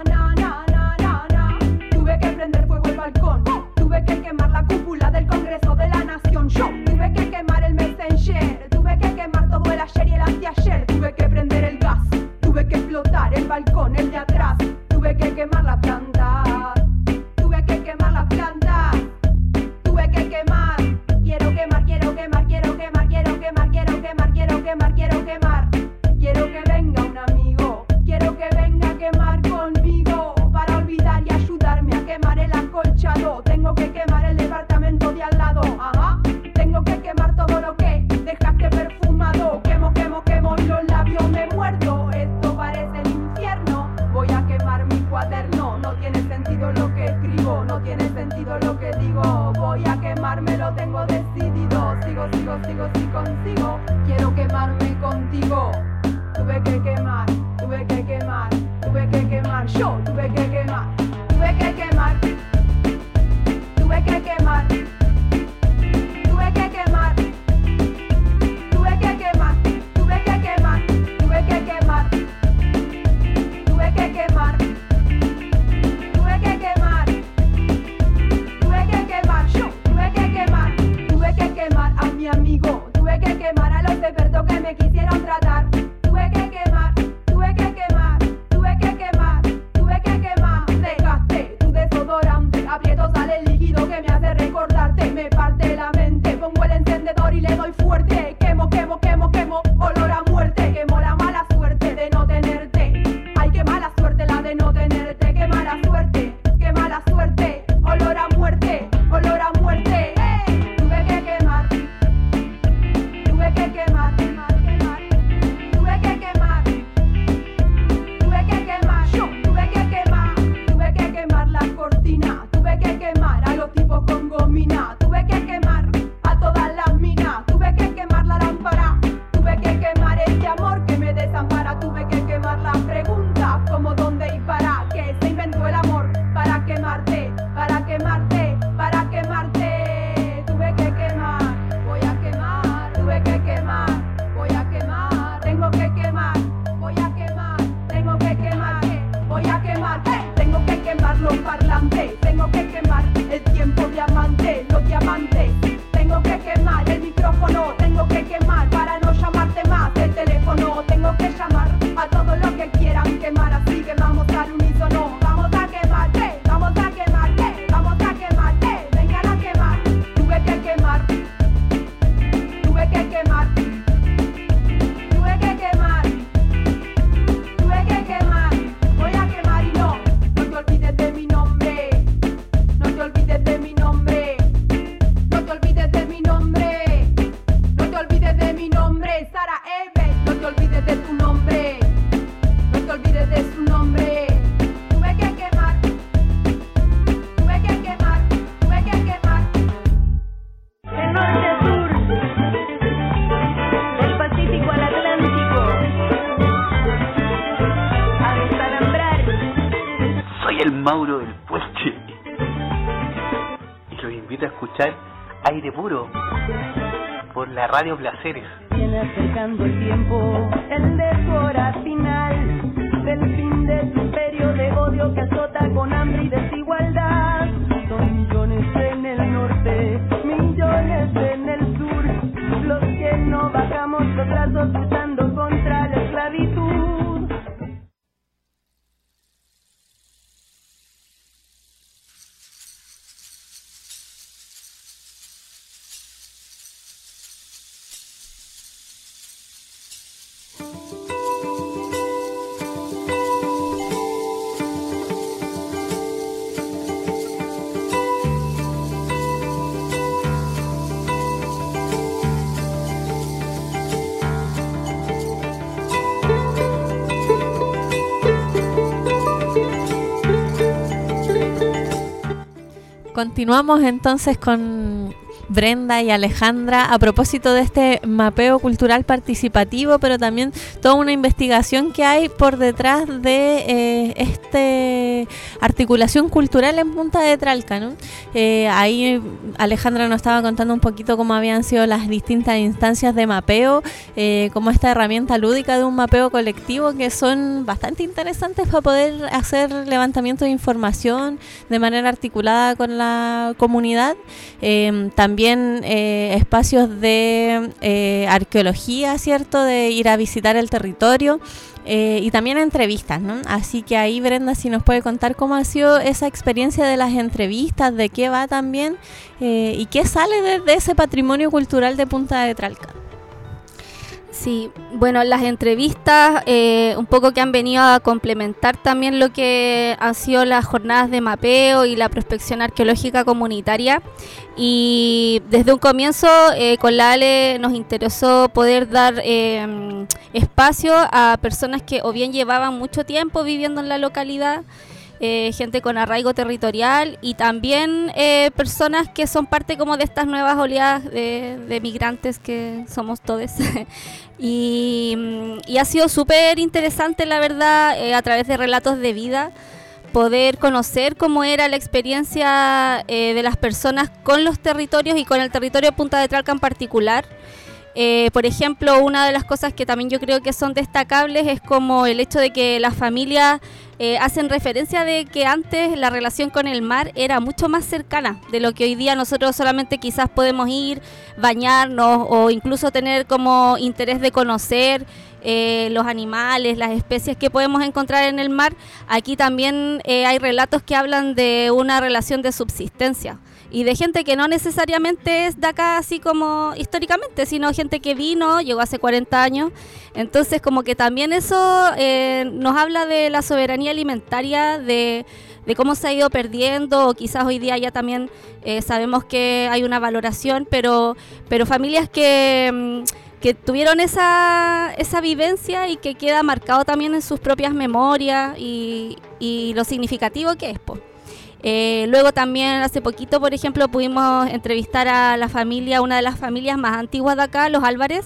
tuve que prender fuego el balcón, tuve que quemar la cúpula del Congreso de la Nación, yo tuve que quemar el Messenger, tuve que quemar todo el ayer y el anteayer, tuve que prender el gas, tuve que explotar el balcón, el de atrás, tuve que quemar la planta, tuve que quemar la planta, tuve que quemar, quiero quemar, quiero quemar, quiero quemar, quiero quemar, quiero quemar, quiero quemar, quiero quemar, quiero que venga un amigo, quiero que venga a quemar conmigo, para olvidar y ayudarme a quemar el acolchado, tengo que quemar el departamento de al lado, ajá, tengo que quemar todo lo que dejaste perfumado, quemo, quemo, quemo y los labios me muerdo, esto parece el infierno, voy a quemar mi cuaderno, no tiene sentido lo que escribo, no tiene sentido lo que digo, voy a quemarme, lo tengo decidido, sigo, si consigo, quiero quemarme contigo, tuve que quemar, tuve que quemar, tuve que quemar, yo tuve que quemar, tuve que quemar, tuve que quemar, tuve que quemar, tuve que quemar, tuve que quemar, tuve que quemar, tuve que quemar, tuve que quemar, tuve que quemar, yo tuve que quemar a mi amigo, tuve que quemar a los expertos que me quisieron tratar, tuve que quemar, tuve que quemar, tuve que quemar, tuve que quemar, dejaste tu desodorante, aprieto sale el líquido que me hace recordarte, me parte la mente, pongo el encendedor y le doy fuerte, quemo, quemo, quemo, quemo, olor a muerte, quemo la mala suerte de no tenerte, ay qué mala suerte la de no tenerte, qué mala suerte, olor a muerte, olor a muerte, tuve que quemar, tuve que quemar, tuve que quemar, tuve que quemar, yo tuve que quemar la cortina, tuve que quemar a los tipos con gomina, tuve que quemar a todas las minas, tuve que quemar la lámpara, tuve que quemar ese amor que me desampara, tuve que quemar las preguntas como dónde y para qué se inventó el amor, para quemarte, para quemarte, para quemarte, tuve que quemar, voy a quemar, tuve que quemar, voy a quemar, tengo que quemar, voy a quemar, tengo que quemar, voy a quemar, tengo que quemar los parlantes, tengo que quemar el tiempo diamante, los diamantes, tengo que quemar el micrófono, tengo que quemar para no llamarte más el teléfono, tengo que llamar a todos los que quieran quemar, así que vamos al unísono, vamos a quemar, vamos a quemar, vamos a quemar, vengan a quemar, tuve que quemar, tuve que quemar, tuve que quemar, tuve que quemar, voy a quemar y no te olvides de mi nombre, no te olvides de mi nombre, no te olvides de mi nombre, no te olvides de mi nombre, Sara Eve, no te olvides de tu nombre, no te olvides de su nombre, tuve que quemar, tuve que quemar, tuve que quemar. El norte al sur, del Pacífico al Atlántico, a desalambrar. Soy el Mauro del Puente y los invito a escuchar Aire Puro por la Radio Placeres. Viene acercando el tiempo, el de su hora final, del fin de su imperio de odio que azota con hambre y desigualdad. Continuamos entonces con Brenda y Alejandra a propósito de este mapeo cultural participativo, pero también toda una investigación que hay por detrás de este articulación cultural en Punta de Tralca, ¿no? Ahí Alejandra nos estaba contando un poquito cómo habían sido las distintas instancias de mapeo, como esta herramienta lúdica de un mapeo colectivo, que son bastante interesantes para poder hacer levantamiento de información de manera articulada con la comunidad. También espacios de arqueología, ¿cierto? De ir a visitar el territorio y también entrevistas, ¿no? Así que ahí, Brenda, si nos puede contar cómo ha sido esa experiencia de las entrevistas, de qué va también y qué sale de ese patrimonio cultural de Punta de Tralca. Sí, bueno, las entrevistas un poco que han venido a complementar también lo que han sido las jornadas de mapeo y la prospección arqueológica comunitaria, y desde un comienzo con la Ale nos interesó poder dar espacio a personas que o bien llevaban mucho tiempo viviendo en la localidad, gente con arraigo territorial, y también personas que son parte como de estas nuevas oleadas de migrantes que somos todos. y ha sido súper interesante, la verdad, a través de relatos de vida, poder conocer cómo era la experiencia de las personas con los territorios y con el territorio de Punta de Tralca en particular. Por ejemplo, una de las cosas que también yo creo que son destacables es como el hecho de que las familias hacen referencia de que antes la relación con el mar era mucho más cercana de lo que hoy día nosotros solamente quizás podemos ir, bañarnos o incluso tener como interés de conocer los animales, las especies que podemos encontrar en el mar. Aquí también hay relatos que hablan de una relación de subsistencia y de gente que no necesariamente es de acá así como históricamente, sino gente que vino, llegó hace 40 años. Entonces como que también eso nos habla de la soberanía alimentaria, de cómo se ha ido perdiendo, o quizás hoy día ya también sabemos que hay una valoración, pero familias que tuvieron esa vivencia y que queda marcado también en sus propias memorias y lo significativo que es, po. Luego también hace poquito, por ejemplo, pudimos entrevistar a la familia, una de las familias más antiguas de acá, los Álvarez,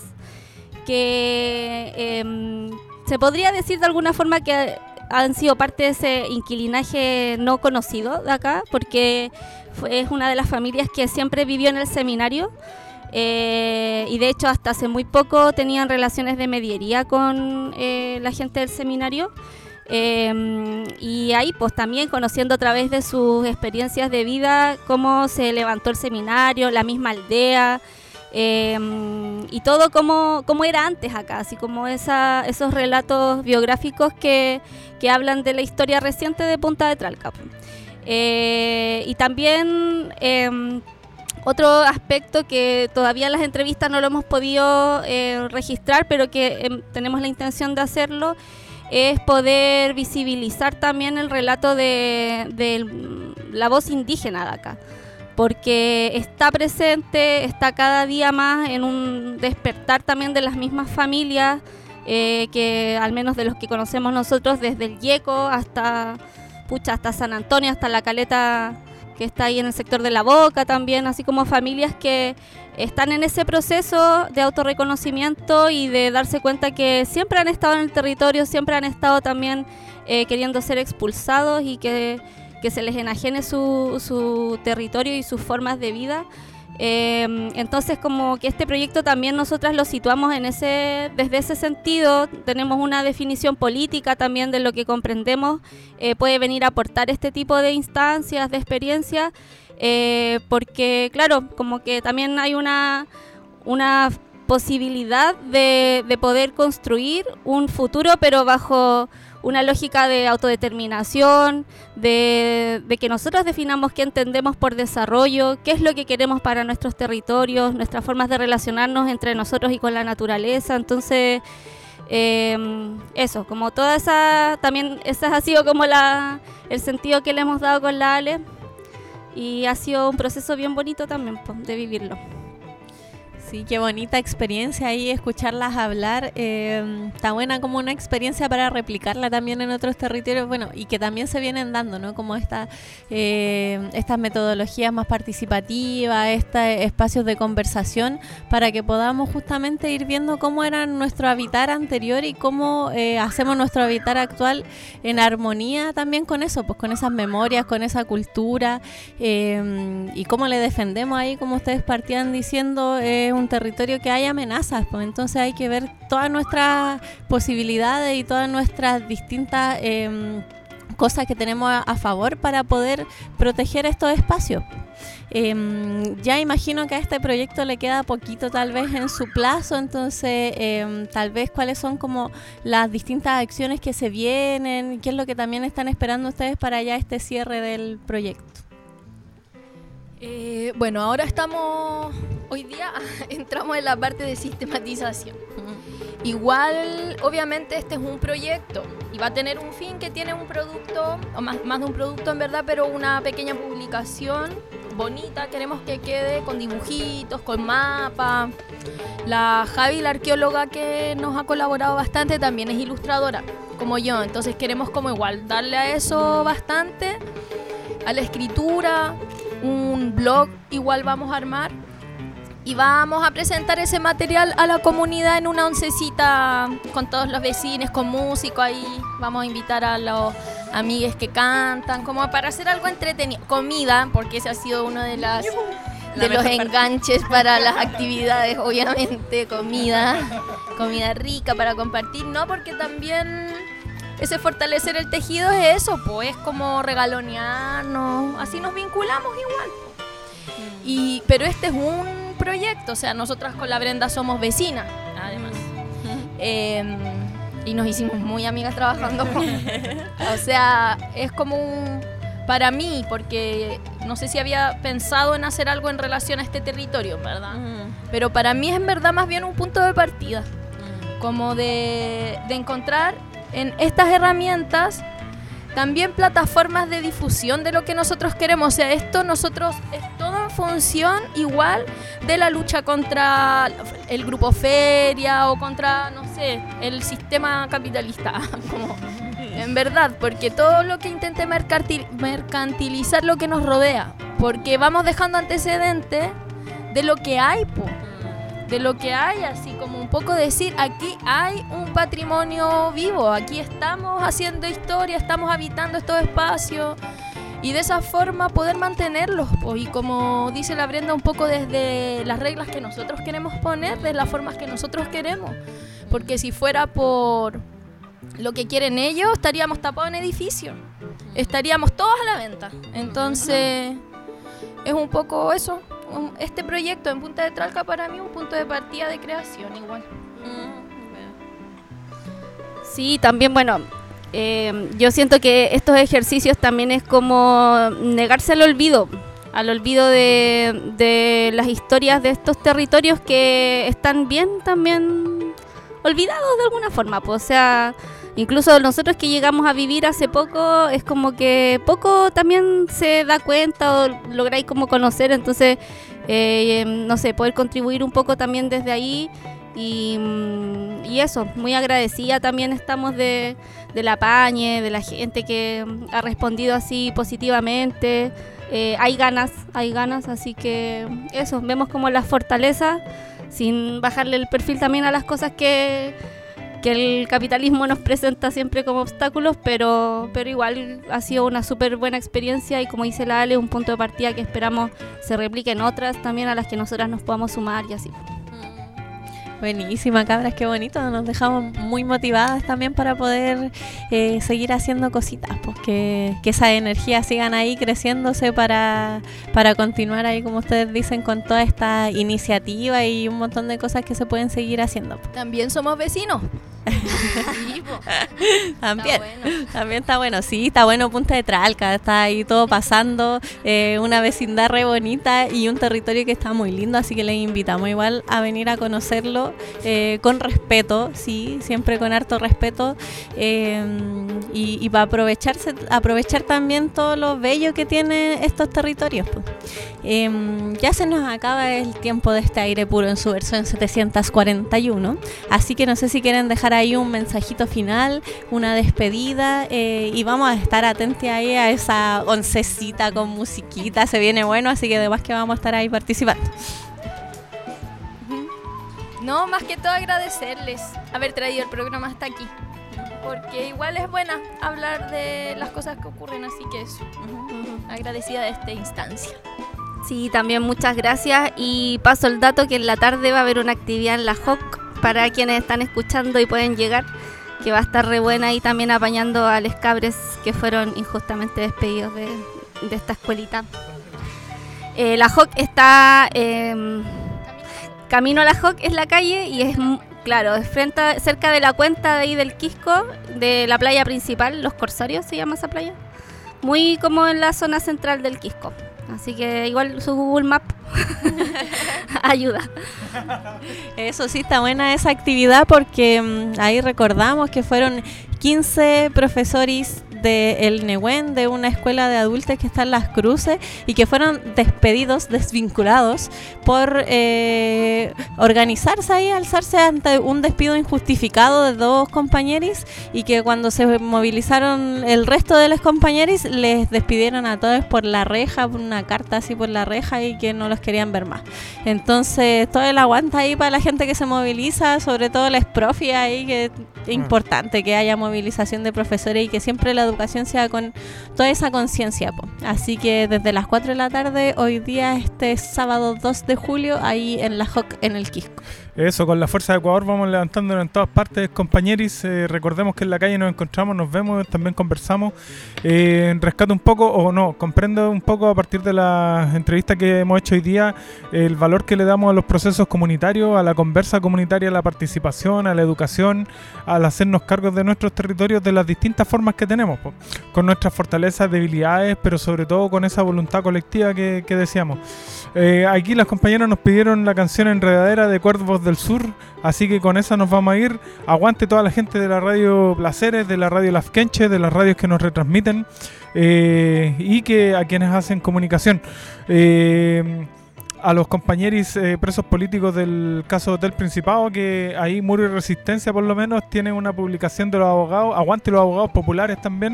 que se podría decir de alguna forma que han sido parte de ese inquilinaje no conocido de acá, porque es una de las familias que siempre vivió en el seminario, y de hecho hasta hace muy poco tenían relaciones de mediería con la gente del seminario. Y ahí pues también conociendo a través de sus experiencias de vida cómo se levantó el seminario, la misma aldea, y todo como era antes acá, así como esos relatos biográficos que hablan de la historia reciente de Punta de Tralca. Y también otro aspecto que todavía en las entrevistas no lo hemos podido registrar, pero que tenemos la intención de hacerlo, es poder visibilizar también el relato de la voz indígena de acá, porque está presente, está cada día más en un despertar también de las mismas familias, que al menos de los que conocemos nosotros, desde el Yeco hasta San Antonio, hasta la Caleta que está ahí en el sector de La Boca también, así como familias que están en ese proceso de autorreconocimiento y de darse cuenta que siempre han estado en el territorio, siempre han estado también queriendo ser expulsados y que se les enajene su territorio y sus formas de vida. Entonces como que este proyecto también nosotras lo situamos desde ese sentido. Tenemos una definición política también de lo que comprendemos puede venir a aportar este tipo de instancias, de experiencias, porque claro, como que también hay una posibilidad de poder construir un futuro, pero bajo una lógica de autodeterminación, de que nosotros definamos qué entendemos por desarrollo, qué es lo que queremos para nuestros territorios, nuestras formas de relacionarnos entre nosotros y con la naturaleza. Entonces, eso, como toda también esa ha sido como el sentido que le hemos dado con la Ale, y ha sido un proceso bien bonito también de vivirlo. Sí, qué bonita experiencia ahí escucharlas hablar. Está buena como una experiencia para replicarla también en otros territorios, bueno, y que también se vienen dando, ¿no? Como estas metodologías más participativas, estos espacios de conversación, para que podamos justamente ir viendo cómo era nuestro habitar anterior y cómo hacemos nuestro habitar actual en armonía también con eso, pues con esas memorias, con esa cultura, y cómo le defendemos ahí, como ustedes partían diciendo, un territorio que hay amenazas, pues entonces hay que ver todas nuestras posibilidades y todas nuestras distintas cosas que tenemos a favor para poder proteger estos espacios. Ya imagino que a este proyecto le queda poquito tal vez en su plazo, entonces tal vez cuáles son como las distintas acciones que se vienen, qué es lo que también están esperando ustedes para ya este cierre del proyecto. Bueno, ahora hoy día entramos en la parte de sistematización. Igual, obviamente este es un proyecto y va a tener un fin que tiene un producto, o más de un producto en verdad, pero una pequeña publicación bonita. Queremos que quede con dibujitos, con mapa. La Javi, la arqueóloga que nos ha colaborado bastante, también es ilustradora, como yo. Entonces queremos como igual darle a eso bastante, a la escritura. Un blog igual vamos a armar y vamos a presentar ese material a la comunidad en una oncecita con todos los vecinos, con músicos ahí. Vamos a invitar a los amigues que cantan, como para hacer algo entretenido. Comida, porque ese ha sido uno de los enganches para las actividades, obviamente. Comida rica para compartir, ¿no? Porque también ese fortalecer el tejido es eso, pues, es como regalonearnos, así nos vinculamos igual. Pero este es un proyecto, o sea, nosotras con la Brenda somos vecinas, además. Y nos hicimos muy amigas trabajando o sea, es como para mí, porque no sé si había pensado en hacer algo en relación a este territorio, ¿verdad? Pero para mí es en verdad más bien un punto de partida, como de encontrar en estas herramientas también plataformas de difusión de lo que nosotros queremos. O sea, esto nosotros es todo en función igual de la lucha contra el grupo feria o contra, no sé, el sistema capitalista, como en verdad, porque todo lo que intente mercantilizar lo que nos rodea, porque vamos dejando antecedentes de lo que hay, de lo que hay, así como un poco decir, aquí hay un patrimonio vivo, aquí estamos haciendo historia, estamos habitando estos espacios y de esa forma poder mantenerlos, y como dice la Brenda, un poco desde las reglas que nosotros queremos poner, de las formas que nosotros queremos, porque si fuera por lo que quieren ellos, estaríamos tapados en edificios, estaríamos todos a la venta. Entonces es un poco eso. Este proyecto en Punta de Tralca para mí es un punto de partida de creación igual. Sí, también, bueno, yo siento que estos ejercicios también es como negarse al olvido de las historias de estos territorios que están bien también olvidados de alguna forma, pues, o sea, incluso nosotros que llegamos a vivir hace poco, es como que poco también se da cuenta o lográis como conocer, entonces, no sé, poder contribuir un poco también desde ahí y eso, muy agradecida también estamos de la Pañe, de la gente que ha respondido así positivamente, hay ganas, así que eso, vemos como las fortalezas, sin bajarle el perfil también a las cosas que el capitalismo nos presenta siempre como obstáculos, pero igual ha sido una súper buena experiencia y como dice la Ale, un punto de partida que esperamos se replique en otras también a las que nosotras nos podamos sumar y así. Buenísima, cabras, qué bonito, nos dejamos muy motivadas también para poder seguir haciendo cositas, pues que esas energías sigan ahí creciéndose para continuar ahí, como ustedes dicen, con toda esta iniciativa y un montón de cosas que se pueden seguir haciendo. También somos vecinos. También está bueno, sí, está bueno Punta de Tralca, está ahí todo pasando, una vecindad re bonita y un territorio que está muy lindo, así que les invitamos igual a venir a conocerlo con respeto, sí, siempre con harto respeto, y para aprovechar también todo lo bello que tienen estos territorios, pues. Ya se nos acaba el tiempo de este aire puro en su versión 741, así que no sé si quieren dejar ahí un mensajito final, una despedida, y vamos a estar atentos ahí a esa oncecita con musiquita, se viene bueno, así que además que vamos a estar ahí participando. No, más que todo agradecerles haber traído el programa hasta aquí, porque igual es buena hablar de las cosas que ocurren, así que eso, agradecida de esta instancia. Sí, también muchas gracias, y paso el dato que en la tarde va a haber una actividad en la JOC para quienes están escuchando y pueden llegar, que va a estar re buena, y también apañando a los cabres que fueron injustamente despedidos de esta escuelita. La JOC está camino a la JOC, es la calle, y es claro, es cerca de la cuenta de ahí del Quisco, de la playa principal, Los Corsarios se llama esa playa, muy como en la zona central del Quisco. Así que igual su Google Map ayuda. Eso sí, está buena esa actividad, porque ahí recordamos que fueron 15 profesores del Nehuen, de una escuela de adultos que está en Las Cruces, y que fueron despedidos, desvinculados por organizarse ahí, alzarse ante un despido injustificado de 2 compañeros, y que cuando se movilizaron el resto de los compañeros les despidieron a todos por la reja, por una carta así por la reja, y que no los querían ver más. Entonces todo el aguanta ahí para la gente que se moviliza, sobre todo las profes ahí, que es importante que haya movilización de profesores y que siempre la educación sea con toda esa conciencia. Así que desde las 4 de la tarde, hoy día, este sábado 2 de julio, ahí en la JOC, en el Quisco. Eso, con la fuerza de Ecuador vamos levantándonos en todas partes, compañeros. Recordemos que en la calle nos encontramos, nos vemos, también conversamos. Rescato un poco, o no, comprendo un poco a partir de las entrevistas que hemos hecho hoy día, el valor que le damos a los procesos comunitarios, a la conversa comunitaria, a la participación, a la educación, al hacernos cargos de nuestros territorios de las distintas formas que tenemos, con nuestras fortalezas, debilidades, pero sobre todo con esa voluntad colectiva que decíamos. Aquí las compañeras nos pidieron la canción Enredadera de Cuervos del Sur, así que con esa nos vamos a ir. Aguante toda la gente de la radio Placeres, de la radio Lafkenche, de las radios que nos retransmiten, y que a quienes hacen comunicación. A los compañeros presos políticos del caso Hotel Principado, que ahí Muro y Resistencia por lo menos tienen una publicación de los abogados, aguante los abogados populares también,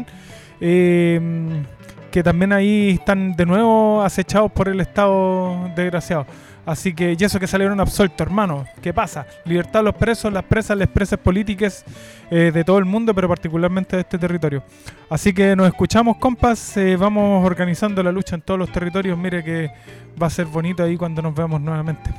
que también ahí están de nuevo acechados por el Estado desgraciado. Así que, y eso que salieron absueltos, hermano. ¿Qué pasa? Libertad a los presos, las presas, las presas políticas de todo el mundo, pero particularmente de este territorio. Así que nos escuchamos, compas. Vamos organizando la lucha en todos los territorios. Mire que va a ser bonito ahí cuando nos veamos nuevamente.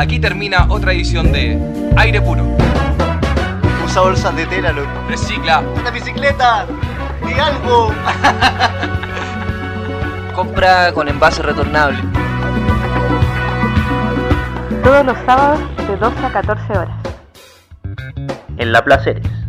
Aquí termina otra edición de Aire Puro. Usa bolsas de tela, loco. Recicla. ¡Una bicicleta! ¡Di algo! Compra con envase retornable. Todos los sábados de 12 a 14 horas. En La Placeres.